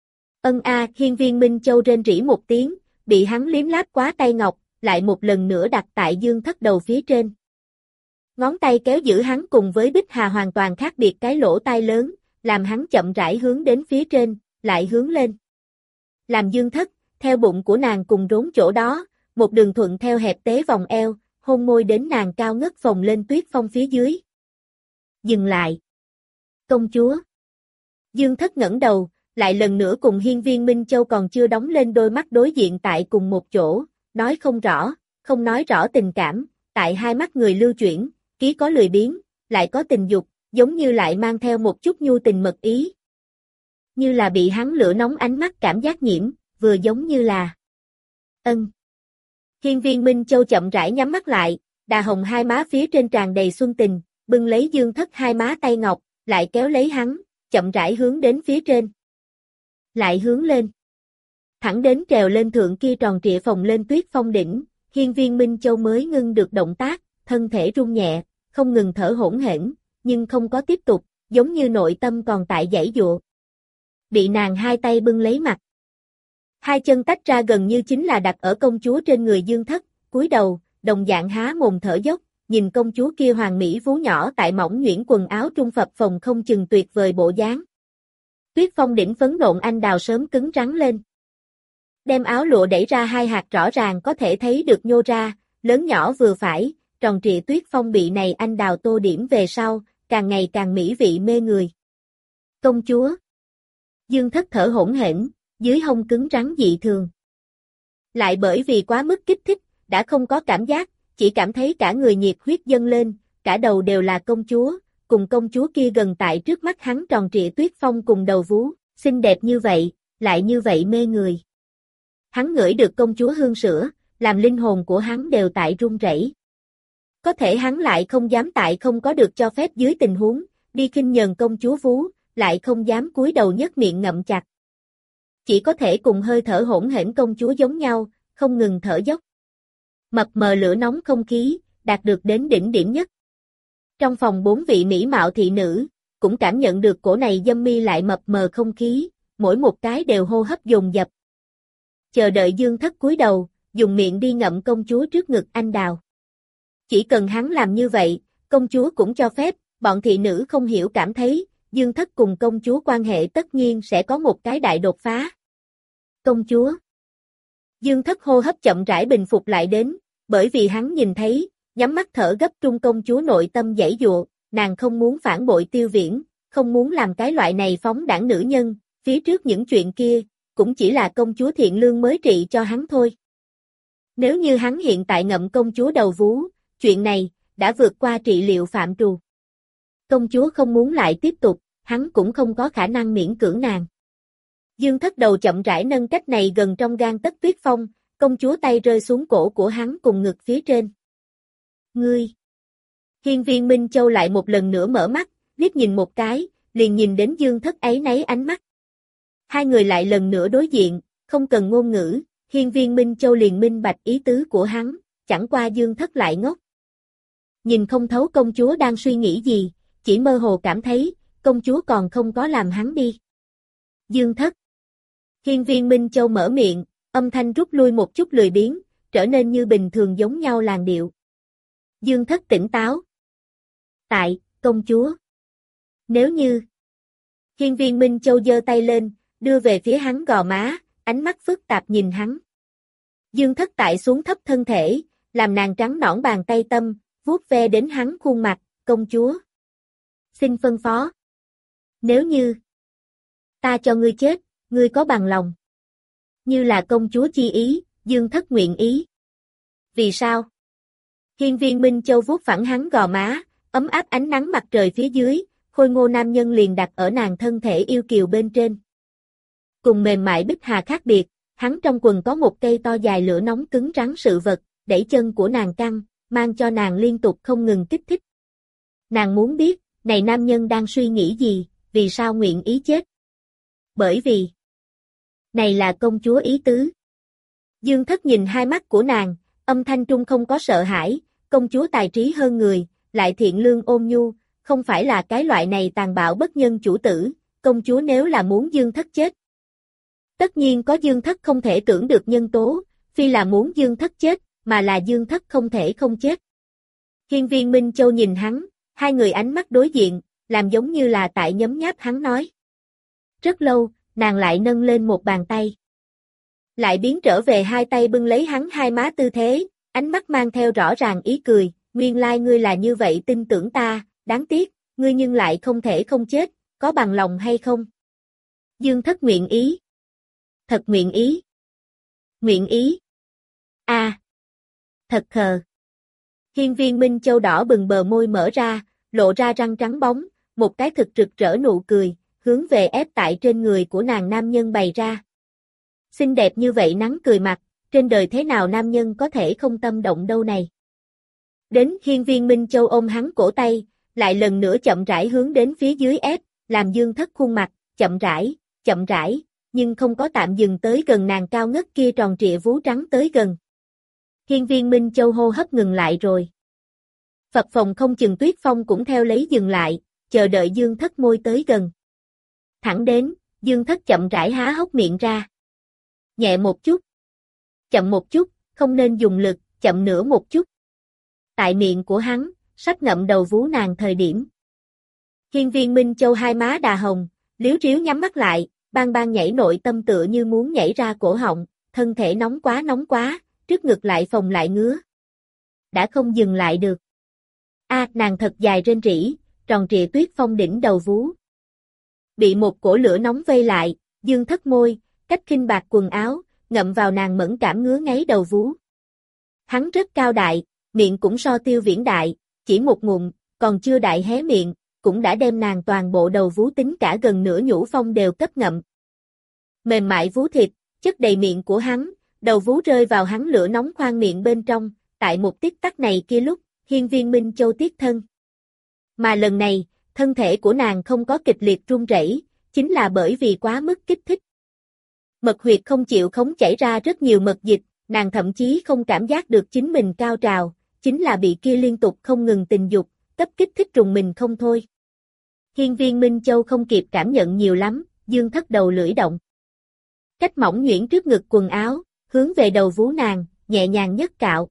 Hiên viên Minh Châu rên rỉ một tiếng, bị hắn liếm láp quá tay ngọc, lại một lần nữa đặt tại Dương Thất đầu phía trên. Ngón tay kéo giữ hắn cùng với Bích Hà hoàn toàn khác biệt cái lỗ tai lớn, làm hắn chậm rãi hướng đến phía trên, lại hướng lên. Làm Dương Thất, theo bụng của nàng cùng rốn chỗ đó, một đường thuận theo hẹp tế vòng eo, hôn môi đến nàng cao ngất phồng lên Tuyết Phong phía dưới. Dừng lại. Công chúa. Dương Thất ngẩng đầu, lại lần nữa cùng Hiên Viên Minh Châu còn chưa đóng lên đôi mắt đối diện tại cùng một chỗ, nói không rõ, không nói rõ tình cảm, tại hai mắt người lưu chuyển, ký có lười biếng, lại có tình dục, giống như lại mang theo một chút nhu tình mật ý. Như là bị hắn lửa nóng ánh mắt cảm giác nhiễm, vừa giống như là ân. Hiên Viên Minh Châu chậm rãi nhắm mắt lại, đà hồng hai má phía trên tràn đầy xuân tình, bưng lấy Dương Thất hai má tay ngọc, lại kéo lấy hắn, chậm rãi hướng đến phía trên. Lại hướng lên. Thẳng đến trèo lên thượng kia tròn trịa phồng lên Tuyết Phong đỉnh, Hiên Viên Minh Châu mới ngưng được động tác, thân thể rung nhẹ, không ngừng thở hỗn hển, nhưng không có tiếp tục, giống như nội tâm còn tại giãy giụa. Bị nàng hai tay bưng lấy mặt. Hai chân tách ra gần như chính là đặt ở công chúa trên người Dương Thất, cúi đầu, đồng dạng há mồm thở dốc, nhìn công chúa kia hoàng mỹ vú nhỏ tại mỏng nhuyễn quần áo trung phập phồng không chừng tuyệt vời bộ dáng. Tuyết Phong đỉnh phấn nộn anh đào sớm cứng rắn lên. Đem áo lụa đẩy ra hai hạt rõ ràng có thể thấy được nhô ra, lớn nhỏ vừa phải, tròn trịa Tuyết Phong bị này anh đào tô điểm về sau, càng ngày càng mỹ vị mê người. Công chúa. Dương Thất thở hỗn hển, dưới hông cứng rắn dị thường. Lại bởi vì quá mức kích thích, đã không có cảm giác, chỉ cảm thấy cả người nhiệt huyết dâng lên, cả đầu đều là công chúa, cùng công chúa kia gần tại trước mắt hắn tròn trịa Tuyết Phong cùng đầu vú, xinh đẹp như vậy, lại như vậy mê người. Hắn ngửi được công chúa hương sữa, làm linh hồn của hắn đều tại run rẩy. Có thể hắn lại không dám tại không có được cho phép dưới tình huống, đi khinh nhờn công chúa vú, lại không dám cúi đầu nhếch miệng ngậm chặt. Chỉ có thể cùng hơi thở hỗn hển công chúa giống nhau, không ngừng thở dốc. Mập mờ lửa nóng không khí, đạt được đến đỉnh điểm nhất. Trong phòng 4 vị mỹ mạo thị nữ, cũng cảm nhận được cổ này dâm mi lại mập mờ không khí, mỗi một cái đều hô hấp dồn dập. Chờ đợi Dương Thất cúi đầu, dùng miệng đi ngậm công chúa trước ngực anh đào. Chỉ cần hắn làm như vậy, công chúa cũng cho phép, bọn thị nữ không hiểu cảm thấy, Dương Thất cùng công chúa quan hệ tất nhiên sẽ có một cái đại đột phá. Công chúa. Dương Thất hô hấp chậm rãi bình phục lại đến, bởi vì hắn nhìn thấy, nhắm mắt thở gấp trung công chúa nội tâm giãy giụa, nàng không muốn phản bội Tiêu Viễn, không muốn làm cái loại này phóng đãng nữ nhân, phía trước những chuyện kia, cũng chỉ là công chúa thiện lương mới trị cho hắn thôi. Nếu như hắn hiện tại ngậm công chúa đầu vú, chuyện này, đã vượt qua trị liệu phạm trù. Công chúa không muốn lại tiếp tục, hắn cũng không có khả năng miễn cưỡng nàng. Dương Thất đầu chậm rãi nâng cách này gần trong gang tấc Tuyết Phong, công chúa tay rơi xuống cổ của hắn cùng ngực phía trên. Ngươi! Hiên Viên Minh Châu lại một lần nữa mở mắt, liếc nhìn một cái, liền nhìn đến Dương Thất ấy nấy ánh mắt. Hai người lại lần nữa đối diện, không cần ngôn ngữ, Hiên Viên Minh Châu liền minh bạch ý tứ của hắn, chẳng qua Dương Thất lại ngốc. Nhìn không thấu công chúa đang suy nghĩ gì, chỉ mơ hồ cảm thấy, công chúa còn không có làm hắn đi. Dương Thất. Hiên Viên Minh Châu mở miệng, âm thanh rút lui một chút lười biếng, trở nên như bình thường giống nhau làn điệu. Dương Thất tỉnh táo. Tại, công chúa. Nếu như. Hiên Viên Minh Châu giơ tay lên, đưa về phía hắn gò má, ánh mắt phức tạp nhìn hắn. Dương Thất tại xuống thấp thân thể, làm nàng trắng nõn bàn tay tâm, vuốt ve đến hắn khuôn mặt, công chúa. Xin phân phó. Nếu như. Ta cho ngươi chết, ngươi có bằng lòng. Như là công chúa chi ý, Dương Thất nguyện ý. Vì sao? Hiên Viên Minh Châu vuốt phẳng hắn gò má, ấm áp ánh nắng mặt trời phía dưới, khôi ngô nam nhân liền đặt ở nàng thân thể yêu kiều bên trên. Cùng mềm mại bích hà khác biệt, hắn trong quần có một cây to dài lửa nóng cứng rắn sự vật, đẩy chân của nàng căng, mang cho nàng liên tục không ngừng kích thích. Nàng muốn biết, này nam nhân đang suy nghĩ gì, vì sao nguyện ý chết? Bởi vì, này là công chúa ý tứ. Dương Thất nhìn hai mắt của nàng, âm thanh trung không có sợ hãi, công chúa tài trí hơn người, lại thiện lương ôn nhu, không phải là cái loại này tàn bạo bất nhân chủ tử, công chúa nếu là muốn Dương Thất chết. Tất nhiên có Dương Thất không thể tưởng được nhân tố, phi là muốn Dương Thất chết, mà là Dương Thất không thể không chết. Hiên Viên Minh Châu nhìn hắn, hai người ánh mắt đối diện, làm giống như là tại nhấm nháp hắn nói. Rất lâu, nàng lại nâng lên một bàn tay. lại biến trở về hai tay bưng lấy hắn hai má tư thế, ánh mắt mang theo rõ ràng ý cười, nguyên lai ngươi là như vậy tin tưởng ta, đáng tiếc, ngươi nhưng lại không thể không chết, có bằng lòng hay không? Dương Thất nguyện ý. Thật nguyện ý. Nguyện ý. Thật khờ. Hiên Viên Minh Châu đỏ bừng bờ môi mở ra, lộ ra răng trắng bóng, một cái thực rực rỡ nụ cười, hướng về ép tại trên người của nàng nam nhân bày ra. Xinh đẹp như vậy nắng cười mặt, trên đời thế nào nam nhân có thể không tâm động đâu này. Đến Hiên Viên Minh Châu ôm hắn cổ tay, lại lần nữa chậm rãi hướng đến phía dưới ép, làm Dương Thất khuôn mặt, chậm rãi, nhưng không có tạm dừng tới gần nàng cao ngất kia tròn trịa vú trắng tới gần. Hiên Viên Minh Châu hô hấp ngừng lại rồi. Phập phồng không chừng Tuyết Phong cũng theo lấy dừng lại, chờ đợi Dương Thất môi tới gần. Thẳng đến, Dương Thất chậm rãi há hốc miệng ra. Nhẹ một chút. Chậm một chút, không nên dùng lực, chậm nữa một chút. Tại miệng của hắn, sắp ngậm đầu vú nàng thời điểm. Hiên Viên Minh Châu hai má đà hồng, liếu riếu nhắm mắt lại, bang nhảy nội tâm tựa như muốn nhảy ra cổ họng, thân thể nóng quá, trước ngực lại phồng lại ngứa. Đã không dừng lại được. Nàng thật dài rên rỉ, tròn trịa Tuyết Phong đỉnh đầu vú. Bị một cổ lửa nóng vây lại, Dương Thất môi, cách khinh bạc quần áo, ngậm vào nàng mẫn cảm ngứa ngáy đầu vú. Hắn rất cao đại, miệng cũng so Tiêu Viễn đại, chỉ một ngụm, còn chưa đại hé miệng, cũng đã đem nàng toàn bộ đầu vú tính cả gần nửa nhũ phong đều cấp ngậm. Mềm mại vú thịt, chất đầy miệng của hắn, đầu vú rơi vào hắn lửa nóng khoang miệng bên trong, tại một tích tắc này kia lúc, Hiên Viên Minh Châu tiết thân. Mà lần này, thân thể của nàng không có kịch liệt run rẩy, chính là bởi vì quá mức kích thích. Mật huyệt không chịu khống chảy ra rất nhiều mật dịch, nàng thậm chí không cảm giác được chính mình cao trào, chính là bị kia liên tục không ngừng tình dục, cấp kích thích rùng mình không thôi. Hiên Viên Minh Châu không kịp cảm nhận nhiều lắm, Dương Thất đầu lưỡi động. Cách mỏng nhuyễn trước ngực quần áo, hướng về đầu vú nàng, nhẹ nhàng nhất cạo.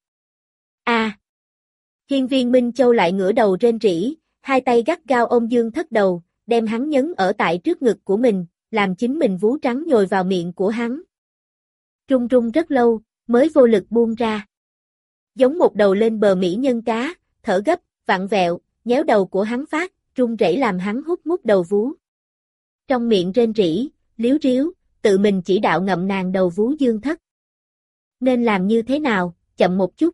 Hiên Viên Minh Châu lại ngửa đầu rên rỉ, hai tay gắt gao ôm Dương Thất đầu, đem hắn nhấn ở tại trước ngực của mình, làm chính mình vú trắng nhồi vào miệng của hắn. Run run rất lâu, mới vô lực buông ra. Giống một đầu lên bờ mỹ nhân cá, thở gấp, vặn vẹo, nhéo đầu của hắn phát, run rẩy làm hắn hút mút đầu vú. Trong miệng rên rỉ, liếu riếu, tự mình chỉ đạo ngậm nàng đầu vú Dương Thất. Nên làm như thế nào, chậm một chút.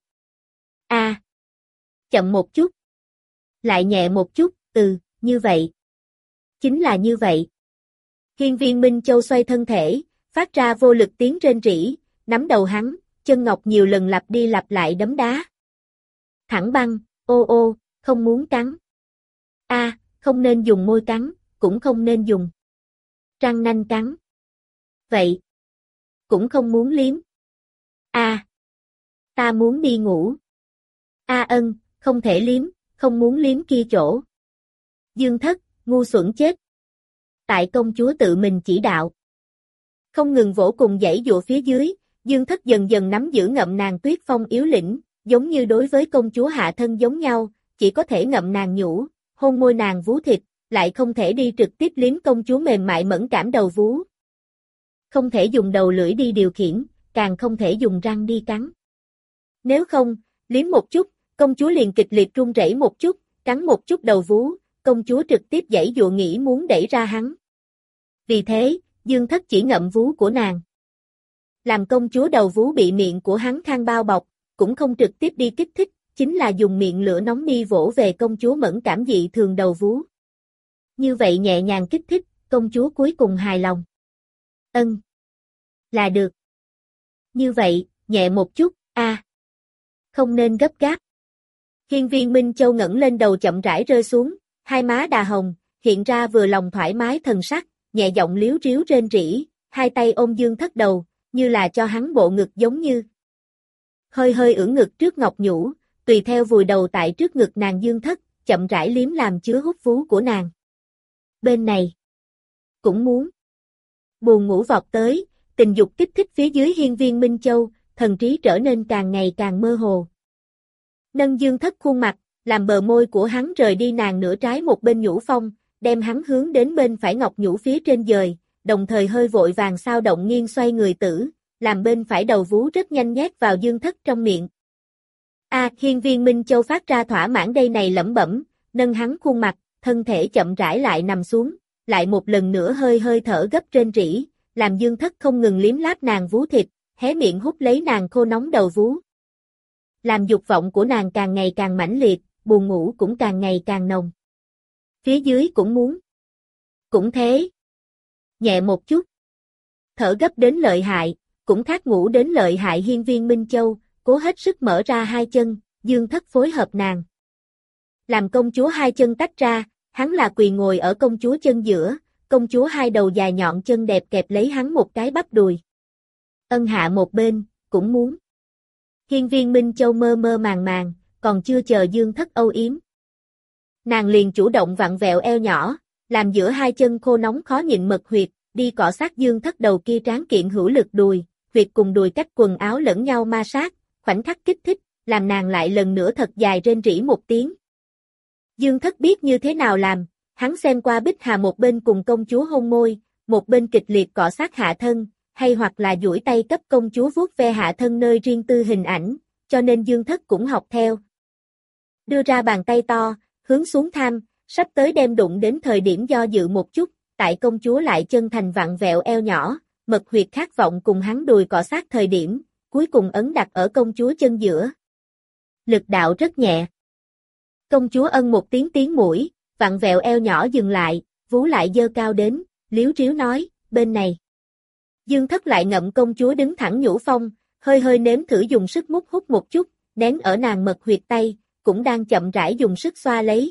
Chậm một chút. Lại nhẹ một chút, như vậy. Chính là như vậy. Hiên Viên Minh Châu xoay thân thể, phát ra vô lực tiếng rên rỉ, nắm đầu hắn, chân ngọc nhiều lần lặp đi lặp lại đấm đá. Thẳng băng, ô, không muốn cắn. Không nên dùng môi cắn, cũng không nên dùng răng nanh cắn. Vậy, cũng không muốn liếm. Ta muốn đi ngủ. Ân, không thể liếm, không muốn liếm kia chỗ. Dương Thất, ngu xuẩn chết. Tại công chúa tự mình chỉ đạo. Không ngừng vỗ cùng dãy dụa phía dưới, Dương Thất dần dần nắm giữ ngậm nàng Tuyết Phong yếu lĩnh, giống như đối với công chúa hạ thân giống nhau, chỉ có thể ngậm nàng nhũ, hôn môi nàng vú thịt, lại không thể đi trực tiếp liếm công chúa mềm mại mẫn cảm đầu vú. Không thể dùng đầu lưỡi đi điều khiển, càng không thể dùng răng đi cắn. Nếu không, liếm một chút, công chúa liền kịch liệt run rẩy một chút, cắn một chút đầu vú, công chúa trực tiếp giãy giụa nghĩ muốn đẩy ra hắn. Vì thế, Dương Thất chỉ ngậm vú của nàng. Làm công chúa đầu vú bị miệng của hắn khang bao bọc, cũng không trực tiếp đi kích thích, chính là dùng miệng lửa nóng đi vỗ về công chúa mẫn cảm dị thường đầu vú. Như vậy nhẹ nhàng kích thích, công chúa cuối cùng hài lòng. Là được. Như vậy, nhẹ một chút, không nên gấp gáp. Hiên Viên Minh Châu ngẩng lên đầu chậm rãi rơi xuống, hai má đà hồng, hiện ra vừa lòng thoải mái thần sắc, nhẹ giọng liếu riếu rên rỉ, hai tay ôm Dương Thất đầu, như là cho hắn bộ ngực giống như. Hơi ưỡn ngực trước ngọc nhũ, tùy theo vùi đầu tại trước ngực nàng Dương Thất, chậm rãi liếm làm chứa hút vú của nàng. Bên này, cũng muốn. Buồn ngủ vọt tới, tình dục kích thích phía dưới Hiên Viên Minh Châu, thần trí trở nên càng ngày càng mơ hồ. Nâng Dương Thất khuôn mặt, làm bờ môi của hắn rời đi nàng nửa trái một bên nhũ phong, đem hắn hướng đến bên phải ngọc nhũ phía trên dời, đồng thời hơi vội vàng sao động nghiêng xoay người tử, làm bên phải đầu vú rất nhanh nhét vào Dương Thất trong miệng. Hiên Viên Minh Châu phát ra thỏa mãn đây này lẩm bẩm, nâng hắn khuôn mặt, thân thể chậm rãi lại nằm xuống, lại một lần nữa hơi hơi thở gấp rên rỉ, làm Dương Thất không ngừng liếm láp nàng vú thịt, hé miệng hút lấy nàng khô nóng đầu vú. Làm dục vọng của nàng càng ngày càng mãnh liệt, buồn ngủ cũng càng ngày càng nồng. Phía dưới cũng muốn. Cũng thế. Nhẹ một chút. Thở gấp đến lợi hại, cũng khát ngủ đến lợi hại. Hiên Viên Minh Châu, cố hết sức mở ra hai chân, Dương Thất phối hợp nàng. Làm công chúa hai chân tách ra, hắn là quỳ ngồi ở công chúa chân giữa, công chúa hai đầu dài nhọn chân đẹp kẹp lấy hắn một cái bắp đùi. Ân hạ một bên, cũng muốn. Hiên Viên Minh Châu mơ mơ màng màng, còn chưa chờ Dương Thất âu yếm. Nàng liền chủ động vặn vẹo eo nhỏ, làm giữa hai chân khô nóng khó nhịn mật huyệt, đi cọ sát Dương Thất đầu kia tráng kiện hữu lực đùi, huyệt cùng đùi cách quần áo lẫn nhau ma sát, khoảnh khắc kích thích, làm nàng lại lần nữa thật dài rên rỉ một tiếng. Dương Thất biết như thế nào làm, hắn xem qua Bích Hà một bên cùng công chúa hôn môi, một bên kịch liệt cọ sát hạ thân, hay hoặc là duỗi tay cấp công chúa vuốt ve hạ thân nơi riêng tư hình ảnh, cho nên Dương Thất cũng học theo. Đưa ra bàn tay to, hướng xuống tham, sắp tới đem đụng đến thời điểm do dự một chút, tại công chúa lại chân thành vặn vẹo eo nhỏ, mật huyệt khát vọng cùng hắn đùi cọ sát thời điểm, cuối cùng ấn đặt ở công chúa chân giữa. Lực đạo rất nhẹ. Công chúa ân một tiếng tiếng mũi, vặn vẹo eo nhỏ dừng lại, vú lại dơ cao đến, liếu riếu nói, bên này. Dương Thất lại ngậm công chúa đứng thẳng nhũ phong, hơi hơi nếm thử dùng sức mút hút một chút, nén ở nàng mật huyệt tay, cũng đang chậm rãi dùng sức xoa lấy.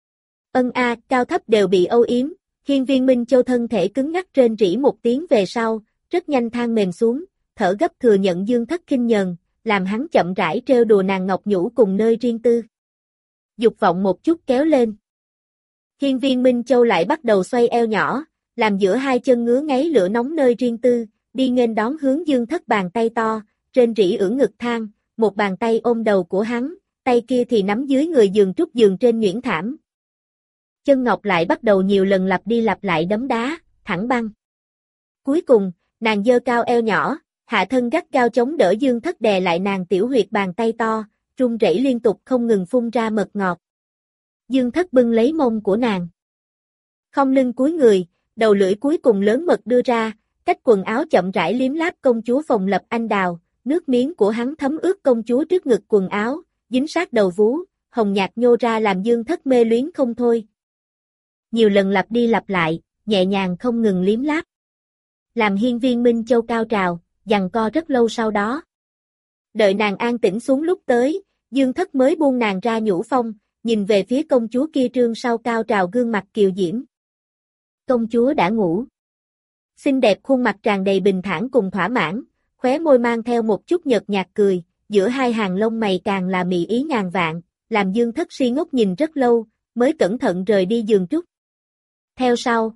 Cao thấp đều bị âu yếm, Hiên Viên Minh Châu thân thể cứng ngắc rên rỉ một tiếng về sau, rất nhanh than mềm xuống, thở gấp thừa nhận Dương Thất khinh nhờn, làm hắn chậm rãi trêu đùa nàng ngọc nhũ cùng nơi riêng tư. Dục vọng một chút kéo lên. Hiên Viên Minh Châu lại bắt đầu xoay eo nhỏ, làm giữa hai chân ngứa ngáy lửa nóng nơi riêng tư, đi nghênh đón hướng Dương Thất bàn tay to, rên rỉ ưỡn ngực than, một bàn tay ôm đầu của hắn, tay kia thì nắm dưới người giường trúc giường trên nhuyễn thảm. Chân ngọc lại bắt đầu nhiều lần lặp đi lặp lại đấm đá, thẳng băng. Cuối cùng, nàng giơ cao eo nhỏ, hạ thân gắt gao chống đỡ Dương Thất đè lại nàng tiểu huyệt bàn tay to, run rẩy liên tục không ngừng phun ra mật ngọt. Dương Thất bưng lấy mông của nàng. Không lưng cúi người, đầu lưỡi cuối cùng lớn mật đưa ra, cách quần áo chậm rãi liếm láp công chúa phòng lập anh đào, nước miếng của hắn thấm ướt công chúa trước ngực quần áo, dính sát đầu vú, hồng nhạt nhô ra làm Dương Thất mê luyến không thôi. Nhiều lần lặp đi lặp lại, nhẹ nhàng không ngừng liếm láp. Làm Hiên Viên Minh Châu cao trào, giằng co rất lâu sau đó. Đợi nàng an tĩnh xuống lúc tới, Dương Thất mới buông nàng ra nhũ phong, nhìn về phía công chúa kia trương sau cao trào gương mặt kiều diễm. Công chúa đã ngủ. Xinh đẹp khuôn mặt tràn đầy bình thản cùng thỏa mãn, khóe môi mang theo một chút nhợt nhạt cười, giữa hai hàng lông mày càng là mị ý ngàn vạn, làm Dương Thất si ngốc nhìn rất lâu, mới cẩn thận rời đi giường trúc. Theo sau,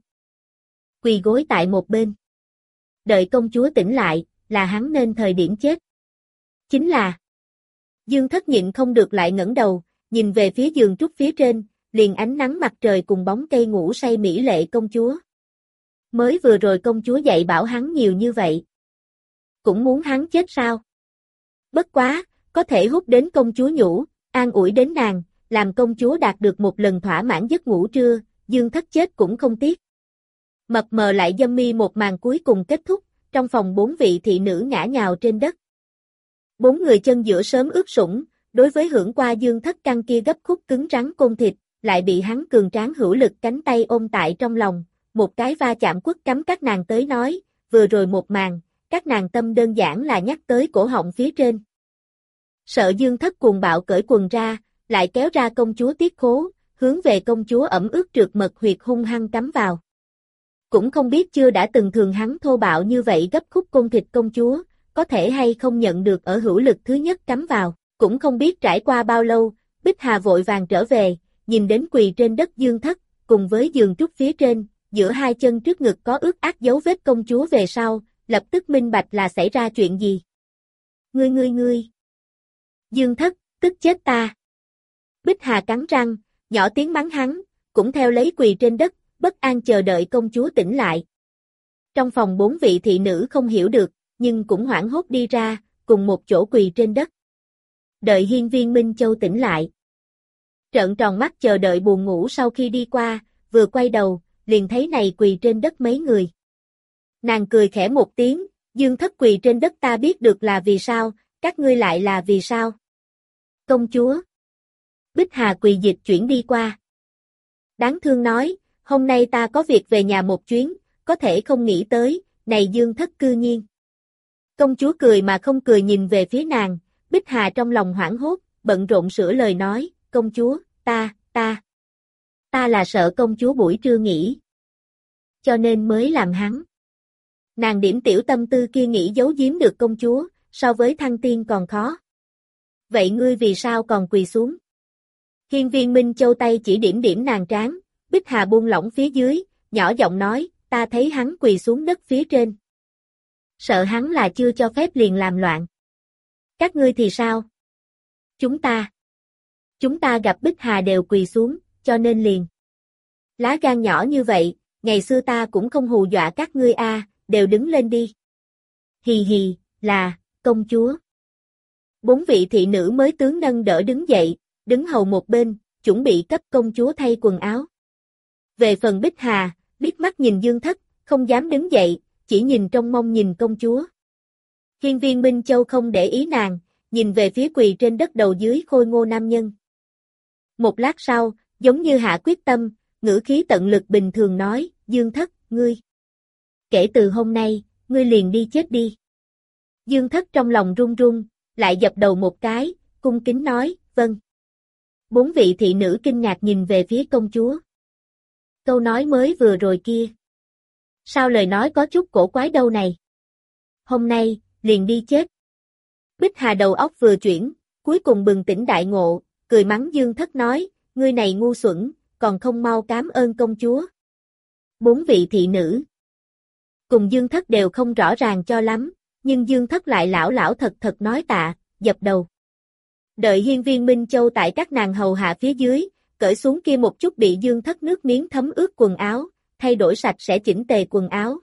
quỳ gối tại một bên. Đợi công chúa tỉnh lại, là hắn nên thời điểm chết. Chính là, Dương Thất nhịn không được lại ngẩng đầu, nhìn về phía giường trúc phía trên, liền ánh nắng mặt trời cùng bóng cây ngủ say mỹ lệ công chúa. Mới vừa rồi công chúa dạy bảo hắn nhiều như vậy. Cũng muốn hắn chết sao? Bất quá, có thể hút đến công chúa nhũ, an ủi đến nàng, làm công chúa đạt được một lần thỏa mãn giấc ngủ trưa, Dương Thất chết cũng không tiếc. Mập mờ lại dâm mi một màn cuối cùng kết thúc, trong phòng 4 vị thị nữ ngã nhào trên đất. 4 người chân giữa sớm ướt sũng, đối với hưởng qua Dương Thất căng kia gấp khúc cứng rắn côn thịt, lại bị hắn cường tráng hữu lực cánh tay ôm tại trong lòng, một cái va chạm quất cắm các nàng tới nói, vừa rồi một màn, các nàng tâm đơn giản là nhắc tới cổ họng phía trên. Sợ Dương Thất cuồng bạo cởi quần ra, lại kéo ra công chúa tiết khố, hướng về công chúa ẩm ướt trượt mật huyệt hung hăng cắm vào. Cũng không biết chưa đã từng thường hắn thô bạo như vậy gấp khúc côn thịt công chúa, có thể hay không nhận được ở hữu lực thứ nhất cắm vào, cũng không biết trải qua bao lâu, Bích Hà vội vàng trở về, nhìn đến quỳ trên đất Dương Thất, cùng với giường trúc phía trên, giữa hai chân trước ngực có ướt át dấu vết công chúa về sau, lập tức minh bạch là xảy ra chuyện gì. Ngươi. Dương Thất, tức chết ta. Bích Hà cắn răng, nhỏ tiếng mắng hắn, cũng theo lấy quỳ trên đất, bất an chờ đợi công chúa tỉnh lại. Trong phòng 4 vị thị nữ không hiểu được, nhưng cũng hoảng hốt đi ra, cùng một chỗ quỳ trên đất. Đợi hiên viên Minh Châu tỉnh lại. Trợn tròn mắt chờ đợi buồn ngủ sau khi đi qua, vừa quay đầu, liền thấy này quỳ trên đất mấy người. Nàng cười khẽ một tiếng, Dương Thất quỳ trên đất ta biết được là vì sao, các ngươi lại là vì sao? Công chúa. Bích Hà quỳ dịch chuyển đi qua. Đáng thương nói, hôm nay ta có việc về nhà một chuyến, có thể không nghĩ tới, này Dương Thất cư nhiên. Công chúa cười mà không cười nhìn về phía nàng, Bích Hà trong lòng hoảng hốt, bận rộn sửa lời nói, công chúa, ta là sợ công chúa buổi trưa nghỉ. Cho nên mới làm hắn. Nàng điểm tiểu tâm tư kia nghĩ giấu giếm được công chúa, so với thăng tiên còn khó. Vậy ngươi vì sao còn quỳ xuống? Hiên viên Minh Châu tay chỉ điểm nàng trán, Bích Hà buông lỏng phía dưới, nhỏ giọng nói, ta thấy hắn quỳ xuống đất phía trên. Sợ hắn là chưa cho phép liền làm loạn. Các ngươi thì sao? Chúng ta gặp Bích Hà đều quỳ xuống, cho nên liền. Lá gan nhỏ như vậy, ngày xưa ta cũng không hù dọa các ngươi đều đứng lên đi. Hì hì, là, công chúa. 4 vị thị nữ mới tướng nâng đỡ đứng dậy, đứng hầu một bên, chuẩn bị cấp công chúa thay quần áo. Về phần Bích Hà, liếc mắt nhìn Dương Thất, không dám đứng dậy, chỉ nhìn trong mong nhìn công chúa. Hiên viên Minh Châu không để ý nàng, nhìn về phía quỳ trên đất đầu dưới khôi ngô nam nhân. Một lát sau, giống như hạ quyết tâm, ngữ khí tận lực bình thường nói, Dương Thất, ngươi. Kể từ hôm nay, ngươi liền đi chết đi. Dương Thất trong lòng run run, lại dập đầu một cái, cung kính nói, vâng. 4 vị thị nữ kinh ngạc nhìn về phía công chúa. Câu nói mới vừa rồi kia. Sao lời nói có chút cổ quái đâu này? Hôm nay, liền đi chết. Bích Hà đầu óc vừa chuyển, cuối cùng bừng tỉnh đại ngộ, cười mắng Dương Thất nói, ngươi này ngu xuẩn, còn không mau cám ơn công chúa. 4 vị thị nữ cùng Dương Thất đều không rõ ràng cho lắm, nhưng Dương Thất lại lão lão thật thật nói tạ, dập đầu. Đợi hiên viên Minh Châu tại các nàng hầu hạ phía dưới, cởi xuống kia một chút bị Dương Thất nước miếng thấm ướt quần áo, thay đổi sạch sẽ chỉnh tề quần áo.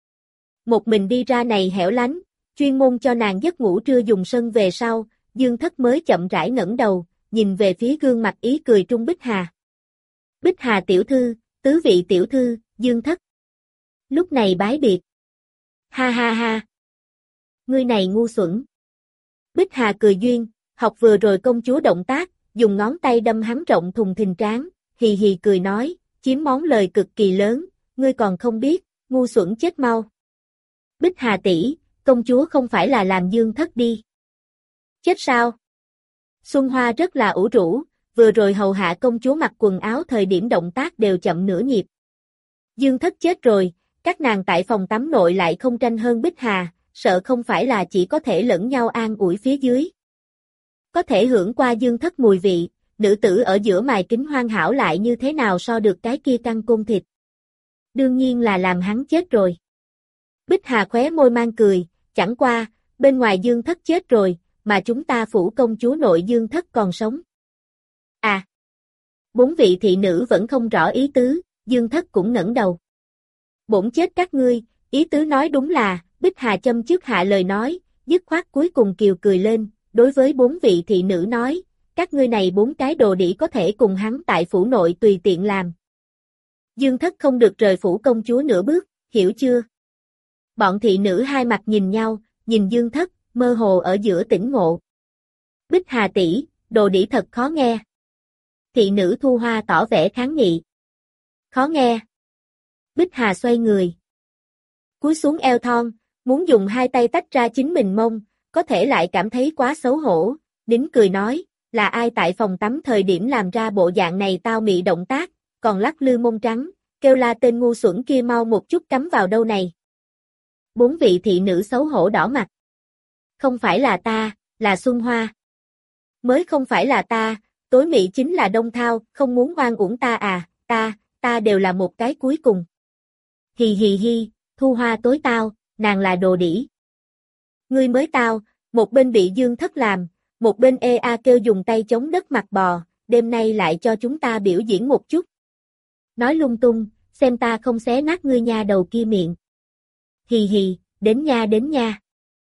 Một mình đi ra này hẻo lánh, chuyên môn cho nàng giấc ngủ trưa dùng sân về sau, Dương Thất mới chậm rãi ngẩng đầu, nhìn về phía gương mặt ý cười trung Bích Hà. Bích Hà tiểu thư, tứ vị tiểu thư, Dương Thất. Lúc này bái biệt. Ha ha ha. Ngươi này ngu xuẩn. Bích Hà cười duyên, học vừa rồi công chúa động tác, dùng ngón tay đâm hắn rộng thùng thình trán, hì hì cười nói, chiếm món lời cực kỳ lớn, ngươi còn không biết, ngu xuẩn chết mau. Bích Hà tỷ, công chúa không phải là làm Dương Thất đi. Chết sao? Xuân Hoa rất là ủ rũ, vừa rồi hầu hạ công chúa mặc quần áo thời điểm động tác đều chậm nửa nhịp. Dương Thất chết rồi, các nàng tại phòng tắm nội lại không tranh hơn Bích Hà, sợ không phải là chỉ có thể lẫn nhau an ủi phía dưới. Có thể hưởng qua Dương Thất mùi vị, nữ tử ở giữa mài kính hoàn hảo lại như thế nào so được cái kia căng côn thịt. Đương nhiên là làm hắn chết rồi. Bích Hà khóe môi mang cười, chẳng qua, bên ngoài Dương Thất chết rồi, mà chúng ta phủ công chúa nội Dương Thất còn sống. À! 4 vị thị nữ vẫn không rõ ý tứ, Dương Thất cũng ngẩng đầu. Bổn chết các ngươi, ý tứ nói đúng là, Bích Hà châm trước hạ lời nói, dứt khoát cuối cùng kiều cười lên, đối với 4 vị thị nữ nói, các ngươi này 4 cái đồ đĩ có thể cùng hắn tại phủ nội tùy tiện làm. Dương Thất không được rời phủ công chúa nửa bước, hiểu chưa? Bọn thị nữ hai mặt nhìn nhau, nhìn Dương Thất, mơ hồ ở giữa tỉnh ngộ. Bích Hà tỷ, đồ đĩ thật khó nghe. Thị nữ Thu Hoa tỏ vẻ kháng nghị. Khó nghe. Bích Hà xoay người. Cúi xuống eo thon, muốn dùng hai tay tách ra chính mình mông, có thể lại cảm thấy quá xấu hổ, nín cười nói, là ai tại phòng tắm thời điểm làm ra bộ dạng này tao mị động tác, còn lắc lư mông trắng, kêu la tên ngu xuẩn kia mau một chút cắm vào đâu này. 4 vị thị nữ xấu hổ đỏ mặt. Không phải là ta, là Xuân Hoa. Mới không phải là ta, tối mị chính là Đông Thao, không muốn oan uổng ta à, ta đều là một cái cuối cùng. Hì hì hi, Thu Hoa tối tao, nàng là đồ đĩ. Ngươi mới tao, một bên bị Dương Thất làm, một bên kêu dùng tay chống đất mặt bò, đêm nay lại cho chúng ta biểu diễn một chút. Nói lung tung, xem ta không xé nát ngươi nha đầu kia miệng. Hì hì, đến nha.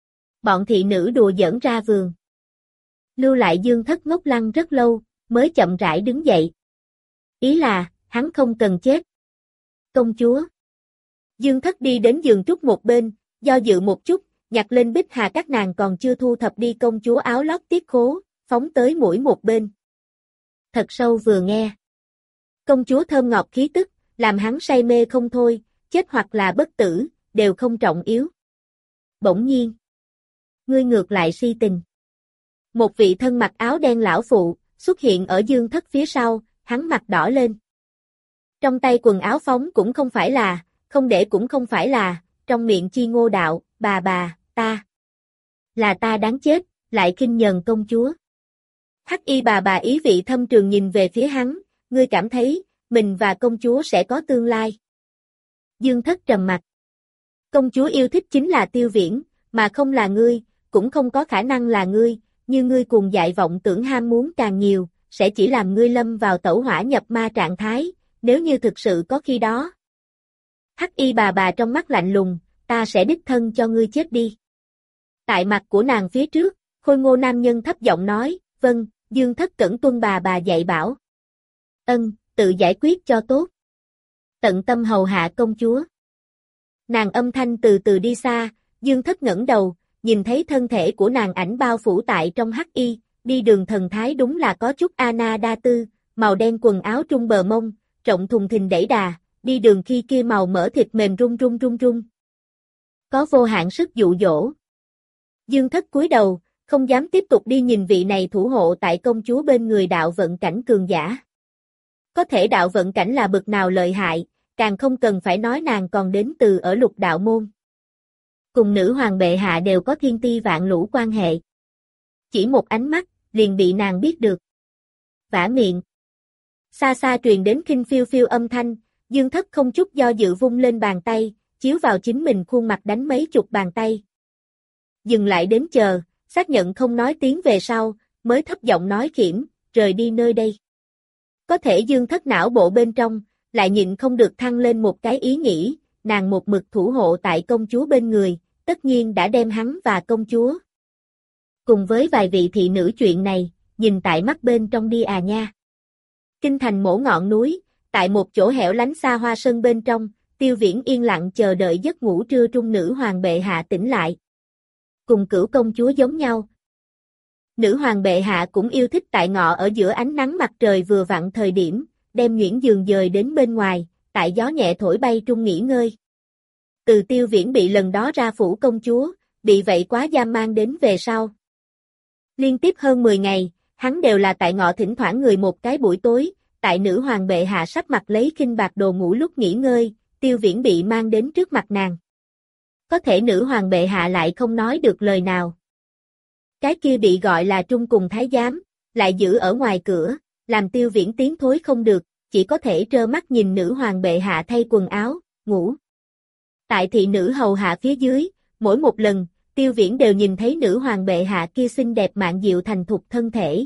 Bọn thị nữ đùa giỡn ra vườn. Lưu lại Dương Thất ngốc lăng rất lâu, mới chậm rãi đứng dậy. Ý là, hắn không cần chết. Công chúa. Dương Thất đi đến giường trúc một bên, do dự một chút, nhặt lên bích hà các nàng còn chưa thu thập đi công chúa áo lót tiết khố, phóng tới mũi một bên. Thật sâu vừa nghe. Công chúa thơm ngọt khí tức, làm hắn say mê không thôi, chết hoặc là bất tử, đều không trọng yếu. Bỗng nhiên. Ngươi ngược lại si tình. Một vị thân mặc áo đen lão phụ, xuất hiện ở Dương Thất phía sau, hắn mặt đỏ lên. Trong tay quần áo phóng cũng không phải là, không để cũng không phải là, trong miệng chi ngô đạo, bà, ta. Là ta đáng chết, lại khinh nhờn công chúa. Hắc y bà ý vị thâm trường nhìn về phía hắn, ngươi cảm thấy, mình và công chúa sẽ có tương lai. Dương Thất trầm mặt. Công chúa yêu thích chính là Tiêu Viễn, mà không là ngươi, cũng không có khả năng là ngươi, như ngươi cuồng dại vọng tưởng ham muốn càng nhiều, sẽ chỉ làm ngươi lâm vào tẩu hỏa nhập ma trạng thái, nếu như thực sự có khi đó. Hắc y bà trong mắt lạnh lùng, ta sẽ đích thân cho ngươi chết đi. Tại mặt của nàng phía trước, khôi ngô nam nhân thấp giọng nói, vâng, Dương Thất cẩn tuân bà dạy bảo. Ân, tự giải quyết cho tốt. Tận tâm hầu hạ công chúa. Nàng âm thanh từ từ đi xa, Dương Thất ngẩng đầu, nhìn thấy thân thể của nàng ảnh bao phủ tại trong hắc y, đi đường thần thái đúng là có chút Ana đa tư, màu đen quần áo trung bờ mông, rộng thùng thình đẩy đà, đi đường khi kia màu mỡ thịt mềm rung. Có vô hạn sức dụ dỗ. Dương Thất cúi đầu, không dám tiếp tục đi nhìn vị này thủ hộ tại công chúa bên người đạo vận cảnh cường giả. Có thể đạo vận cảnh là bực nào lợi hại, càng không cần phải nói nàng còn đến từ ở lục đạo môn. Cùng nữ hoàng bệ hạ đều có thiên ti vạn lũ quan hệ. Chỉ một ánh mắt, liền bị nàng biết được. Vả miệng. Xa xa truyền đến khinh phiêu phiêu âm thanh, Dương Thất không chút do dự vung lên bàn tay, chiếu vào chính mình khuôn mặt đánh mấy chục bàn tay. Dừng lại đến chờ, xác nhận không nói tiếng về sau, mới thấp giọng nói khiểm, rời đi nơi đây. Có thể Dương Thất não bộ bên trong, lại nhịn không được thăng lên một cái ý nghĩ, nàng một mực thủ hộ tại công chúa bên người, tất nhiên đã đem hắn và công chúa. Cùng với vài vị thị nữ chuyện này, nhìn tại mắt bên trong đi à nha. Kinh thành mổ ngọn núi, tại một chỗ hẻo lánh xa hoa sân bên trong, Tiêu Viễn yên lặng chờ đợi giấc ngủ trưa trung nữ hoàng bệ hạ tỉnh lại. Cùng Cửu công chúa giống nhau. Nữ hoàng bệ hạ cũng yêu thích tại ngọ ở giữa ánh nắng mặt trời vừa vặn thời điểm, đem nhuyễn giường dời đến bên ngoài, tại gió nhẹ thổi bay trung nghỉ ngơi. Từ Tiêu Viễn bị lần đó ra phủ công chúa, bị vậy quá giam mang đến về sau. Liên tiếp hơn 10 ngày, hắn đều là tại ngọ thỉnh thoảng người một cái buổi tối, tại nữ hoàng bệ hạ sắp mặt lấy khinh bạc đồ ngủ lúc nghỉ ngơi, Tiêu Viễn bị mang đến trước mặt nàng. Có thể nữ hoàng bệ hạ lại không nói được lời nào. Cái kia bị gọi là trung cùng thái giám, lại giữ ở ngoài cửa, làm Tiêu Viễn tiến thối không được, chỉ có thể trơ mắt nhìn nữ hoàng bệ hạ thay quần áo, ngủ. Tại thị nữ hầu hạ phía dưới, mỗi một lần, Tiêu Viễn đều nhìn thấy nữ hoàng bệ hạ kia xinh đẹp mạn diệu thành thục thân thể.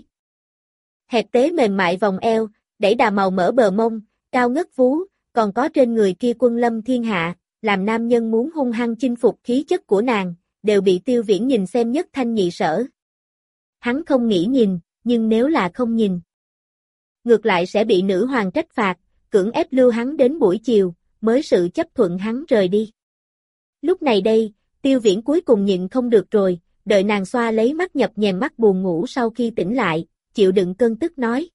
Hẹp tế mềm mại vòng eo, đẩy đà màu mỡ bờ mông, cao ngất vú, còn có trên người kia quân lâm thiên hạ, làm nam nhân muốn hung hăng chinh phục khí chất của nàng, đều bị Tiêu Viễn nhìn xem nhất thanh nhị sở. Hắn không nghĩ nhìn, nhưng nếu là không nhìn, ngược lại sẽ bị nữ hoàng trách phạt, cưỡng ép lưu hắn đến buổi chiều, mới sự chấp thuận hắn rời đi. Lúc này đây, Tiêu Viễn cuối cùng nhịn không được rồi, đợi nàng xoa lấy mắt nhập nhèm mắt buồn ngủ sau khi tỉnh lại, chịu đựng cơn tức nói.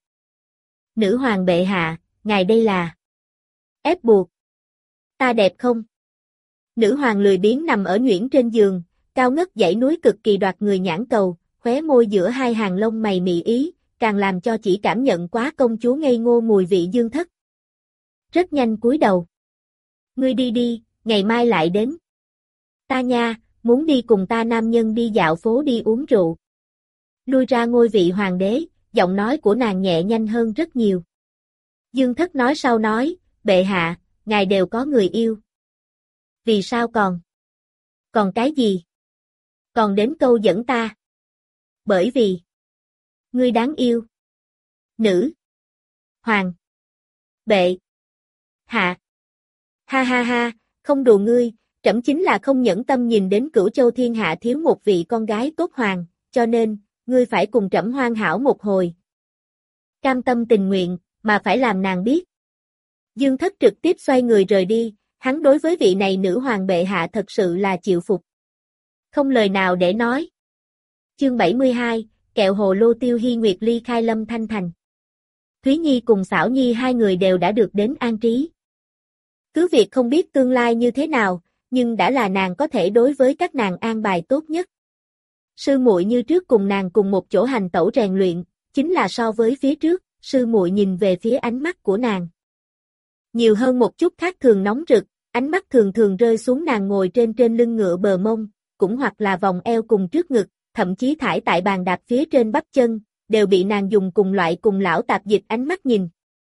Nữ hoàng bệ hạ, ngài đây là ép buộc. Ta đẹp không? Nữ hoàng lười biếng nằm ở nhuyễn trên giường, cao ngất dãy núi cực kỳ đoạt người nhãn cầu, khóe môi giữa hai hàng lông mày mị ý, càng làm cho chỉ cảm nhận quá công chúa ngây ngô mùi vị Dương Thất. Rất nhanh cúi đầu. Ngươi đi đi, ngày mai lại đến. Ta nha, muốn đi cùng ta nam nhân đi dạo phố đi uống rượu. Lui ra ngôi vị hoàng đế, giọng nói của nàng nhẹ nhanh hơn rất nhiều. Dương Thất nói sau nói, bệ hạ, ngài đều có người yêu. Vì sao còn? Còn cái gì? Còn đến câu dẫn ta. Bởi vì ngươi đáng yêu. Nữ. Hoàng. Bệ. Hạ. Ha ha ha, không đùa ngươi, Trẫm chính là không nhẫn tâm nhìn đến Cửu Châu thiên hạ thiếu một vị con gái tốt hoàng, cho nên, ngươi phải cùng trẫm hoàn hảo một hồi. Cam tâm tình nguyện, mà phải làm nàng biết. Dương Thất trực tiếp xoay người rời đi, hắn đối với vị này nữ hoàng bệ hạ thật sự là chịu phục. Không lời nào để nói. Chương 72, kẹo hồ lô Tiêu Hi Nguyệt ly khai Lâm Thanh Thành. Thúy Nhi cùng Xảo Nhi hai người đều đã được đến an trí. Cứ việc không biết tương lai như thế nào, nhưng đã là nàng có thể đối với các nàng an bài tốt nhất. Sư muội như trước cùng nàng cùng một chỗ hành tẩu rèn luyện, chính là so với phía trước, sư muội nhìn về phía ánh mắt của nàng. Nhiều hơn một chút khác thường nóng rực, ánh mắt thường thường rơi xuống nàng ngồi trên lưng ngựa bờ mông, cũng hoặc là vòng eo cùng trước ngực, thậm chí thải tại bàn đạp phía trên bắp chân, đều bị nàng dùng cùng loại cùng lão tạp dịch ánh mắt nhìn.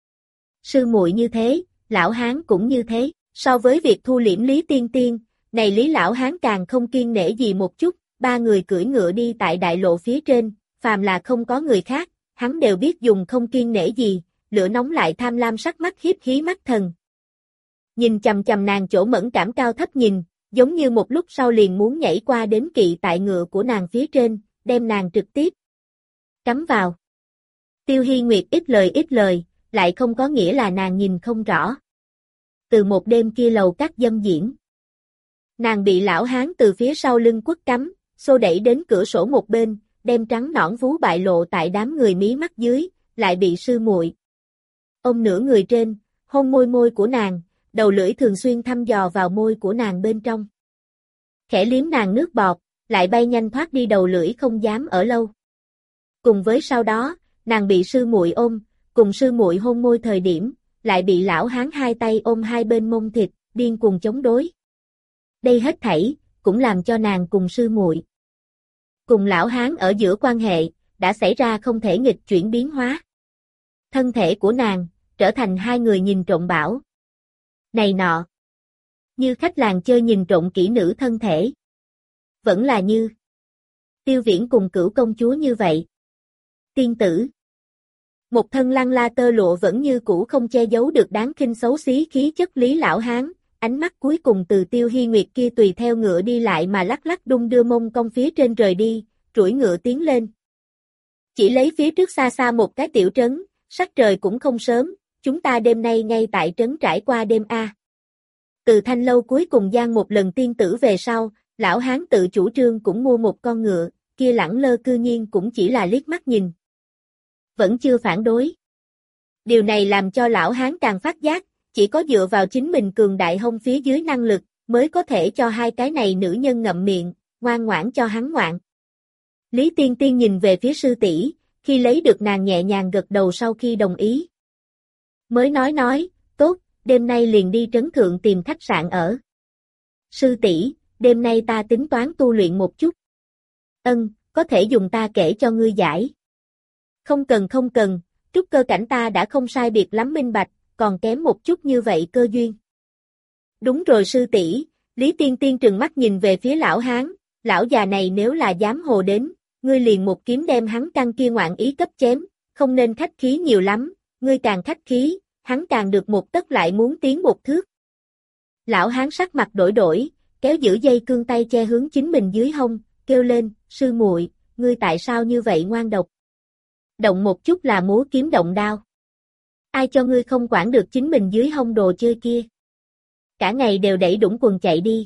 Sư muội như thế, lão hán cũng như thế, so với việc thu liễm Lý Tiên Tiên, này Lý lão hán càng không kiêng nể gì một chút, ba người cưỡi ngựa đi tại đại lộ phía trên, phàm là không có người khác, hắn đều biết dùng không kiêng nể gì, lửa nóng lại tham lam sắc mắt hiếp hí mắt thần. Nhìn chằm chằm nàng chỗ mẫn cảm cao thấp nhìn, giống như một lúc sau liền muốn nhảy qua đến kỵ tại ngựa của nàng phía trên, đem nàng trực tiếp cắm vào. Tiêu Hi Nguyệt ít lời, lại không có nghĩa là nàng nhìn không rõ. Từ một đêm kia lầu các dâm diễn, nàng bị lão hán từ phía sau lưng quất cắm, xô đẩy đến cửa sổ một bên, đem trắng nõn vú bại lộ tại đám người mí mắt dưới, lại bị sư muội ôm nửa người trên, hôn môi của nàng, đầu lưỡi thường xuyên thăm dò vào môi của nàng bên trong. Khẽ liếm nàng nước bọt, lại bay nhanh thoát đi đầu lưỡi không dám ở lâu. Cùng với sau đó, nàng bị sư muội ôm, cùng sư muội hôn môi thời điểm, lại bị lão hán hai tay ôm hai bên mông thịt, điên cuồng chống đối. Đây hết thảy, cũng làm cho nàng cùng sư muội cùng lão hán ở giữa quan hệ, đã xảy ra không thể nghịch chuyển biến hóa. Thân thể của nàng, trở thành hai người nhìn trộm bảo. Này nọ. Như khách làng chơi nhìn trộm kỹ nữ thân thể. Vẫn là như Tiêu Viễn cùng Cửu công chúa như vậy. Tiên tử. Một thân lăng la tơ lụa vẫn như cũ không che giấu được đáng khinh xấu xí khí chất Lý lão hán, ánh mắt cuối cùng từ Tiêu Hi Nguyệt kia tùy theo ngựa đi lại mà lắc lắc đung đưa mông cong phía trên rời đi, trũi ngựa tiến lên. Chỉ lấy phía trước xa xa một cái tiểu trấn, sắc trời cũng không sớm, chúng ta đêm nay ngay tại trấn trải qua đêm a. Từ Thanh lâu cuối cùng gian một lần tiên tử về sau, lão hán tự chủ trương cũng mua một con ngựa, kia lẳng lơ cư nhiên cũng chỉ là liếc mắt nhìn. Vẫn chưa phản đối. Điều này làm cho lão hán càng phát giác, chỉ có dựa vào chính mình cường đại hông phía dưới năng lực, mới có thể cho hai cái này nữ nhân ngậm miệng, ngoan ngoãn cho hắn ngoạn. Lý Tiên Tiên nhìn về phía sư tỷ, khi lấy được nàng nhẹ nhàng gật đầu sau khi đồng ý. Mới nói, tốt, đêm nay liền đi trấn thượng tìm khách sạn ở. Sư tỷ, đêm nay ta tính toán tu luyện một chút. Ân, có thể dùng ta kể cho ngươi giải. Không cần, trúc cơ cảnh ta đã không sai biệt lắm minh bạch, còn kém một chút như vậy cơ duyên. Đúng rồi sư tỷ, Lý Tiên Tiên trừng mắt nhìn về phía lão hán, lão già này nếu là dám hồ đến, ngươi liền một kiếm đem hắn căn kia ngoạn ý cấp chém, không nên khách khí nhiều lắm, ngươi càng khách khí, hắn càng được một tấc lại muốn tiến một thước. Lão hán sắc mặt đổi, kéo giữ dây cương tay che hướng chính mình dưới hông, kêu lên, sư muội, ngươi tại sao như vậy ngoan độc? Động một chút là múa kiếm động đao. Ai cho ngươi không quản được chính mình dưới hông đồ chơi kia? Cả ngày đều đẩy đũng quần chạy đi.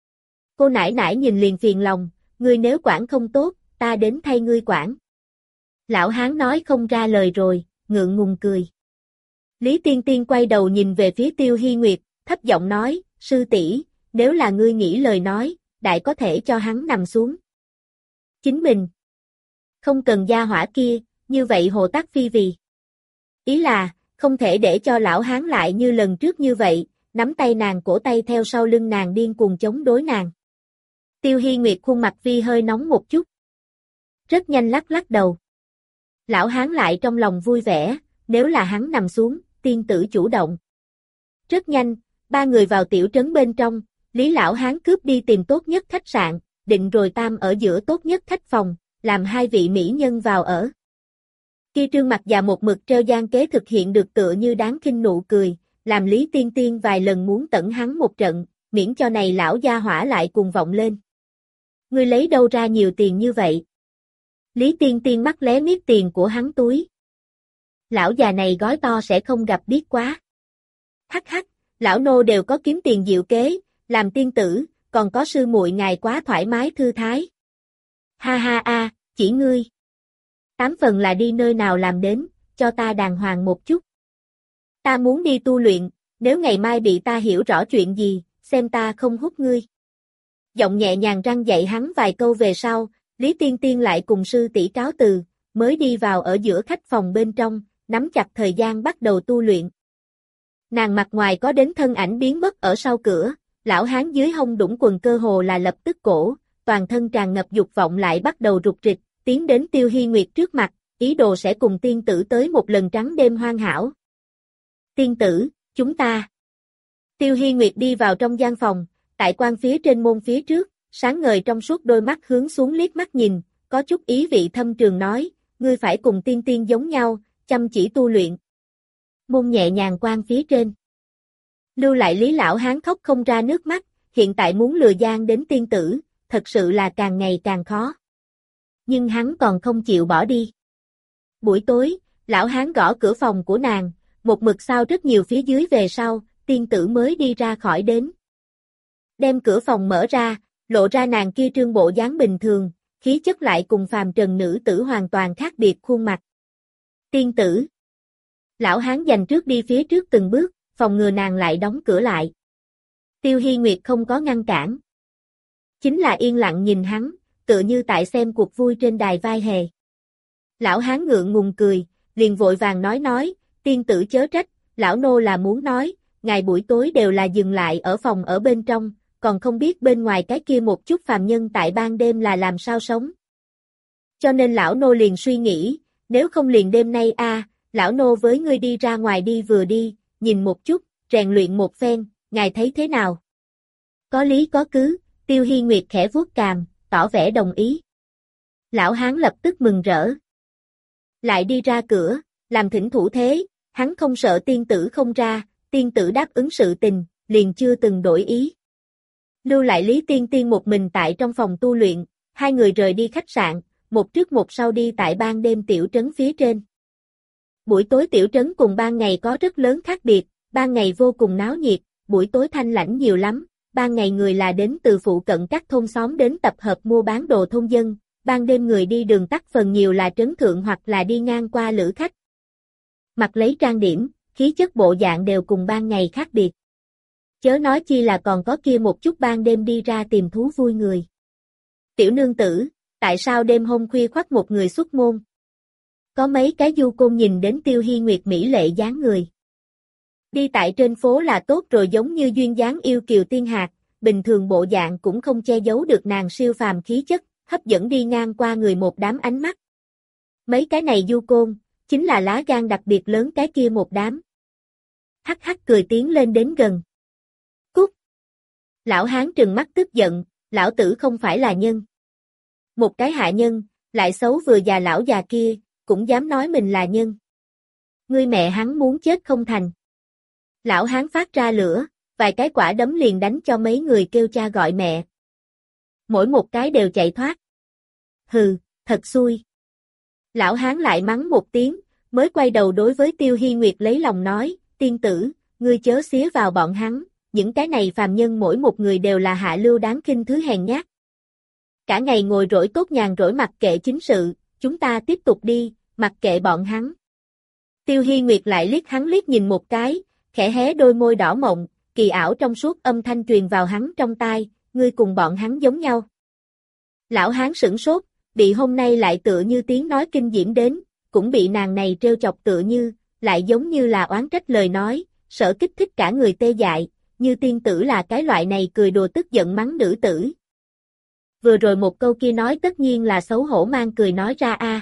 Cô nãi nãi nhìn liền phiền lòng, ngươi nếu quản không tốt, ta đến thay ngươi quản. Lão hán nói không ra lời rồi, ngượng ngùng cười. Lý Tiên Tiên quay đầu nhìn về phía Tiêu Hi Nguyệt, thấp giọng nói, sư tỷ, nếu là ngươi nghĩ lời nói, đại có thể cho hắn nằm xuống. Chính mình. Không cần gia hỏa kia, như vậy hồ tắc phi vì. Ý là, không thể để cho lão hán lại như lần trước như vậy, nắm tay nàng cổ tay theo sau lưng nàng điên cuồng chống đối nàng. Tiêu Hi Nguyệt khuôn mặt vi hơi nóng một chút. Rất nhanh lắc đầu. Lão hán lại trong lòng vui vẻ, nếu là hắn nằm xuống, tiên tử chủ động. Rất nhanh, ba người vào tiểu trấn bên trong, Lý lão hán cướp đi tìm tốt nhất khách sạn, định rồi tam ở giữa tốt nhất khách phòng, làm hai vị mỹ nhân vào ở. Kia trương mặt già một mực treo gian kế thực hiện được tựa như đáng khinh nụ cười, làm Lý Tiên Tiên vài lần muốn tẩn hắn một trận, miễn cho này lão gia hỏa lại cùng vọng lên. Ngươi lấy đâu ra nhiều tiền như vậy? Lý Tiên Tiên mắt lé miết tiền của hắn túi. Lão già này gói to sẽ không gặp biết quá. Hắc hắc, lão nô đều có kiếm tiền diệu kế, làm tiên tử, còn có sư muội ngài quá thoải mái thư thái. Ha ha a, chỉ ngươi. 8 phần là đi nơi nào làm đến, cho ta đàng hoàng một chút. Ta muốn đi tu luyện, nếu ngày mai bị ta hiểu rõ chuyện gì, xem ta không hút ngươi. Giọng nhẹ nhàng răn dạy hắn vài câu về sau, Lý Tiên Tiên lại cùng sư tỷ cáo từ, mới đi vào ở giữa khách phòng bên trong, nắm chặt thời gian bắt đầu tu luyện. Nàng mặt ngoài có đến thân ảnh biến mất ở sau cửa, lão hán dưới hông đũng quần cơ hồ là lập tức cổ, toàn thân tràn ngập dục vọng lại bắt đầu rục rịch, tiến đến Tiêu Hi Nguyệt trước mặt, ý đồ sẽ cùng tiên tử tới một lần trắng đêm hoan hảo. Tiên tử, chúng ta. Tiêu Hi Nguyệt đi vào trong gian phòng, tại quan phía trên môn phía trước, sáng ngời trong suốt đôi mắt hướng xuống liếc mắt nhìn, có chút ý vị thâm trường nói, ngươi phải cùng tiên tiên giống nhau, chăm chỉ tu luyện. Môn nhẹ nhàng quan phía trên. Lưu lại Lý lão hán khóc không ra nước mắt, hiện tại muốn lừa gian đến tiên tử, thật sự là càng ngày càng khó. Nhưng hắn còn không chịu bỏ đi. Buổi tối, lão hán gõ cửa phòng của nàng, một mực sao rất nhiều phía dưới về sau, tiên tử mới đi ra khỏi đến. Đem cửa phòng mở ra, lộ ra nàng kia trương bộ dáng bình thường, khí chất lại cùng phàm trần nữ tử hoàn toàn khác biệt khuôn mặt. Tiên tử. Lão hán dành trước đi phía trước từng bước, phòng ngừa nàng lại đóng cửa lại. Tiêu Hi Nguyệt không có ngăn cản. Chính là yên lặng nhìn hắn, tựa như tại xem cuộc vui trên đài vai hề. Lão hán ngượng ngùng cười, liền vội vàng nói, tiên tử chớ trách, lão nô là muốn nói, ngày buổi tối đều là dừng lại ở phòng ở bên trong, còn không biết bên ngoài cái kia một chút phàm nhân tại ban đêm là làm sao sống. Cho nên lão nô liền suy nghĩ, nếu không liền đêm nay lão nô với ngươi đi ra ngoài đi vừa đi, nhìn một chút, rèn luyện một phen, ngài thấy thế nào? Có lý có cứ, Tiêu Hi Nguyệt khẽ vuốt cằm, tỏ vẻ đồng ý. Lão hán lập tức mừng rỡ. Lại đi ra cửa, làm thỉnh thủ thế, hắn không sợ tiên tử không ra, tiên tử đáp ứng sự tình, liền chưa từng đổi ý. Lưu lại Lý Tiên Tiên một mình tại trong phòng tu luyện, hai người rời đi khách sạn, một trước một sau đi tại ban đêm tiểu trấn phía trên. Buổi tối tiểu trấn cùng ban ngày có rất lớn khác biệt, ban ngày vô cùng náo nhiệt, buổi tối thanh lãnh nhiều lắm, ban ngày người là đến từ phụ cận các thôn xóm đến tập hợp mua bán đồ thôn dân, ban đêm người đi đường tắt phần nhiều là trấn thượng hoặc là đi ngang qua lữ khách. Mặc lấy trang điểm, khí chất bộ dạng đều cùng ban ngày khác biệt. Chớ nói chi là còn có kia một chút ban đêm đi ra tìm thú vui người. Tiểu nương tử, tại sao đêm hôm khuya khoắt một người xuất môn? Có mấy cái du côn nhìn đến Tiêu Hi Nguyệt mỹ lệ dáng người. Đi tại trên phố là tốt rồi, giống như duyên dáng yêu kiều tiên hạt, bình thường bộ dạng cũng không che giấu được nàng siêu phàm khí chất, hấp dẫn đi ngang qua người một đám ánh mắt. Mấy cái này du côn, chính là lá gan đặc biệt lớn cái kia một đám. Hắc hắc cười tiến lên đến gần. Cút! Lão hán trừng mắt tức giận, lão tử không phải là nhân. Một cái hạ nhân, lại xấu vừa già lão già kia, cũng dám nói mình là nhân. Ngươi mẹ hắn muốn chết không thành. Lão hán phát ra lửa, vài cái quả đấm liền đánh cho mấy người kêu cha gọi mẹ. Mỗi một cái đều chạy thoát. Hừ, thật xui. Lão hán lại mắng một tiếng, mới quay đầu đối với Tiêu Hi Nguyệt lấy lòng nói, tiên tử, ngươi chớ xía vào bọn hắn, những cái này phàm nhân mỗi một người đều là hạ lưu đáng khinh thứ hèn nhát. Cả ngày ngồi rỗi tốt nhàn rỗi mặc kệ chính sự, chúng ta tiếp tục đi, mặc kệ bọn hắn. Tiêu Hi Nguyệt lại liếc hắn liếc nhìn một cái, khẽ hé đôi môi đỏ mộng, kỳ ảo trong suốt âm thanh truyền vào hắn trong tai, ngươi cùng bọn hắn giống nhau. Lão hán sửng sốt, bị hôm nay lại tựa như tiếng nói kinh diễm đến, cũng bị nàng này trêu chọc tựa như, lại giống như là oán trách lời nói, sợ kích thích cả người tê dại, như tiên tử là cái loại này cười đùa tức giận mắng nữ tử. Vừa rồi một câu kia nói tất nhiên là xấu hổ mang cười nói ra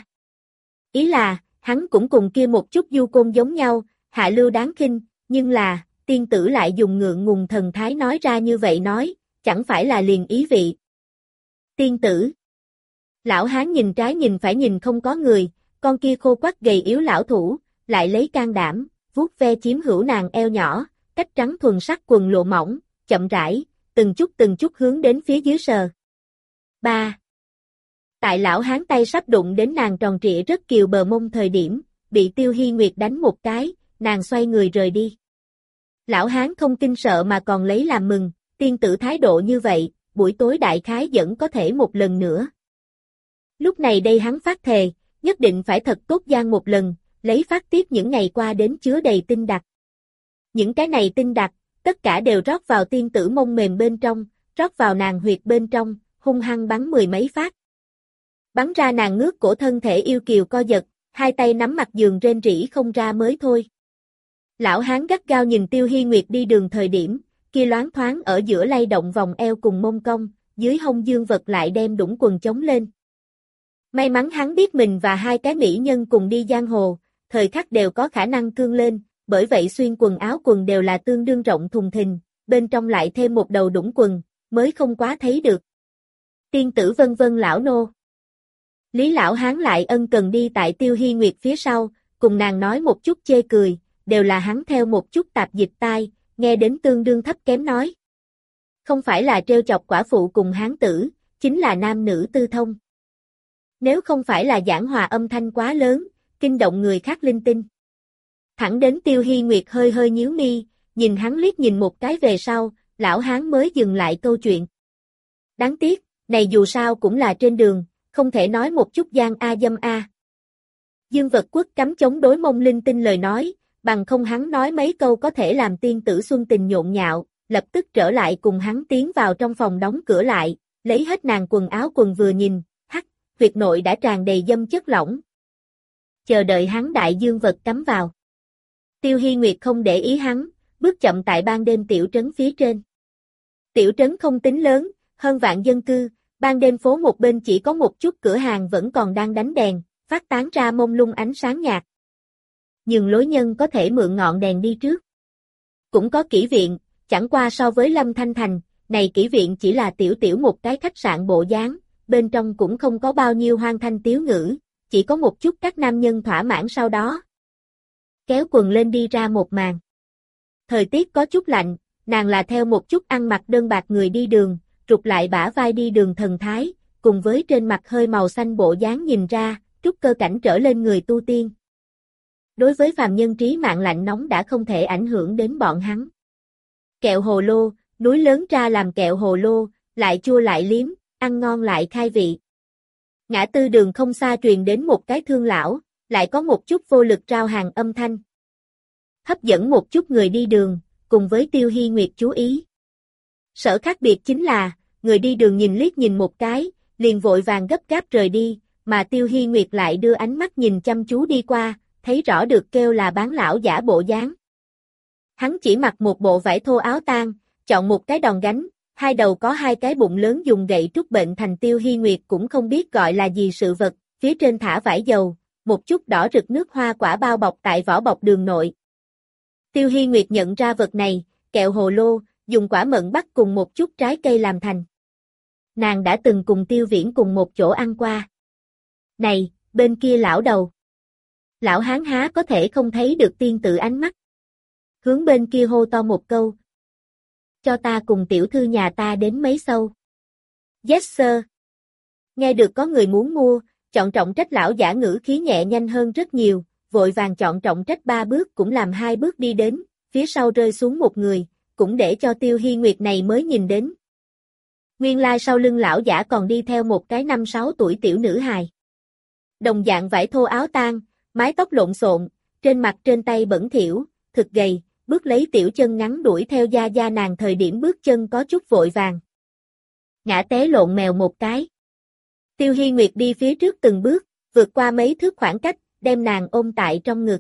Ý là, hắn cũng cùng kia một chút du côn giống nhau, hạ lưu đáng khinh, nhưng là, tiên tử lại dùng ngượng ngùng thần thái nói ra như vậy nói, chẳng phải là liền ý vị. Tiên tử. Lão hán nhìn trái nhìn phải nhìn không có người, con kia khô quắt gầy yếu lão thủ, lại lấy can đảm, vuốt ve chiếm hữu nàng eo nhỏ, cách trắng thuần sắc quần lộ mỏng, chậm rãi, từng chút hướng đến phía dưới sờ. Ba. Tại lão hán tay sắp đụng đến nàng tròn trịa rất kiều bờ mông thời điểm, bị Tiêu Hi Nguyệt đánh một cái, nàng xoay người rời đi. Lão hán không kinh sợ mà còn lấy làm mừng, tiên tử thái độ như vậy, buổi tối đại khái vẫn có thể một lần nữa. Lúc này đây hắn phát thề, nhất định phải thật tốt gian một lần, lấy phát tiết những ngày qua đến chứa đầy tinh đặc. Những cái này tinh đặc, tất cả đều rót vào tiên tử mông mềm bên trong, rót vào nàng huyệt bên trong, hung hăng bắn mười mấy phát. Bắn ra nàng ngước cổ thân thể yêu kiều co giật, hai tay nắm mặt giường rên rỉ không ra mới thôi. Lão hán gắt gao nhìn Tiêu Hi Nguyệt đi đường thời điểm, kia loáng thoáng ở giữa lay động vòng eo cùng mông cong, dưới hông dương vật lại đem đũng quần chống lên. May mắn hắn biết mình và hai cái mỹ nhân cùng đi giang hồ, thời khắc đều có khả năng cương lên, bởi vậy xuyên quần áo quần đều là tương đương rộng thùng thình, bên trong lại thêm một đầu đũng quần, mới không quá thấy được. Tiên tử vân vân lão nô. Lý lão hán lại ân cần đi tại Tiêu Hi Nguyệt phía sau, cùng nàng nói một chút chê cười, đều là hắn theo một chút tạp dịch tai, nghe đến tương đương thấp kém nói. Không phải là trêu chọc quả phụ cùng hán tử, chính là nam nữ tư thông. Nếu không phải là giảng hòa âm thanh quá lớn, kinh động người khác linh tinh. Thẳng đến Tiêu Hi Nguyệt hơi hơi nhíu mi, nhìn hắn liếc nhìn một cái về sau, lão hán mới dừng lại câu chuyện. Đáng tiếc, này dù sao cũng là trên đường, không thể nói một chút gian a dâm a. Dương Vật Quốc cấm chống đối mông linh tinh lời nói, bằng không hắn nói mấy câu có thể làm tiên tử xuân tình nhộn nhạo, lập tức trở lại cùng hắn tiến vào trong phòng đóng cửa lại, lấy hết nàng quần áo quần vừa nhìn, hắc, huyệt nội đã tràn đầy dâm chất lỏng. Chờ đợi hắn đại dương vật cắm vào. Tiêu Hi Nguyệt không để ý hắn, bước chậm tại ban đêm tiểu trấn phía trên. Tiểu trấn không tính lớn, hơn vạn dân cư, ban đêm phố một bên chỉ có một chút cửa hàng vẫn còn đang đánh đèn, phát tán ra mông lung ánh sáng nhạt. Nhưng lối nhân có thể mượn ngọn đèn đi trước. Cũng có kỹ viện, chẳng qua so với Lâm Thanh Thành, này kỹ viện chỉ là tiểu tiểu một cái khách sạn bộ dáng, bên trong cũng không có bao nhiêu hoang thanh tiếu ngữ, chỉ có một chút các nam nhân thỏa mãn sau đó. Kéo quần lên đi ra một màn. Thời tiết có chút lạnh, nàng là theo một chút ăn mặc đơn bạc người đi đường, rụt lại bả vai đi đường thần thái, cùng với trên mặt hơi màu xanh bộ dáng nhìn ra, trúc cơ cảnh trở lên người tu tiên. Đối với phàm nhân trí mạng lạnh nóng đã không thể ảnh hưởng đến bọn hắn. Kẹo hồ lô, núi lớn ra làm kẹo hồ lô, lại chua lại liếm, ăn ngon lại khai vị. Ngã tư đường không xa truyền đến một cái thương lão, lại có một chút vô lực trao hàng âm thanh. Hấp dẫn một chút người đi đường, cùng với Tiêu Hi Nguyệt chú ý. Sở khác biệt chính là, người đi đường nhìn liếc nhìn một cái, liền vội vàng gấp gáp rời đi, mà Tiêu Hi Nguyệt lại đưa ánh mắt nhìn chăm chú đi qua, thấy rõ được kêu là bán lão giả bộ dáng. Hắn chỉ mặc một bộ vải thô áo tang, chọn một cái đòn gánh, hai đầu có hai cái bụng lớn dùng gậy trúc bệnh thành. Tiêu Hi Nguyệt cũng không biết gọi là gì sự vật, phía trên thả vải dầu, một chút đỏ rực nước hoa quả bao bọc tại vỏ bọc đường nội. Tiêu Hi Nguyệt nhận ra vật này, kẹo hồ lô, dùng quả mận bắt cùng một chút trái cây làm thành. Nàng đã từng cùng Tiêu Viễn cùng một chỗ ăn qua. Này, bên kia lão đầu. Lão hán há có thể không thấy được tiên tử ánh mắt. Hướng bên kia hô to một câu. Cho ta cùng tiểu thư nhà ta đến mấy sâu. Yes sir. Nghe được có người muốn mua, chọn trọng trách lão giả ngữ khí nhẹ nhanh hơn rất nhiều, vội vàng chọn trọng trách 3 bước cũng làm 2 bước đi đến, phía sau rơi xuống một người, cũng để cho Tiêu Hi Nguyệt này mới nhìn đến. Nguyên lai sau lưng lão giả còn đi theo một cái 5-6 tuổi tiểu nữ hài. Đồng dạng vải thô áo tang, mái tóc lộn xộn, trên mặt trên tay bẩn thỉu, thực gầy, bước lấy tiểu chân ngắn đuổi theo gia gia nàng thời điểm bước chân có chút vội vàng. Ngã té lộn mèo một cái. Tiêu Hi Nguyệt đi phía trước từng bước, vượt qua mấy thước khoảng cách, đem nàng ôm tại trong ngực.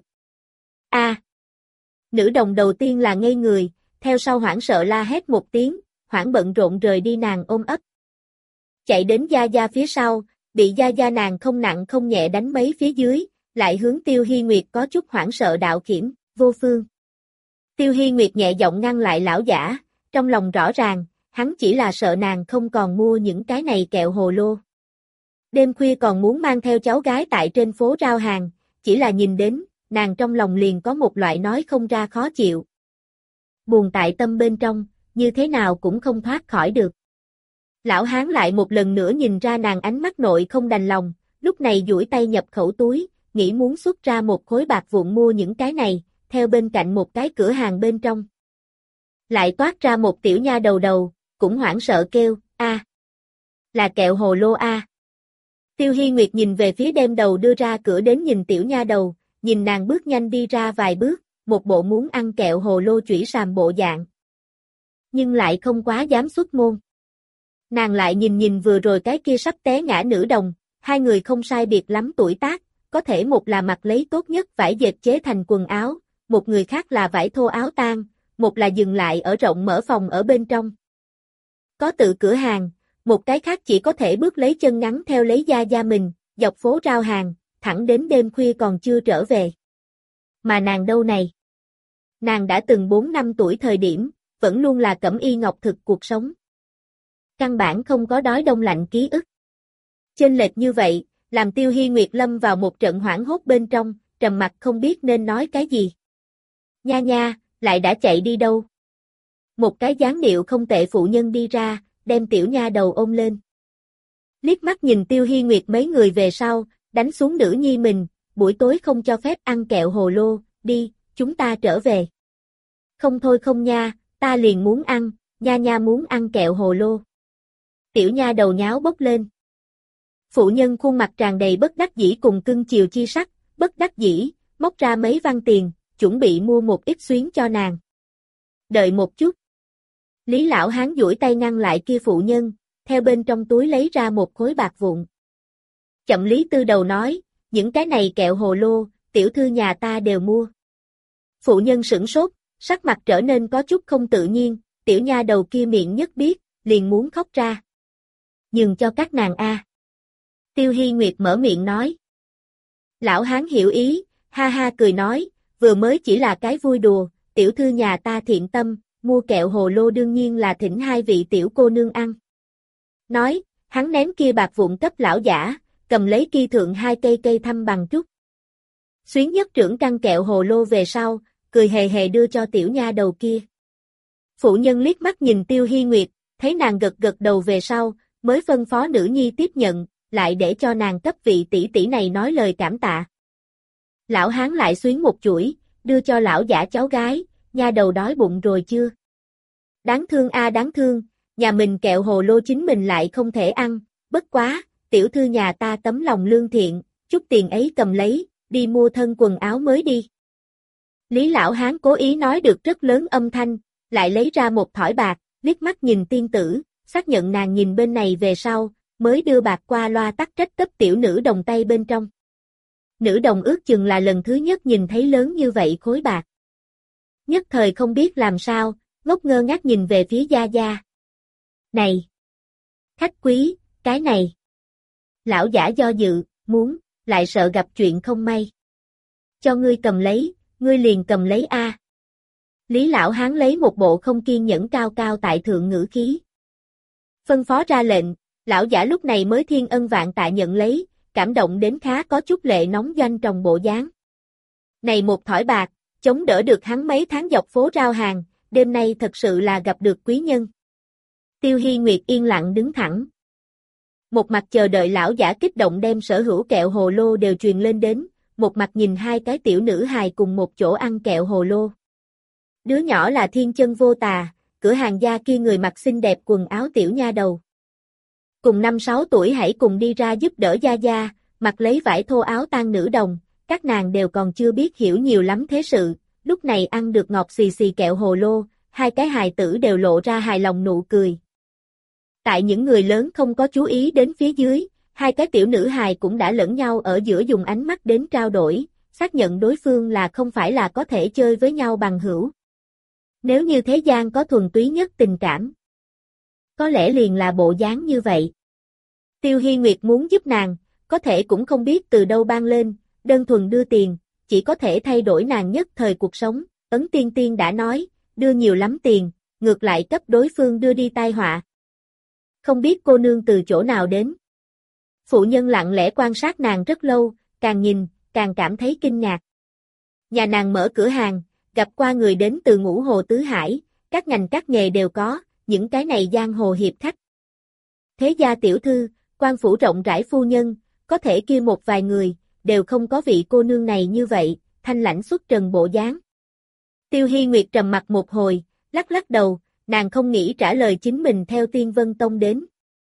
A! Nữ đồng đầu tiên là ngây người, theo sau hoảng sợ la hét một tiếng, hoảng bận rộn rời đi nàng ôm ấp. Chạy đến gia gia phía sau, bị gia gia nàng không nặng không nhẹ đánh mấy phía dưới, lại hướng Tiêu Hi Nguyệt có chút hoảng sợ đạo khiển, vô phương. Tiêu Hi Nguyệt nhẹ giọng ngăn lại lão giả, trong lòng rõ ràng, hắn chỉ là sợ nàng không còn mua những cái này kẹo hồ lô. Đêm khuya còn muốn mang theo cháu gái tại trên phố rao hàng, chỉ là nhìn đến, nàng trong lòng liền có một loại nói không ra khó chịu. Buồn tại tâm bên trong, như thế nào cũng không thoát khỏi được. Lão hán lại một lần nữa nhìn ra nàng ánh mắt nội không đành lòng, lúc này duỗi tay nhập khẩu túi, nghĩ muốn xuất ra một khối bạc vụn mua những cái này, theo bên cạnh một cái cửa hàng bên trong. Lại toát ra một tiểu nha đầu, cũng hoảng sợ kêu, a, là kẹo hồ lô a. Tiêu Hi Nguyệt nhìn về phía đem đầu đưa ra cửa đến nhìn tiểu nha đầu, nhìn nàng bước nhanh đi ra vài bước, một bộ muốn ăn kẹo hồ lô chủy sàm bộ dạng. Nhưng lại không quá dám xuất môn. Nàng lại nhìn vừa rồi cái kia sắp té ngã nữ đồng, hai người không sai biệt lắm tuổi tác, có thể một là mặc lấy tốt nhất vải dệt chế thành quần áo, một người khác là vải thô áo tang, một là dừng lại ở rộng mở phòng ở bên trong. Có tự cửa hàng, một cái khác chỉ có thể bước lấy chân ngắn theo lấy gia mình, dọc phố rao hàng, thẳng đến đêm khuya còn chưa trở về. Mà nàng đâu này? Nàng đã từng 4 năm tuổi thời điểm, vẫn luôn là cẩm y ngọc thực cuộc sống. Căn bản không có đói đông lạnh ký ức. Chênh lệch như vậy, làm Tiêu Hi Nguyệt lâm vào một trận hoảng hốt bên trong, trầm mặc không biết nên nói cái gì. Nha nha, lại đã chạy đi đâu? Một cái dáng điệu không tệ phụ nhân đi ra, đem tiểu nha đầu ôm lên. Liếc mắt nhìn Tiêu Hi Nguyệt mấy người về sau, đánh xuống nữ nhi mình, buổi tối không cho phép ăn kẹo hồ lô, đi, chúng ta trở về. Không thôi không nha, ta liền muốn ăn, nha nha muốn ăn kẹo hồ lô. Tiểu nha đầu nháo bốc lên. Phụ nhân khuôn mặt tràn đầy bất đắc dĩ cùng cưng chiều chi sắc, bất đắc dĩ, móc ra mấy văn tiền, chuẩn bị mua một ít xuyến cho nàng. Đợi một chút. Lý lão hán duỗi tay ngăn lại kia phụ nhân, theo bên trong túi lấy ra một khối bạc vụn. Chậm Lý Tư Đầu nói, những cái này kẹo hồ lô, tiểu thư nhà ta đều mua. Phụ nhân sửng sốt, sắc mặt trở nên có chút không tự nhiên, tiểu nha đầu kia miệng nhất biết, liền muốn khóc ra. Nhường cho các nàng a. Tiêu Hi Nguyệt mở miệng nói. Lão hán hiểu ý, ha ha cười nói, vừa mới chỉ là cái vui đùa, tiểu thư nhà ta thiện tâm, mua kẹo hồ lô đương nhiên là thỉnh hai vị tiểu cô nương ăn. Nói, hắn ném kia bạc vụn cấp lão giả, cầm lấy kia thượng hai cây thăm bằng trúc. Xuyến nhất trưởng căn kẹo hồ lô về sau, cười hề hề đưa cho tiểu nha đầu kia. Phụ nhân liếc mắt nhìn Tiêu Hi Nguyệt, thấy nàng gật gật đầu về sau, mới phân phó nữ nhi tiếp nhận, lại để cho nàng cấp vị tỷ tỷ này nói lời cảm tạ. Lão hán lại xuyến một chuỗi, đưa cho lão giả cháu gái, nha đầu đói bụng rồi chưa? Đáng thương a đáng thương, nhà mình kẹo hồ lô chính mình lại không thể ăn, bất quá, tiểu thư nhà ta tấm lòng lương thiện, chút tiền ấy cầm lấy, đi mua thân quần áo mới đi. Lý lão hán cố ý nói được rất lớn âm thanh, lại lấy ra một thỏi bạc, liếc mắt nhìn tiên tử, xác nhận nàng nhìn bên này về sau, mới đưa bạc qua loa tắc trách cấp tiểu nữ đồng tay bên trong. Nữ đồng ước chừng là lần thứ nhất nhìn thấy lớn như vậy khối bạc. Nhất thời không biết làm sao, ngốc ngơ ngác nhìn về phía gia gia. Này! Khách quý, cái này! Lão giả do dự, muốn, lại sợ gặp chuyện không may. Cho ngươi cầm lấy, ngươi liền cầm lấy a. Lý lão hán lấy một bộ không kiên nhẫn cao cao tại thượng ngữ khí. Phân phó ra lệnh, lão giả lúc này mới thiên ân vạn tạ nhận lấy, cảm động đến khá có chút lệ nóng doanh trong bộ dáng. Này một thỏi bạc, chống đỡ được hắn mấy tháng dọc phố rao hàng, đêm nay thật sự là gặp được quý nhân. Tiêu Hi Nguyệt yên lặng đứng thẳng. Một mặt chờ đợi lão giả kích động đem sở hữu kẹo hồ lô đều truyền lên đến, một mặt nhìn hai cái tiểu nữ hài cùng một chỗ ăn kẹo hồ lô. Đứa nhỏ là thiên chân vô tà, cửa hàng gia kia người mặc xinh đẹp quần áo tiểu nha đầu. Cùng 5-6 tuổi hãy cùng đi ra giúp đỡ gia gia, mặc lấy vải thô áo tang nữ đồng, các nàng đều còn chưa biết hiểu nhiều lắm thế sự, lúc này ăn được ngọt xì xì kẹo hồ lô, hai cái hài tử đều lộ ra hài lòng nụ cười. Tại những người lớn không có chú ý đến phía dưới, hai cái tiểu nữ hài cũng đã lẫn nhau ở giữa dùng ánh mắt đến trao đổi, xác nhận đối phương là không phải là có thể chơi với nhau bằng hữu. Nếu như thế gian có thuần túy nhất tình cảm, có lẽ liền là bộ dáng như vậy. Tiêu Hi Nguyệt muốn giúp nàng, có thể cũng không biết từ đâu ban lên, đơn thuần đưa tiền, chỉ có thể thay đổi nàng nhất thời cuộc sống, Ấn Tiên Tiên đã nói, đưa nhiều lắm tiền, ngược lại cấp đối phương đưa đi tai họa. Không biết cô nương từ chỗ nào đến. Phụ nhân lặng lẽ quan sát nàng rất lâu, càng nhìn, càng cảm thấy kinh ngạc. Nhà nàng mở cửa hàng, gặp qua người đến từ Ngũ Hồ Tứ Hải, các ngành các nghề đều có, những cái này giang hồ hiệp khách. Thế gia tiểu thư, quan phủ rộng rãi phu nhân, có thể kia một vài người, đều không có vị cô nương này như vậy, thanh lãnh xuất trần bộ dáng. Tiêu Hi Nguyệt trầm mặt một hồi, lắc lắc đầu, nàng không nghĩ trả lời chính mình theo Tiên Vân Tông đến.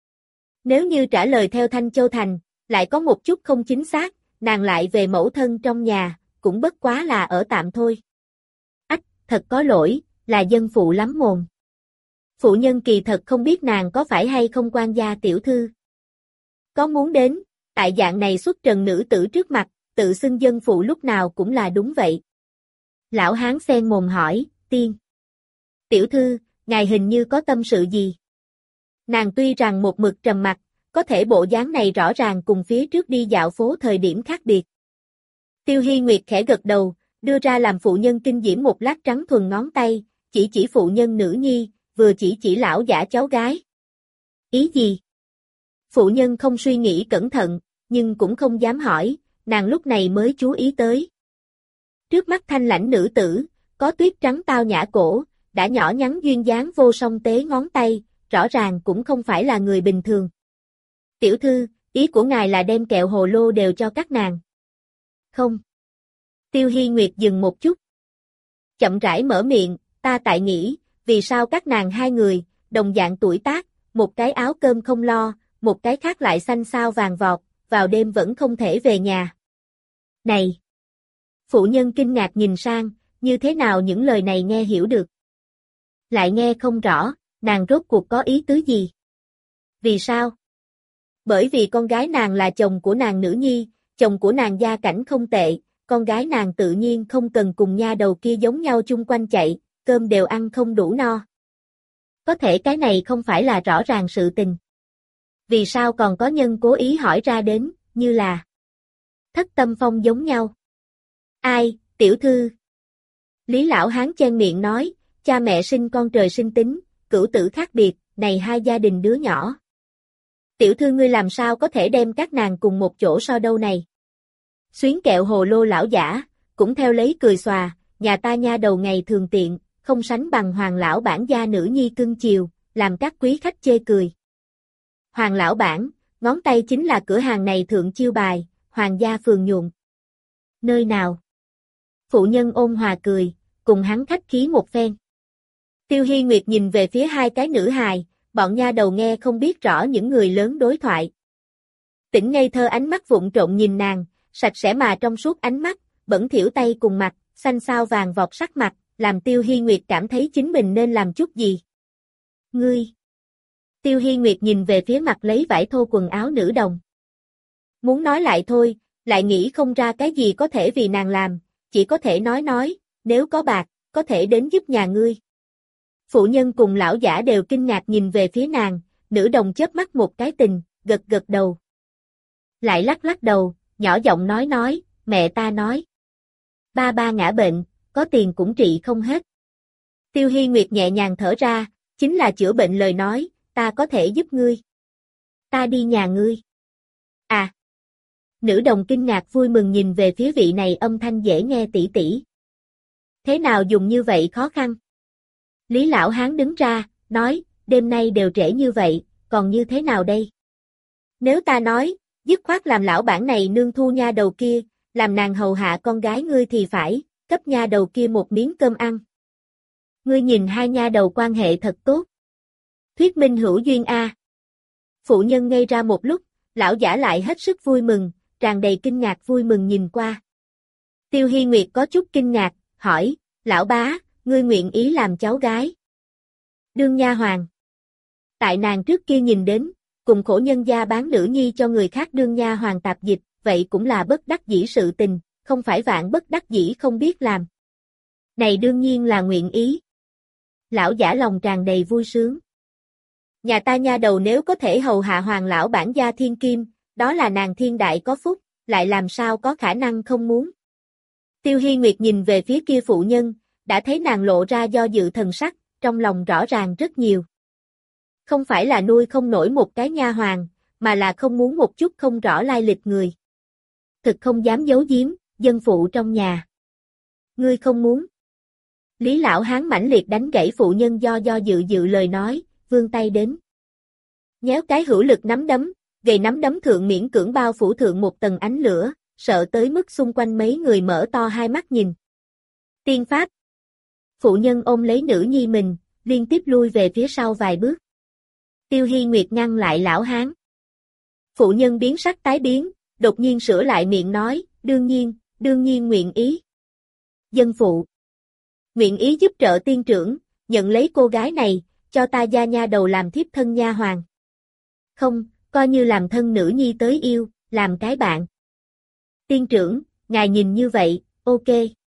Nếu như trả lời theo Thanh Châu Thành, lại có một chút không chính xác, nàng lại về mẫu thân trong nhà, cũng bất quá là ở tạm thôi. Ách, thật có lỗi, là dân phụ lắm mồm. Phụ nhân kỳ thật không biết nàng có phải hay không quan gia tiểu thư. Có muốn đến, tại dạng này xuất trần nữ tử trước mặt, tự xưng dân phụ lúc nào cũng là đúng vậy. Lão hán xen mồm hỏi, tiên. Tiểu thư, ngài hình như có tâm sự gì? Nàng tuy rằng một mực trầm mặc, có thể bộ dáng này rõ ràng cùng phía trước đi dạo phố thời điểm khác biệt. Tiêu Hi Nguyệt khẽ gật đầu, đưa ra làm phụ nhân kinh diễm một lát trắng thuần ngón tay, chỉ phụ nhân nữ nhi, vừa chỉ lão giả cháu gái. Ý gì? Phụ nhân không suy nghĩ cẩn thận, nhưng cũng không dám hỏi, nàng lúc này mới chú ý tới. Trước mắt thanh lãnh nữ tử, có tuyết trắng tao nhã cổ, đã nhỏ nhắn duyên dáng vô song tế ngón tay, rõ ràng cũng không phải là người bình thường. Tiểu thư, ý của ngài là đem kẹo hồ lô đều cho các nàng. Không. Tiêu Hi Nguyệt dừng một chút. Chậm rãi mở miệng, ta tại nghĩ, vì sao các nàng hai người, đồng dạng tuổi tác, một cái áo cơm không lo, một cái khác lại xanh xao vàng vọt, vào đêm vẫn không thể về nhà. Này! Phụ nhân kinh ngạc nhìn sang, như thế nào những lời này nghe hiểu được. Lại nghe không rõ, nàng rốt cuộc có ý tứ gì? Vì sao? Bởi vì con gái nàng là chồng của nàng nữ nhi, chồng của nàng gia cảnh không tệ, con gái nàng tự nhiên không cần cùng nha đầu kia giống nhau chung quanh chạy, cơm đều ăn không đủ no. Có thể cái này không phải là rõ ràng sự tình. Vì sao còn có nhân cố ý hỏi ra đến, như là Thất Tâm Phong giống nhau? Ai, tiểu thư? Lý lão hán chen miệng nói, cha mẹ sinh con trời sinh tính, cửu tử khác biệt, này hai gia đình đứa nhỏ. Tiểu thư ngươi làm sao có thể đem các nàng cùng một chỗ so đâu này? Xuyến kẹo hồ lô lão giả, cũng theo lấy cười xòa, nhà ta nha đầu ngày thường tiện, không sánh bằng hoàng lão bản gia nữ nhi cưng chiều, làm các quý khách chê cười. Hoàng lão bản, ngón tay chính là cửa hàng này thượng chiêu bài, hoàng gia phường nhuộm. Nơi nào? Phụ nhân ôn hòa cười, cùng hắn khách khí một phen. Tiêu Hi Nguyệt nhìn về phía hai cái nữ hài, bọn nha đầu nghe không biết rõ những người lớn đối thoại. Tỉnh ngây thơ ánh mắt vụng trộn nhìn nàng, sạch sẽ mà trong suốt ánh mắt, bẩn thỉu tay cùng mặt, xanh xao vàng vọt sắc mặt, làm Tiêu Hi Nguyệt cảm thấy chính mình nên làm chút gì. Ngươi! Tiêu Hi Nguyệt nhìn về phía mặt lấy vải thô quần áo nữ đồng. Muốn nói lại thôi, lại nghĩ không ra cái gì có thể vì nàng làm, chỉ có thể nói, nếu có bạc, có thể đến giúp nhà ngươi. Phụ nhân cùng lão giả đều kinh ngạc nhìn về phía nàng, nữ đồng chớp mắt một cái tình, gật đầu. Lại lắc đầu, nhỏ giọng nói, mẹ ta nói. Ba ngã bệnh, có tiền cũng trị không hết. Tiêu Hi Nguyệt nhẹ nhàng thở ra, chính là chữa bệnh lời nói, ta có thể giúp ngươi. Ta đi nhà ngươi. À! Nữ đồng kinh ngạc vui mừng nhìn về phía vị này âm thanh dễ nghe tỉ tỉ. Thế nào dùng như vậy khó khăn? Lý lão hán đứng ra, nói, đêm nay đều trễ như vậy, còn như thế nào đây? Nếu ta nói, dứt khoát làm lão bản này nương thu nha đầu kia, làm nàng hầu hạ con gái ngươi thì phải, cấp nha đầu kia một miếng cơm ăn. Ngươi nhìn hai nha đầu quan hệ thật tốt. Thuyết minh hữu duyên a. Phụ nhân ngây ra một lúc, lão giả lại hết sức vui mừng, tràn đầy kinh ngạc vui mừng nhìn qua. Tiêu Hi Nguyệt có chút kinh ngạc, hỏi, lão bá, ngươi nguyện ý làm cháu gái? Đương nha hoàn. Tại nàng trước kia nhìn đến, cùng khổ nhân gia bán nữ nhi cho người khác đương nha hoàn tạp dịch, vậy cũng là bất đắc dĩ sự tình, không phải vạn bất đắc dĩ không biết làm. Này đương nhiên là nguyện ý. Lão giả lòng tràn đầy vui sướng. Nhà ta nha đầu nếu có thể hầu hạ hoàng lão bản gia thiên kim, đó là nàng thiên đại có phúc, lại làm sao có khả năng không muốn. Tiêu Hi Nguyệt nhìn về phía kia phụ nhân, đã thấy nàng lộ ra do dự thần sắc, trong lòng rõ ràng rất nhiều. Không phải là nuôi không nổi một cái nha hoàn, mà là không muốn một chút không rõ lai lịch người. Thực không dám giấu giếm, dân phụ trong nhà. Ngươi không muốn. Lý Lão Hán mãnh liệt đánh gãy phụ nhân do dự lời nói, vươn tay đến. Nhéo cái hữu lực nắm đấm, gầy nắm đấm thượng miễn cưỡng bao phủ thượng một tầng ánh lửa, sợ tới mức xung quanh mấy người mở to hai mắt nhìn. Tiên pháp. Phụ nhân ôm lấy nữ nhi mình, liên tiếp lui về phía sau vài bước. Tiêu Hy Nguyệt ngăn lại Lão Hán. Phụ nhân biến sắc tái biến, đột nhiên sửa lại miệng nói, đương nhiên nguyện ý. Dân phụ. Nguyện ý giúp trợ tiên trưởng, nhận lấy cô gái này, cho ta gia nha đầu làm thiếp thân nha hoàn. Không, coi như làm thân nữ nhi tới yêu, làm cái bạn. Tiên trưởng, ngài nhìn như vậy, ok.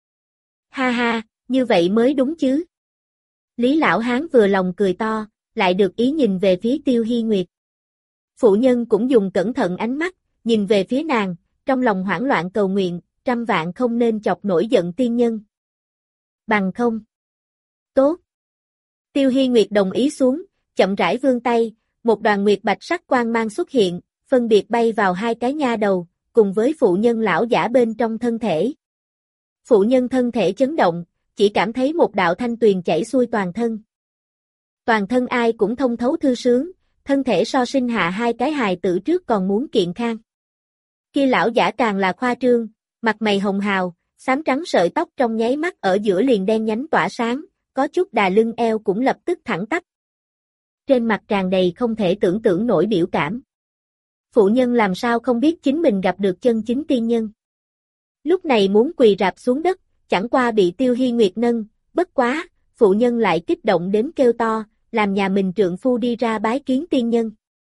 Ha ha, như vậy mới đúng chứ. Lý Lão Hán vừa lòng cười to, lại được ý nhìn về phía Tiêu Hy Nguyệt. Phụ nhân cũng dùng cẩn thận ánh mắt, nhìn về phía nàng, trong lòng hoảng loạn cầu nguyện, trăm vạn không nên chọc nổi giận tiên nhân. Bằng không. Tốt. Tiêu Hy Nguyệt đồng ý xuống, chậm rãi vươn tay, một đoàn nguyệt bạch sắc quang mang xuất hiện, phân biệt bay vào hai cái nha đầu, cùng với phụ nhân lão giả bên trong thân thể. Phụ nhân thân thể chấn động, chỉ cảm thấy một đạo thanh tuyền chảy xuôi toàn thân. Toàn thân ai cũng thông thấu thư sướng, thân thể so sinh hạ hai cái hài tử trước còn muốn kiện khang. Kia lão giả càng là khoa trương, mặt mày hồng hào, xám trắng sợi tóc trong nháy mắt ở giữa liền đen nhánh tỏa sáng, có chút đà lưng eo cũng lập tức thẳng tắp. Trên mặt tràn đầy không thể tưởng tượng nổi biểu cảm. Phụ nhân làm sao không biết chính mình gặp được chân chính tiên nhân. Lúc này muốn quỳ rạp xuống đất, chẳng qua bị Tiêu Hy Nguyệt nâng, bất quá, phụ nhân lại kích động đến kêu to, làm nhà mình trượng phu đi ra bái kiến tiên nhân.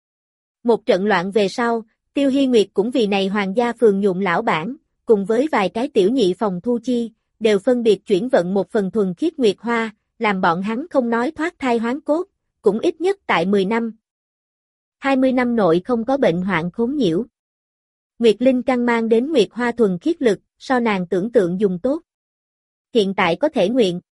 Một trận loạn về sau, Tiêu Hy Nguyệt cũng vì này hoàng gia phường nhuộm lão bản, cùng với vài cái tiểu nhị phòng thu chi, đều phân biệt chuyển vận một phần thuần khiết nguyệt hoa, làm bọn hắn không nói thoát thai hoán cốt, cũng ít nhất tại 10 năm. 20 năm nội không có bệnh hoạn khốn nhiễu. Nguyệt Linh căn mang đến nguyệt hoa thuần khiết lực, so nàng tưởng tượng dùng tốt. Hiện tại có thể nguyện,